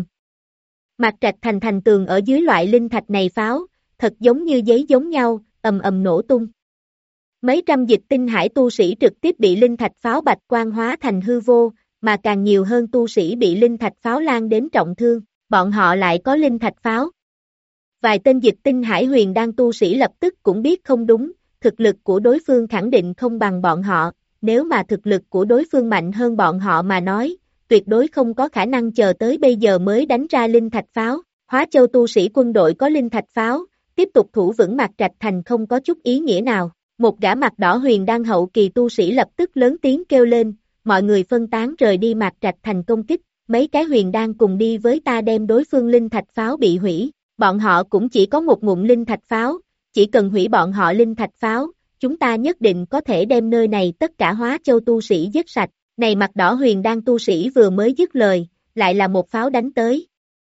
Mạc Trạch Thành thành tường ở dưới loại linh thạch này pháo, thật giống như giấy giống nhau, nổ tung. Mấy trăm Dịch Tinh Hải tu sĩ trực tiếp bị linh thạch pháo bạch quang hóa thành hư vô, mà càng nhiều hơn tu sĩ bị linh thạch pháo lan đến trọng thương, bọn họ lại có linh thạch pháo. Vài tên Dịch Tinh Hải huyền đan tu sĩ lập tức cũng biết không đúng, thực lực của đối phương khẳng định không bằng bọn họ, nếu mà thực lực của đối phương mạnh hơn bọn họ mà nói, tuyệt đối không có khả năng chờ tới bây giờ mới đánh ra linh thạch pháo. Hóa Châu tu sĩ quân đội có linh thạch pháo, tiếp tục thủ vững Mạc Trạch Thành không có chút ý nghĩa nào. Một gã mặt đỏ huyền đan hậu kỳ tu sĩ lập tức lớn tiếng kêu lên, mọi người phân tán rời đi Mạc Trạch Thành công kích, mấy cái huyền đan cùng đi với ta đem đối phương linh thạch pháo bị hủy, bọn họ cũng chỉ có một ngụm linh thạch pháo, chỉ cần hủy bọn họ linh thạch pháo, chúng ta nhất định có thể đem nơi này tất cả Hóa Châu tu sĩ giết sạch. Này mặt đỏ huyền đan tu sĩ vừa mới dứt lời, lại là một pháo đánh tới.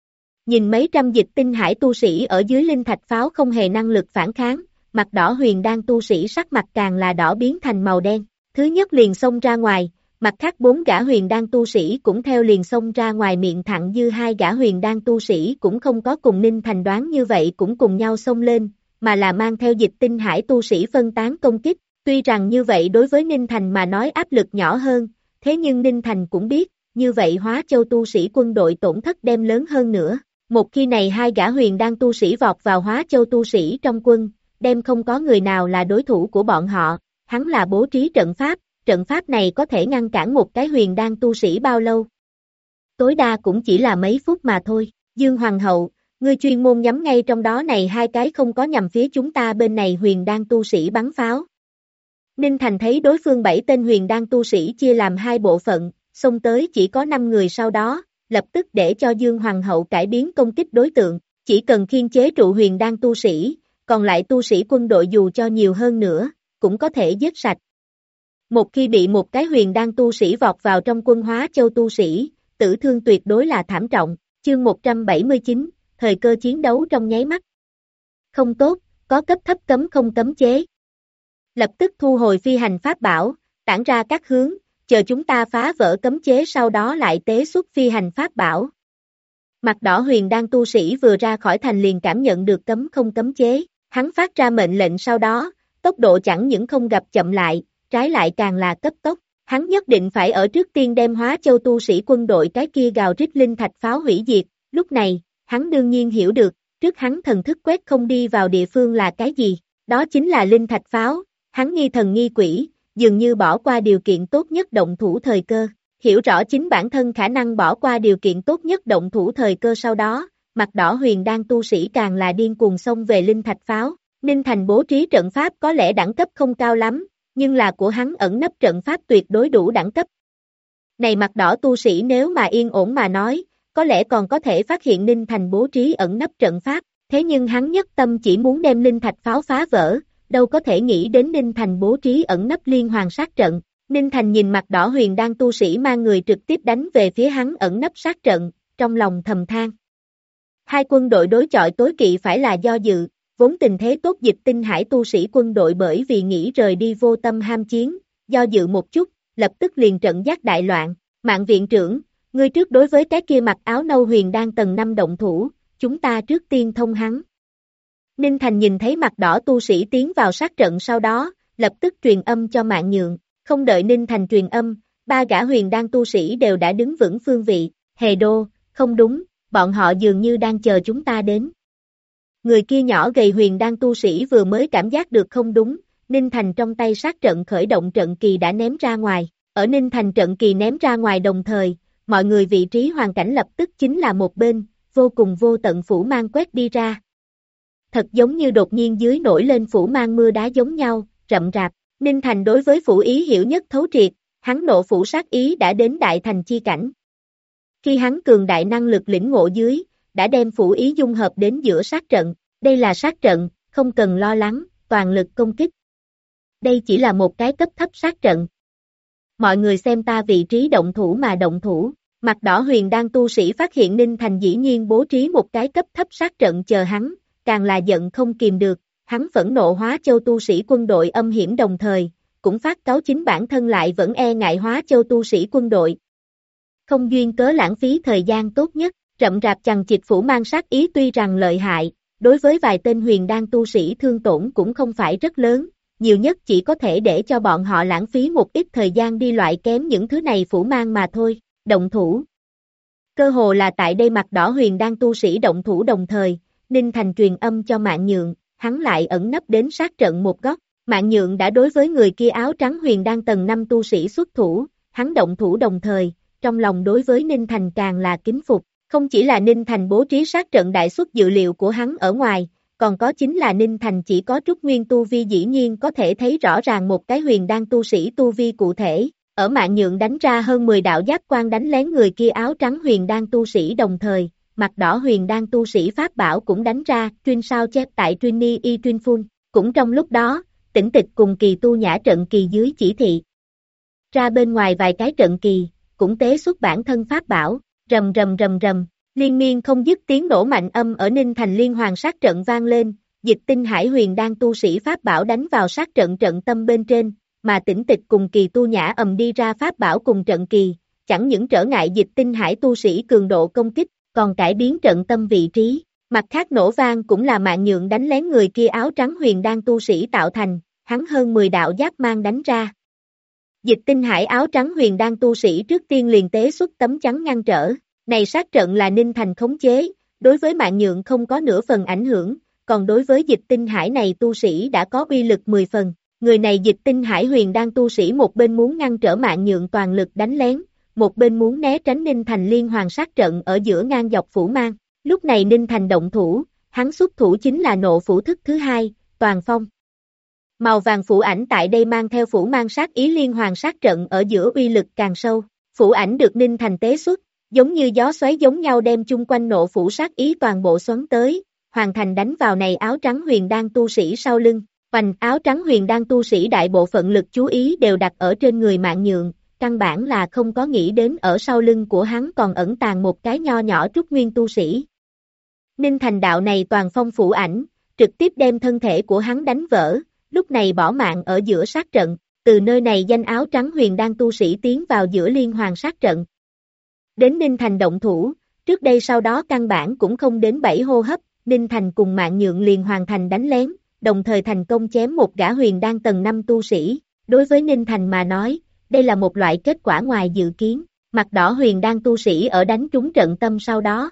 Nhìn mấy trăm dịch tinh hải tu sĩ ở dưới linh thạch pháo không hề năng lực phản kháng, mặt đỏ huyền đan tu sĩ sắc mặt càng là đỏ biến thành màu đen. Thứ nhất liền xông ra ngoài, mặt khác 4 gã huyền đan tu sĩ cũng theo liền xông ra ngoài, miệng thẳng dư 2 gã huyền đan tu sĩ cũng không có cùng Ninh Thành đoán như vậy cũng cùng nhau xông lên, mà là mang theo dịch tinh hải tu sĩ phân tán công kích. Tuy rằng như vậy đối với Ninh Thành mà nói áp lực nhỏ hơn, thế nhưng Ninh Thành cũng biết, như vậy Hóa Châu tu sĩ quân đội tổn thất đem lớn hơn nữa. Một khi này 2 gã huyền đan tu sĩ vọt vào Hóa Châu tu sĩ trong quân, đem không có người nào là đối thủ của bọn họ, hắn là bố trí trận pháp này có thể ngăn cản một cái huyền đan tu sĩ bao lâu? Tối đa cũng chỉ là mấy phút mà thôi. Dương Hoàng hậu, ngươi chuyên môn nhắm ngay trong đó này 2 cái không có nhằm phía chúng ta bên này huyền đan tu sĩ bắn pháo. Ninh Thành thấy đối phương 7 tên huyền đan tu sĩ chia làm 2 bộ phận, xông tới chỉ có 5 người, sau đó, lập tức để cho Dương Hoàng hậu cải biến công kích đối tượng, chỉ cần khiên chế trụ huyền đan tu sĩ, còn lại tu sĩ quân đội dù cho nhiều hơn nữa, cũng có thể giết sạch. Một khi bị một cái huyền đan tu sĩ vọt vào trong quân Hóa Châu tu sĩ, tử thương tuyệt đối là thảm trọng. Chương 179, thời cơ chiến đấu trong nháy mắt. Không tốt, có cấp thấp cấm không cấm chế. Lập tức thu hồi phi hành pháp bảo, tản ra các hướng, chờ chúng ta phá vỡ cấm chế sau đó lại tế xuất phi hành pháp bảo. Mặt đỏ huyền đan tu sĩ vừa ra khỏi thành liền cảm nhận được cấm không cấm chế, hắn phát ra mệnh lệnh sau đó, tốc độ chẳng những không gặp chậm lại, trái lại càng là cấp tốc, hắn nhất định phải ở trước tiên đem Hóa Châu tu sĩ quân đội cái kia gào rít linh thạch pháo hủy diệt. Lúc này, hắn đương nhiên hiểu được, trước hắn thần thức quét không đi vào địa phương là cái gì, đó chính là linh thạch pháo, hắn nghi thần nghi quỷ, dường như bỏ qua điều kiện tốt nhất động thủ thời cơ, hiểu rõ chính bản thân khả năng bỏ qua điều kiện tốt nhất động thủ thời cơ sau đó, mặt đỏ huyền đan tu sĩ càng là điên cuồng xông về linh thạch pháo. Ninh Thành bố trí trận pháp có lẽ đẳng cấp không cao lắm, nhưng là của hắn ẩn nấp trận pháp tuyệt đối đủ đẳng cấp. Này mặt đỏ tu sĩ nếu mà yên ổn mà nói, có lẽ còn có thể phát hiện Ninh Thành bố trí ẩn nấp trận pháp, thế nhưng hắn nhất tâm chỉ muốn đem linh thạch pháo phá vỡ, đâu có thể nghĩ đến Ninh Thành bố trí ẩn nấp liên hoàn sát trận. Ninh Thành nhìn mặt đỏ huyền đan tu sĩ mang người trực tiếp đánh về phía hắn ẩn nấp sát trận, trong lòng thầm than. Hai quân đội đối chọi tối kỵ phải là do dự, vốn tình thế tốt dịch tinh hải tu sĩ quân đội bởi vì nghĩ rời đi vô tâm ham chiến, do dự một chút, lập tức liền trận giác đại loạn. Mạng viện trưởng, ngươi trước đối với cái kia mặc áo nâu huyền đan tầng 5 động thủ, chúng ta trước tiên thông hắn. Ninh Thành nhìn thấy mặt đỏ tu sĩ tiến vào sát trận sau đó, lập tức truyền âm cho Mạng Nhượng, không đợi Ninh Thành truyền âm, 3 gã huyền đan tu sĩ đều đã đứng vững phương vị. Hề Đô, không đúng, bọn họ dường như đang chờ chúng ta đến. Người kia nhỏ gầy huyền đan tu sĩ vừa mới cảm giác được không đúng, Ninh Thành trong tay sát trận khởi động trận kỳ đã ném ra ngoài, ở Ninh Thành trận kỳ ném ra ngoài đồng thời, mọi người vị trí hoàn cảnh lập tức chính là một bên, vô cùng vô tận phủ mang quét đi ra. Thật giống như đột nhiên dưới nổi lên phủ mang mưa đá giống nhau, rậm rạp. Ninh Thành đối với phủ ý hiểu nhất thấu triệt, hắn nộ phủ sát ý đã đến đại thành chi cảnh. Khi hắn cường đại năng lực lĩnh ngộ dưới, đã đem phủ ý dung hợp đến giữa sát trận, đây là sát trận, không cần lo lắng, toàn lực công kích. Đây chỉ là một cái cấp thấp sát trận. Mọi người xem ta vị trí động thủ mà động thủ, mặt đỏ huyền đan tu sĩ phát hiện Ninh Thành dĩ nhiên bố trí một cái cấp thấp sát trận chờ hắn, càng là giận không kìm được, hắn phẫn nộ Hóa Châu tu sĩ quân đội âm hiểm đồng thời, cũng phát cáo chính bản thân lại vẫn e ngại Hóa Châu tu sĩ quân đội. Không duyên cớ lãng phí thời gian tốt nhất, rậm rạp chằng chịt phủ mang sát ý tuy rằng lợi hại, đối với vài tên huyền đan tu sĩ thương tổn cũng không phải rất lớn, nhiều nhất chỉ có thể để cho bọn họ lãng phí một ít thời gian đi loại kém những thứ này phủ mang mà thôi. Động thủ. Cơ hồ là tại đây mặt đỏ huyền đan tu sĩ động thủ đồng thời, Ninh Thành truyền âm cho Mạng Nhượng, hắn lại ẩn nấp đến sát trận một góc. Mạng Nhượng đã đối với người kia áo trắng huyền đan tầng 5 tu sĩ xuất thủ, hắn động thủ đồng thời, trong lòng đối với Ninh Thành càng là kính phục. Không chỉ là Ninh Thành bố trí sát trận đại xuất dự liệu của hắn ở ngoài, còn có chính là Ninh Thành chỉ có trúc nguyên tu vi dĩ nhiên có thể thấy rõ ràng một cái huyền đan tu sĩ tu vi cụ thể. Ở Mạng Nhượng đánh ra hơn 10 đạo giáp quang đánh lén người kia áo trắng huyền đan tu sĩ đồng thời, mặt đỏ huyền đan tu sĩ pháp bảo cũng đánh ra, chuyên sao chép tại Trini y chuyên phun. Cũng trong lúc đó, Tĩnh Tịch cùng Kỳ Tu Nhã trận kỳ dưới chỉ thị. Ra bên ngoài vài cái trận kỳ, cũng tế xuất bản thân pháp bảo, rầm rầm rầm rầm, liên miên không dứt tiếng nổ mạnh âm ở Ninh Thành liên hoàn sát trận vang lên, Dịch Tinh Hải Huyền Đan tu sĩ pháp bảo đánh vào sát trận trận tâm bên trên, mà Tĩnh Tịch cùng Kỳ Tu Nhã ầm đi ra pháp bảo cùng trận kỳ, chẳng những trở ngại Dịch Tinh Hải tu sĩ cường độ công kích, còn cải biến trận tâm vị trí. Mặt khác nổ vang cũng là Mạn Nhượng đánh lén người kia áo trắng huyền đan tu sĩ tạo thành, hắn hơn 10 đạo giáp mang đánh ra. Dịch Tinh Hải áo trắng huyền đan tu sĩ trước tiên liền tế xuất tấm chắn ngăn trở, này sát trận là Ninh Thành khống chế, đối với Mạn Nhượng không có nửa phần ảnh hưởng, còn đối với Dịch Tinh Hải này tu sĩ đã có uy lực 10 phần. Người này Dịch Tinh Hải huyền đan tu sĩ một bên muốn ngăn trở Mạn Nhượng toàn lực đánh lén, một bên muốn né tránh Ninh Thành liên hoàn sát trận ở giữa ngang dọc phủ mang. Lúc này Ninh Thành động thủ, hắn xuất thủ chính là nộ phủ thức thứ hai, toàn phong. Màu vàng phủ ảnh tại đây mang theo phủ mang sát ý liên hoàn sát trận ở giữa uy lực càng sâu. Phủ ảnh được Ninh Thành tế xuất, giống như gió xoáy giống nhau đem chung quanh nộ phủ sát ý toàn bộ xoắn tới, hoàn thành đánh vào này áo trắng huyền đan tu sĩ sau lưng. Hoành áo trắng huyền đan tu sĩ đại bộ phận lực chú ý đều đặt ở trên người Mạn Nhượng, căn bản là không có nghĩ đến ở sau lưng của hắn còn ẩn tàng một cái nho nhỏ trúc nguyên tu sĩ. Ninh Thành đạo này toàn phong phủ ảnh, trực tiếp đem thân thể của hắn đánh vỡ, lúc này bỏ mạng ở giữa sát trận, từ nơi này danh áo trắng huyền đan tu sĩ tiến vào giữa liên hoàn sát trận. Đến Ninh Thành động thủ, trước đây sau đó căn bản cũng không đến 7 hô hấp, Ninh Thành cùng Mạn Nhượng liền hoàn thành đánh lén, đồng thời thành công chém một gã huyền đan tầng 5 tu sĩ. Đối với Ninh Thành mà nói, đây là một loại kết quả ngoài dự kiến, mặt đỏ huyền đan tu sĩ ở đánh trúng trận tâm sau đó.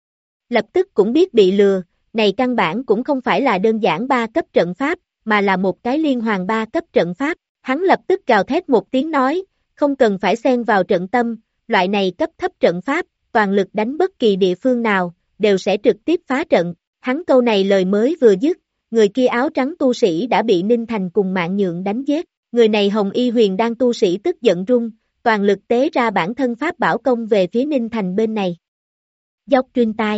Lập tức cũng biết bị lừa, này căn bản cũng không phải là đơn giản 3 cấp trận pháp, mà là một cái liên hoàn 3 cấp trận pháp. Hắn lập tức gào thét một tiếng nói, không cần phải xen vào trận tâm, loại này cấp thấp trận pháp, toàn lực đánh bất kỳ địa phương nào, đều sẽ trực tiếp phá trận. Hắn câu này lời mới vừa dứt, người kia áo trắng tu sĩ đã bị Ninh Thành cùng Mạn Nhượng đánh giết. Người này hồng y huyền đan tu sĩ tức giận rung, toàn lực tế ra bản thân pháp bảo công về phía Ninh Thành bên này. Dốc truyền tai.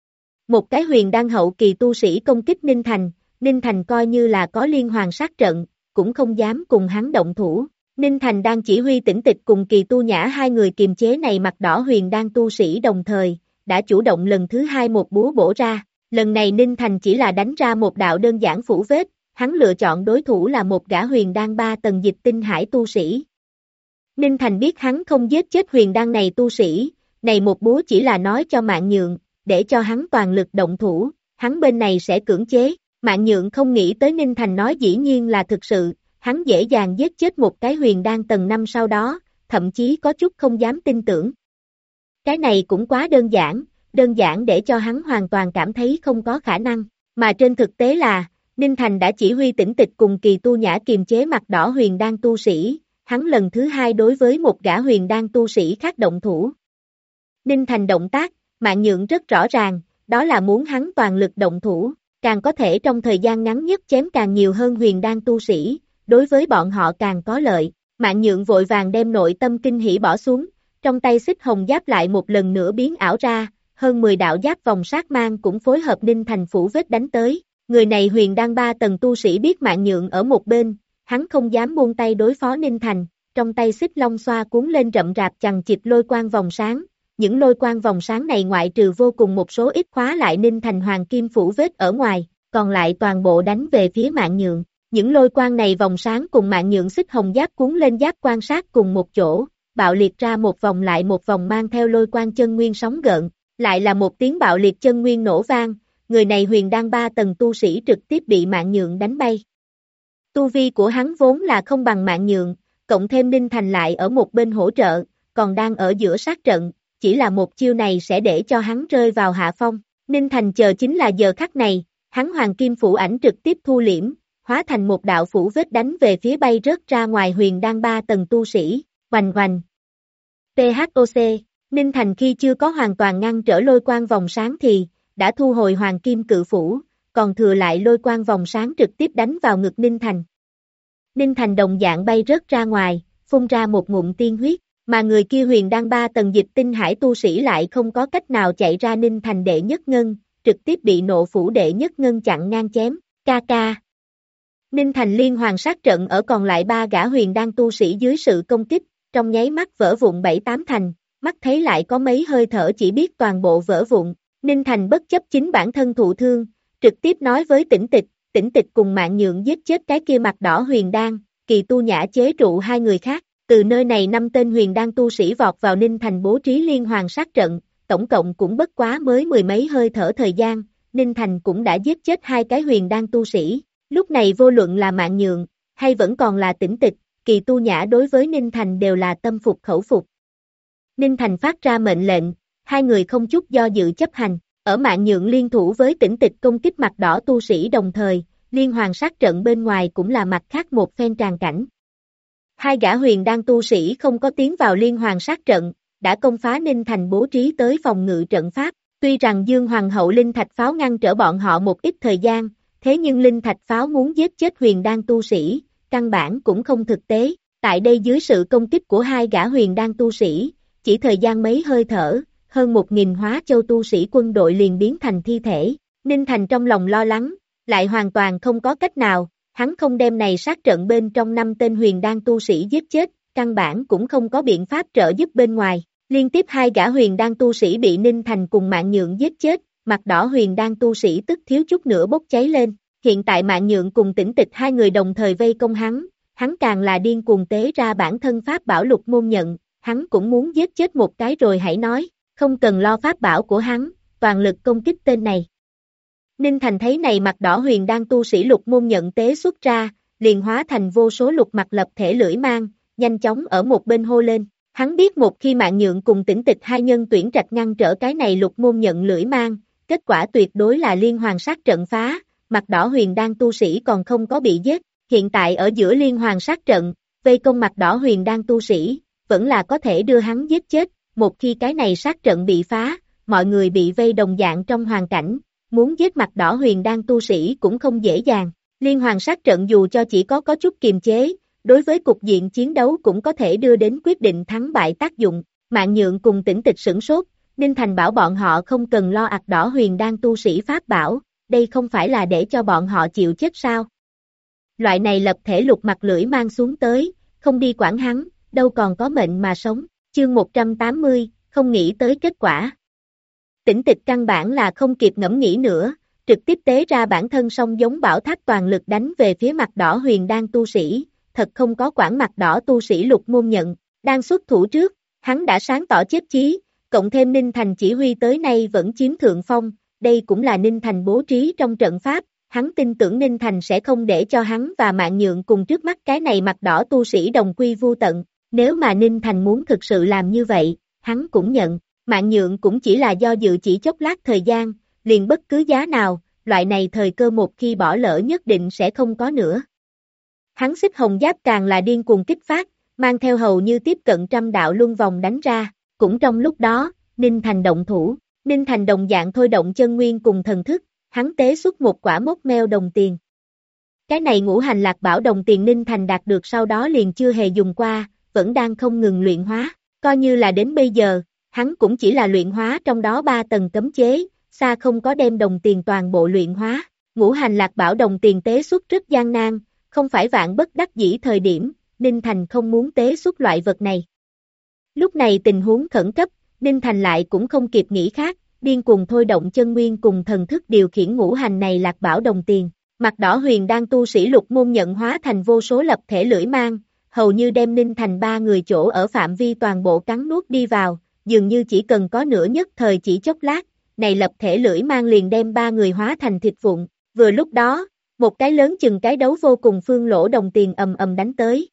Một cái huyền đan hậu kỳ tu sĩ công kích Ninh Thành coi như là có liên hoàn sát trận, cũng không dám cùng hắn động thủ. Ninh Thành đang chỉ huy Tĩnh Tịch cùng Kỳ Tu Nhã hai người kiềm chế này mặt đỏ huyền đan tu sĩ đồng thời, đã chủ động lần thứ hai một búa bổ ra. Lần này Ninh Thành chỉ là đánh ra một đạo đơn giản phủ vết, hắn lựa chọn đối thủ là một gã huyền đan 3 tầng Dịch Tinh Hải tu sĩ. Ninh Thành biết hắn không giết chết huyền đan này tu sĩ, này một búa chỉ là nói cho Mạn Nhượng, để cho hắn toàn lực động thủ, hắn bên này sẽ cưỡng chế. Mạn Nhượng không nghĩ tới Ninh Thành nói dĩ nhiên là thực sự, hắn dễ dàng giết chết một cái huyền đan tầng 5 sau đó, thậm chí có chút không dám tin tưởng. Cái này cũng quá đơn giản để cho hắn hoàn toàn cảm thấy không có khả năng, mà trên thực tế là, Ninh Thành đã chỉ huy Tĩnh Tịch cùng Kỳ Tu Nhã kiềm chế mặt đỏ huyền đan tu sĩ, hắn lần thứ hai đối với một gã huyền đan tu sĩ khác động thủ. Ninh Thành động tác, Mạn Nhượng rất rõ ràng, đó là muốn hắn toàn lực động thủ, càng có thể trong thời gian ngắn nhất chém càng nhiều hơn huyền đan tu sĩ, đối với bọn họ càng có lợi. Mạn Nhượng vội vàng đem nội tâm kinh hỉ bỏ xuống, trong tay xích hồng giáp lại một lần nữa biến ảo ra, hơn 10 đạo giáp vòng sát mang cũng phối hợp Ninh Thành phủ vết đánh tới. Người này huyền đan 3 tầng tu sĩ biết Mạn Nhượng ở một bên, hắn không dám buông tay đối phó Ninh Thành, trong tay xích long xoa cuốn lên rậm rạp chằng chịt lôi quang vòng sáng. Những lôi quang vòng sáng này ngoại trừ vô cùng một số ít khóa lại Ninh Thành hoàng kim phủ vết ở ngoài, còn lại toàn bộ đánh về phía Mạn Nhượng. Những lôi quang này vòng sáng cùng Mạn Nhượng xích hồng giáp cuốn lên giáp quan sát cùng một chỗ, bạo liệt ra một vòng lại một vòng mang theo lôi quang chân nguyên sóng gợn, lại là một tiếng bạo liệt chân nguyên nổ vang, người này huyền đan 3 tầng tu sĩ trực tiếp bị Mạn Nhượng đánh bay. Tu vi của hắn vốn là không bằng Mạn Nhượng, cộng thêm Ninh Thành lại ở một bên hỗ trợ, còn đang ở giữa sát trận, chỉ là một chiêu này sẽ để cho hắn rơi vào hạ phong. Ninh Thành chờ chính là giờ khắc này, hắn hoàng kim phủ ảnh trực tiếp thu liễm, hóa thành một đạo phủ vết đánh về phía bay rớt ra ngoài huyền đan 3 tầng tu sĩ, hoành hoành. THOC, Ninh Thành khi chưa có hoàn toàn ngăn trở lôi quang vòng sáng thì, đã thu hồi hoàng kim cự phủ, còn thừa lại lôi quang vòng sáng trực tiếp đánh vào ngực Ninh Thành. Ninh Thành đồng dạng bay rớt ra ngoài, phun ra một ngụm tiên huyết, mà người kia huyền đan 3 tầng Dịch Tinh Hải tu sĩ lại không có cách nào chạy ra Ninh Thành đệ nhất ngân, trực tiếp bị nộ phủ đệ nhất ngân chặn ngang chém, ca ca. Ninh Thành liên hoàn sát trận ở còn lại 3 gã huyền đan tu sĩ dưới sự công kích, trong nháy mắt vỡ vụn 7-8 thành, mắt thấy lại có mấy hơi thở chỉ biết toàn bộ vỡ vụn. Ninh Thành bất chấp chính bản thân thụ thương, trực tiếp nói với Tĩnh Tịch cùng Mạng Nhượng giết chết cái kia mặt đỏ huyền đan, Kỳ Tu Nhã chế trụ 2 người khác. Từ nơi này 5 tên huyền đan tu sĩ vọt vào Ninh Thành bố trí liên hoàn sát trận, tổng cộng cũng bất quá mới 10 mấy hơi thở thời gian, Ninh Thành cũng đã giết chết 2 cái huyền đan tu sĩ. Lúc này vô luận là Mạng Nhượng, hay vẫn còn là Tĩnh Tịch, Kỳ Tu Nhã đối với Ninh Thành đều là tâm phục khẩu phục. Ninh Thành phát ra mệnh lệnh, 2 người không chút do dự chấp hành, ở Mạng Nhượng liên thủ với Tĩnh Tịch công kích mặt đỏ tu sĩ đồng thời, liên hoàn sát trận bên ngoài cũng là mặt khác một phen tràn cảnh. 2 gã huyền đan tu sĩ không có tiến vào liên hoàn sát trận, đã công phá Ninh Thành bố trí tới phòng ngự trận pháp, tuy rằng Dương Hoàng hậu linh thạch pháo ngăn trở bọn họ một ít thời gian, thế nhưng linh thạch pháo muốn giết chết huyền đan tu sĩ, căn bản cũng không thực tế, tại đây dưới sự công kích của 2 gã huyền đan tu sĩ, chỉ thời gian mấy hơi thở, hơn 1.000 Hóa Châu tu sĩ quân đội liền biến thành thi thể, Ninh Thành trong lòng lo lắng, lại hoàn toàn không có cách nào, hắn không đem này sát trận bên trong 5 tên huyền đan tu sĩ giết chết, căn bản cũng không có biện pháp trợ giúp bên ngoài, liên tiếp 2 gã huyền đan tu sĩ bị Ninh Thành cùng Mạng Nhượng giết chết, mặt đỏ huyền đan tu sĩ tức thiếu chút nữa bốc cháy lên, hiện tại Mạng Nhượng cùng Tĩnh Tịch 2 người đồng thời vây công hắn càng là điên cuồng tế ra bản thân pháp bảo Lục Môn Nhận, hắn cũng muốn giết chết một cái rồi hãy nói, không cần lo pháp bảo của hắn, toàn lực công kích tên này. Ninh Thành thấy này mặt đỏ huyền đan tu sĩ Lục Môn Nhận tế xuất ra, liền hóa thành vô số lục mặt lập thể lưỡi mang, nhanh chóng ở một bên hô lên. Hắn biết một khi Mạng Nhượng cùng Tĩnh Tịch 2 nhân tuyển trạch ngăn trở cái này Lục Môn Nhận lưỡi mang, kết quả tuyệt đối là liên hoàn sát trận phá, mặt đỏ huyền đan tu sĩ còn không có bị giết, hiện tại ở giữa liên hoàn sát trận, vây công mặt đỏ huyền đan tu sĩ, vẫn là có thể đưa hắn giết chết, một khi cái này sát trận bị phá, mọi người bị vây đồng dạng trong hoàn cảnh, muốn giết mặt đỏ huyền đan tu sĩ cũng không dễ dàng, liên hoàn sát trận dù cho chỉ có chút kiềm chế, đối với cục diện chiến đấu cũng có thể đưa đến quyết định thắng bại tác dụng, Mạng Nhượng cùng Tĩnh Tịch sửng sốt, Ninh Thành bảo bọn họ không cần lo ạt đỏ huyền đan tu sĩ pháp bảo, đây không phải là để cho bọn họ chịu chết sao? Loại này lập thể lục mặt lưỡi mang xuống tới, không đi quản hắn, đâu còn có mệnh mà sống, chương 180, không nghĩ tới kết quả. Tĩnh Tịch căn bản là không kịp ngẫm nghĩ nữa, trực tiếp tế ra bản thân song giống bảo tháp toàn lực đánh về phía mặt đỏ huyền đan tu sĩ, thật không có quản mặt đỏ tu sĩ Lục Môn Nhận, đang xuất thủ trước, hắn đã sáng tỏ chết chí, cộng thêm Ninh Thành chỉ huy tới nay vẫn chiếm thượng phong, đây cũng là Ninh Thành bố trí trong trận pháp, hắn tin tưởng Ninh Thành sẽ không để cho hắn và Mạng Nhượng cùng trước mắt cái này mặt đỏ tu sĩ đồng quy vu tận, nếu mà Ninh Thành muốn thực sự làm như vậy, hắn cũng nhận, Mạng Nhượng cũng chỉ là do dự chỉ chốc lát thời gian, liền bất cứ giá nào, loại này thời cơ một khi bỏ lỡ nhất định sẽ không có nữa. Hắn xích hồng giáp càng là điên cuồng kích phát, mang theo hầu như tiếp cận 100 đạo luân vòng đánh ra, cũng trong lúc đó, Ninh Thành động thủ, Ninh Thành đồng dạng thôi động chân nguyên cùng thần thức, hắn tế xuất một quả mốc meo đồng tiền. Cái này ngũ hành lạc bảo đồng tiền Ninh Thành đạt được sau đó liền chưa hề dùng qua, vẫn đang không ngừng luyện hóa, coi như là đến bây giờ, hắn cũng chỉ là luyện hóa trong đó 3 tầng cấm chế, xa không có đem đồng tiền toàn bộ luyện hóa, ngũ hành lạc bảo đồng tiền tế xuất rất gian nan, không phải vạn bất đắc dĩ thời điểm, Ninh Thành không muốn tế xuất loại vật này. Lúc này tình huống khẩn cấp, Ninh Thành lại cũng không kịp nghĩ khác, điên cuồng thôi động chân nguyên cùng thần thức điều khiển ngũ hành này lạc bảo đồng tiền. Mặt đỏ huyền đan tu sĩ Lục Môn Nhận hóa thành vô số lập thể lưỡi mang, hầu như đem Ninh Thành 3 người chỗ ở phạm vi toàn bộ cắn nuốt đi vào, dường như chỉ cần có nửa nhất thời chỉ chốc lát, này lập thể lưỡi mang liền đem 3 người hóa thành thịt vụn. Vừa lúc đó, một cái lớn chừng cái đấu vô cùng phương lỗ đồng tiền ầm ầm đánh tới.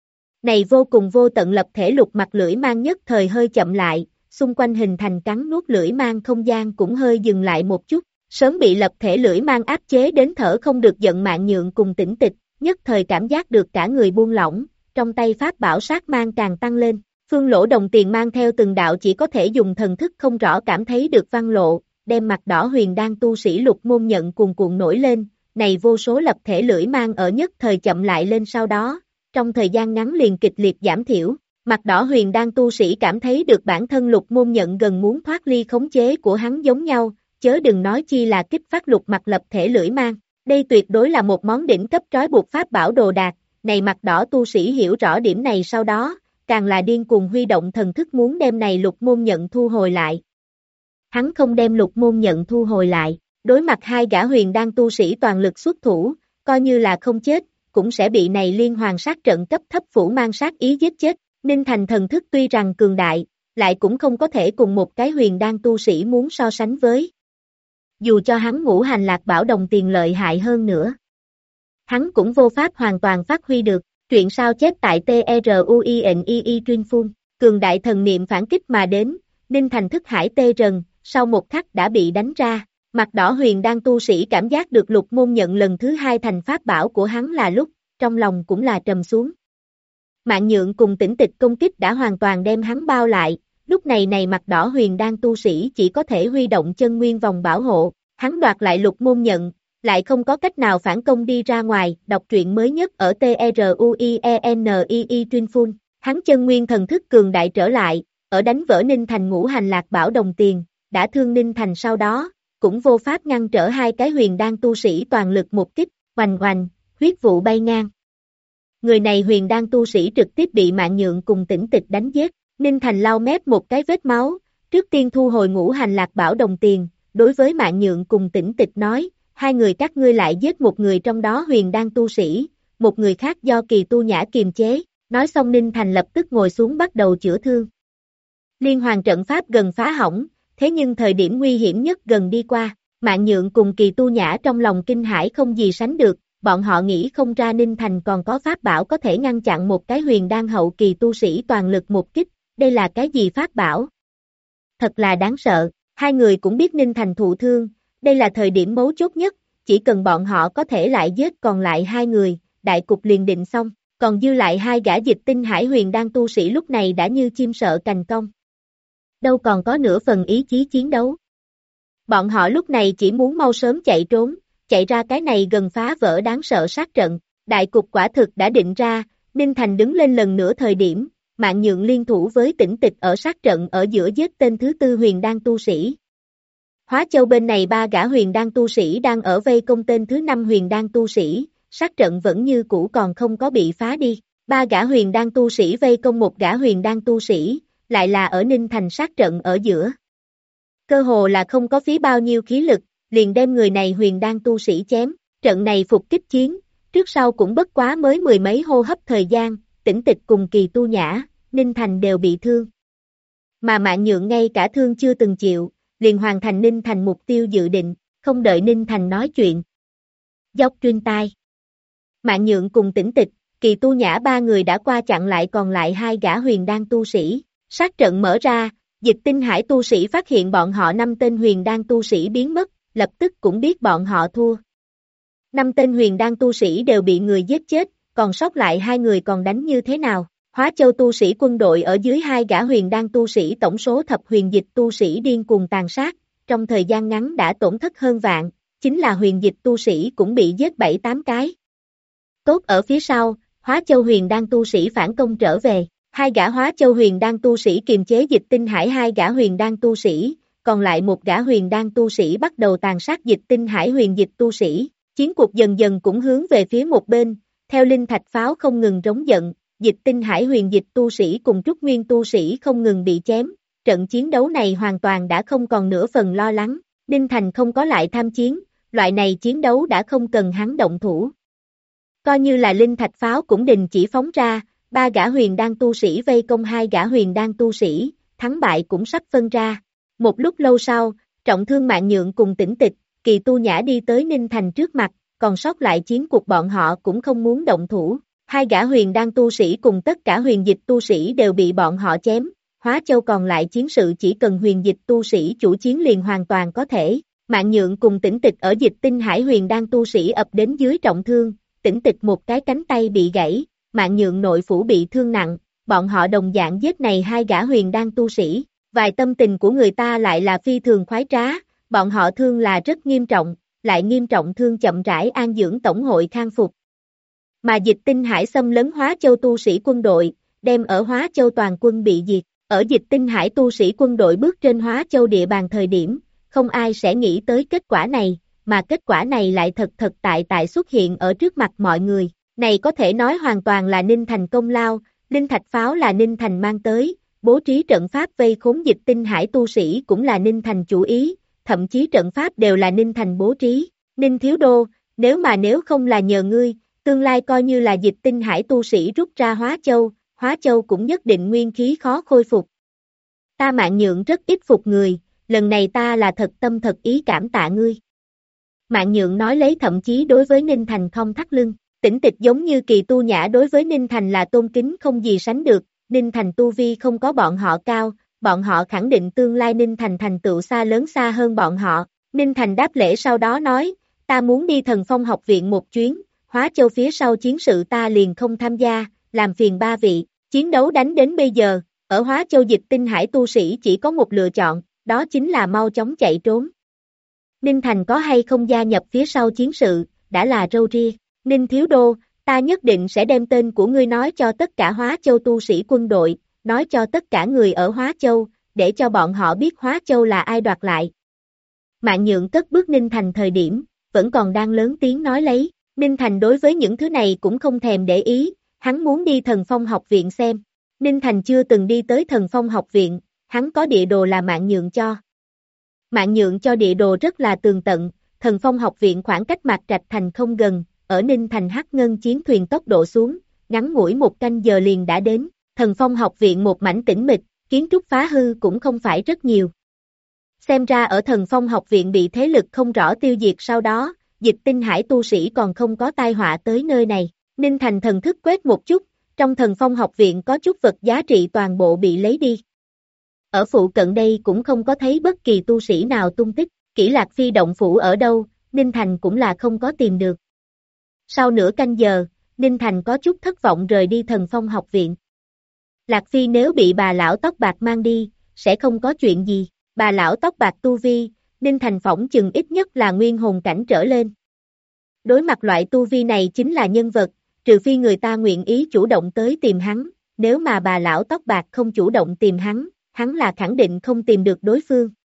Này vô cùng vô tận lập thể lục mặt lưỡi mang nhất thời hơi chậm lại, xung quanh hình thành cắn nuốt lưỡi mang không gian cũng hơi dừng lại một chút, sớm bị lập thể lưỡi mang áp chế đến thở không được giận Mạng Nhượng cùng Tĩnh Tịch, nhất thời cảm giác được cả người buông lỏng, trong tay pháp bảo sát mang càng tăng lên, phương lỗ đồng tiền mang theo từng đạo chỉ có thể dùng thần thức không rõ cảm thấy được văn lộ, đem mặt đỏ huyền đan tu sĩ Lục Môn Nhận cuồn cuộn nổi lên, này vô số lập thể lưỡi mang ở nhất thời chậm lại lên sau đó, trong thời gian ngắn liền kịch liệt giảm thiểu, mặt đỏ huyền đan tu sĩ cảm thấy được bản thân Lục Môn Nhận gần muốn thoát ly khống chế của hắn giống nhau, chớ đừng nói chi là kích phát lục mặt lập thể lưỡi mang, Đây tuyệt đối là một món đỉnh cấp trói buộc pháp bảo đồ đạc, này mặt đỏ tu sĩ hiểu rõ điểm này sau đó, càng là điên cuồng huy động thần thức muốn đem này lục môn nhận thu hồi lại. Hắn không đem lục môn nhận thu hồi lại, đối mặt hai gã huyền đan tu sĩ toàn lực xuất thủ, coi như là không chết, cũng sẽ bị này liên hoàn sát trận cấp thấp phủ mang sát ý giết chết. Ninh Thành thần thức tuy rằng cường đại, lại cũng không có thể cùng một cái huyền đan tu sĩ muốn so sánh với. Dù cho hắn ngũ hành lạc bảo đồng tiền lợi hại hơn nữa, hắn cũng vô pháp hoàn toàn phát huy được. Truyện sao chép tại TRUINII Chuyên Phun, cường đại thần niệm phản kích mà đến, Ninh Thành thức hải tê rần, sau một khắc đã bị đánh ra. Mặt đỏ huyền đan tu sĩ cảm giác được lục môn nhận lần thứ hai thành pháp bảo của hắn là lúc, trong lòng cũng là trầm xuống. Mạng nhượng cùng tĩnh tịch công kích đã hoàn toàn đem hắn bao lại, lúc này mặt đỏ huyền đan tu sĩ chỉ có thể huy động chân nguyên vòng bảo hộ, hắn đoạt lại lục môn nhận, lại không có cách nào phản công đi ra ngoài. Đọc truyện mới nhất ở TRUINII Chuyên Phun, hắn chân nguyên thần thức cường đại trở lại, ở đánh vỡ Ninh Thành ngũ hành lạc bảo đồng tiền, đã thương Ninh Thành sau đó, cũng vô pháp ngăn trở hai cái huyền đan tu sĩ toàn lực một kích, oành oành, huyết vụ bay ngang. Người này huyền đan tu sĩ trực tiếp bị Mạng Nhượng cùng Tĩnh Tịch đánh giết, Ninh Thành lau mép một cái vết máu, trước tiên thu hồi ngũ hành lạc bảo đồng tiền, đối với Mạng Nhượng cùng Tĩnh Tịch nói, hai người các ngươi lại giết một người trong đó huyền đan tu sĩ, một người khác do Kỳ Tu Nhã kiềm chế, nói xong Ninh Thành lập tức ngồi xuống bắt đầu chữa thương. Liên hoàn trận pháp gần phá hỏng, thế nhưng thời điểm nguy hiểm nhất gần đi qua, Mạng Nhượng cùng Kỳ Tu Nhã trong lòng kinh hãi không gì sánh được, bọn họ nghĩ không ra Ninh Thành còn có pháp bảo có thể ngăn chặn một cái huyền đan hậu kỳ tu sĩ toàn lực một kích, đây là cái gì pháp bảo? Thật là đáng sợ, hai người cũng biết Ninh Thành thụ thương, đây là thời điểm mấu chốt nhất, chỉ cần bọn họ có thể lại giết còn lại hai người, đại cục liền định xong, còn dư lại hai gã dịch tinh hải huyền đan tu sĩ lúc này đã như chim sợ cành cong. Đâu còn có nửa phần ý chí chiến đấu. Bọn họ lúc này chỉ muốn mau sớm chạy trốn, chạy ra cái này gần phá vỡ đáng sợ sát trận, đại cục quả thực đã định ra, Ninh Thành đứng lên lần nữa thời điểm, Mạng Nhượng liên thủ với Tĩnh Tịch ở sát trận ở giữa giết tên thứ tư huyền đan tu sĩ. Hóa Châu bên này ba gã huyền đan tu sĩ đang ở vây công tên thứ năm huyền đan tu sĩ, sát trận vẫn như cũ còn không có bị phá đi, ba gã huyền đan tu sĩ vây công một gã huyền đan tu sĩ, lại là ở Ninh Thành sát trận ở giữa. Cơ hồ là không có phí bao nhiêu khí lực, liền đem người này huyền đan tu sĩ chém, trận này phục kích chiến, trước sau cũng bất quá mới mười mấy hô hấp thời gian, Tĩnh Tịch cùng Kỳ Tu Nhã, Ninh Thành đều bị thương. Mà Mạng Nhượng ngay cả thương chưa từng chịu, liền hoàn thành Ninh Thành mục tiêu dự định, không đợi Ninh Thành nói chuyện. Dốc truyền tai. Mạng Nhượng cùng Tĩnh Tịch, Kỳ Tu Nhã ba người đã qua chặn lại còn lại hai gã huyền đan tu sĩ, sát trận mở ra, dịch tinh hải tu sĩ phát hiện bọn họ 5 tên huyền đan tu sĩ biến mất, lập tức cũng biết bọn họ thua. 5 tên huyền đan tu sĩ đều bị người giết chết, còn sót lại hai người còn đánh như thế nào? Hóa Châu tu sĩ quân đội ở dưới hai gã huyền đan tu sĩ tổng số thập huyền dịch tu sĩ điên cuồng tàn sát, trong thời gian ngắn đã tổn thất hơn vạn, chính là huyền dịch tu sĩ cũng bị giết 7-8 cái. Tốt ở phía sau, Hóa Châu huyền đan tu sĩ phản công trở về, hai gã Hóa Châu huyền đan tu sĩ kiềm chế dịch tinh hải hai gã huyền đan tu sĩ, còn lại một gã huyền đan tu sĩ bắt đầu tàn sát dịch tinh hải huyền dịch tu sĩ, chiến cuộc dần dần cũng hướng về phía một bên, theo linh thạch pháo không ngừng rống giận, dịch tinh hải huyền dịch tu sĩ cùng trúc nguyên tu sĩ không ngừng bị chém, trận chiến đấu này hoàn toàn đã không còn nửa phần lo lắng, Ninh Thành không có lại tham chiến, loại này chiến đấu đã không cần hắn động thủ. Coi như là linh thạch pháo cũng đình chỉ phóng ra, ba gã huyền đan tu sĩ vây công hai gã huyền đan tu sĩ, thắng bại cũng sắp phân ra. Một lúc lâu sau, trọng thương Mạng Nhượng cùng Tĩnh Tịch, Kỳ Tu Nhã đi tới Ninh Thành trước mặt, còn sót lại chiến cuộc bọn họ cũng không muốn động thủ. Hai gã huyền đan tu sĩ cùng tất cả huyền dịch tu sĩ đều bị bọn họ chém, Hóa Châu còn lại chiến sự chỉ cần huyền dịch tu sĩ chủ chiến liền hoàn toàn có thể. Mạng Nhượng cùng Tĩnh Tịch ở dịch tinh hải huyền đan tu sĩ ập đến dưới trọng thương, Tĩnh Tịch một cái cánh tay bị gãy, Mạng Nhượng nội phủ bị thương nặng, bọn họ đồng dạng giết này hai gã huyền đan tu sĩ, vài tâm tình của người ta lại là phi thường khoái trá, bọn họ thương là rất nghiêm trọng, lại nghiêm trọng thương chậm rãi an dưỡng tổng hội khang phục. Mà dịch tinh hải xâm lấn Hóa Châu tu sĩ quân đội, đem ở Hóa Châu toàn quân bị diệt, ở dịch tinh hải tu sĩ quân đội bước trên Hóa Châu địa bàn thời điểm, không ai sẽ nghĩ tới kết quả này, mà kết quả này lại thật tại xuất hiện ở trước mặt mọi người. Này có thể nói hoàn toàn là Ninh Thành công lao, linh thạch pháo là Ninh Thành mang tới, bố trí trận pháp vây khốn Dịch Tinh Hải tu sĩ cũng là Ninh Thành chủ ý, thậm chí trận pháp đều là Ninh Thành bố trí. Ninh Thiếu Đô, nếu không là nhờ ngươi, tương lai coi như là Dịch Tinh Hải tu sĩ rút ra Hóa Châu cũng nhất định nguyên khí khó khôi phục. Ta Mạn Nhượng rất ít phục người, lần này ta là thật tâm thật ý cảm tạ ngươi. Mạn Nhượng nói lấy thậm chí đối với Ninh Thành không thắt lưng, Tĩnh Tịch giống như Kỳ Tu Nhã đối với Ninh Thành là tôn kính không gì sánh được, Ninh Thành tu vi không có bọn họ cao, bọn họ khẳng định tương lai Ninh Thành thành tựu xa hơn bọn họ. Ninh Thành đáp lễ sau đó nói, ta muốn đi Thần Phong học viện một chuyến, Hóa Châu phía sau chiến sự ta liền không tham gia, làm phiền ba vị, chiến đấu đánh đến bây giờ, ở Hóa Châu Dịch Tinh Hải tu sĩ chỉ có một lựa chọn, đó chính là mau chóng chạy trốn. Ninh Thành có hay không gia nhập phía sau chiến sự, đã là râu ria. Ninh Thiếu Đô, ta nhất định sẽ đem tên của ngươi nói cho tất cả Hóa Châu tu sĩ quân đội, nói cho tất cả người ở Hóa Châu, để cho bọn họ biết Hóa Châu là ai đoạt lại. Mạn Nhượng cất bước Ninh Thành thời điểm, vẫn còn đang lớn tiếng nói lấy, Ninh Thành đối với những thứ này cũng không thèm để ý, hắn muốn đi Thần Phong học viện xem. Ninh Thành chưa từng đi tới Thần Phong học viện, hắn có địa đồ là Mạn Nhượng cho. Mạn Nhượng cho địa đồ rất là tường tận, Thần Phong học viện khoảng cách Mạc Trạch Thành không gần, ở Ninh Thành Hắc Ngân chiến thuyền tốc độ xuống, ngắn ngủi 1 canh giờ liền đã đến, Thần Phong học viện một mảnh tĩnh mịch, kiến trúc phá hư cũng không phải rất nhiều. Xem ra ở Thần Phong học viện bị thế lực không rõ tiêu diệt sau đó, Dịch Tinh Hải tu sĩ còn không có tai họa tới nơi này. Ninh Thành thần thức quét một chút, trong Thần Phong học viện có chút vật giá trị toàn bộ bị lấy đi. Ở phụ cận đây cũng không có thấy bất kỳ tu sĩ nào tung tích, Kỷ Lạc Phi động phủ ở đâu, Ninh Thành cũng là không có tìm được. Sau nửa canh giờ, Ninh Thành có chút thất vọng rời đi Thần Phong học viện. Lạc Phi nếu bị bà lão tóc bạc mang đi, sẽ không có chuyện gì, bà lão tóc bạc tu vi, Ninh Thành phỏng chừng ít nhất là nguyên hồn cảnh trở lên. Đối mặt loại tu vi này chính là nhân vật, trừ phi người ta nguyện ý chủ động tới tìm hắn, nếu mà bà lão tóc bạc không chủ động tìm hắn, hắn là khẳng định không tìm được đối phương.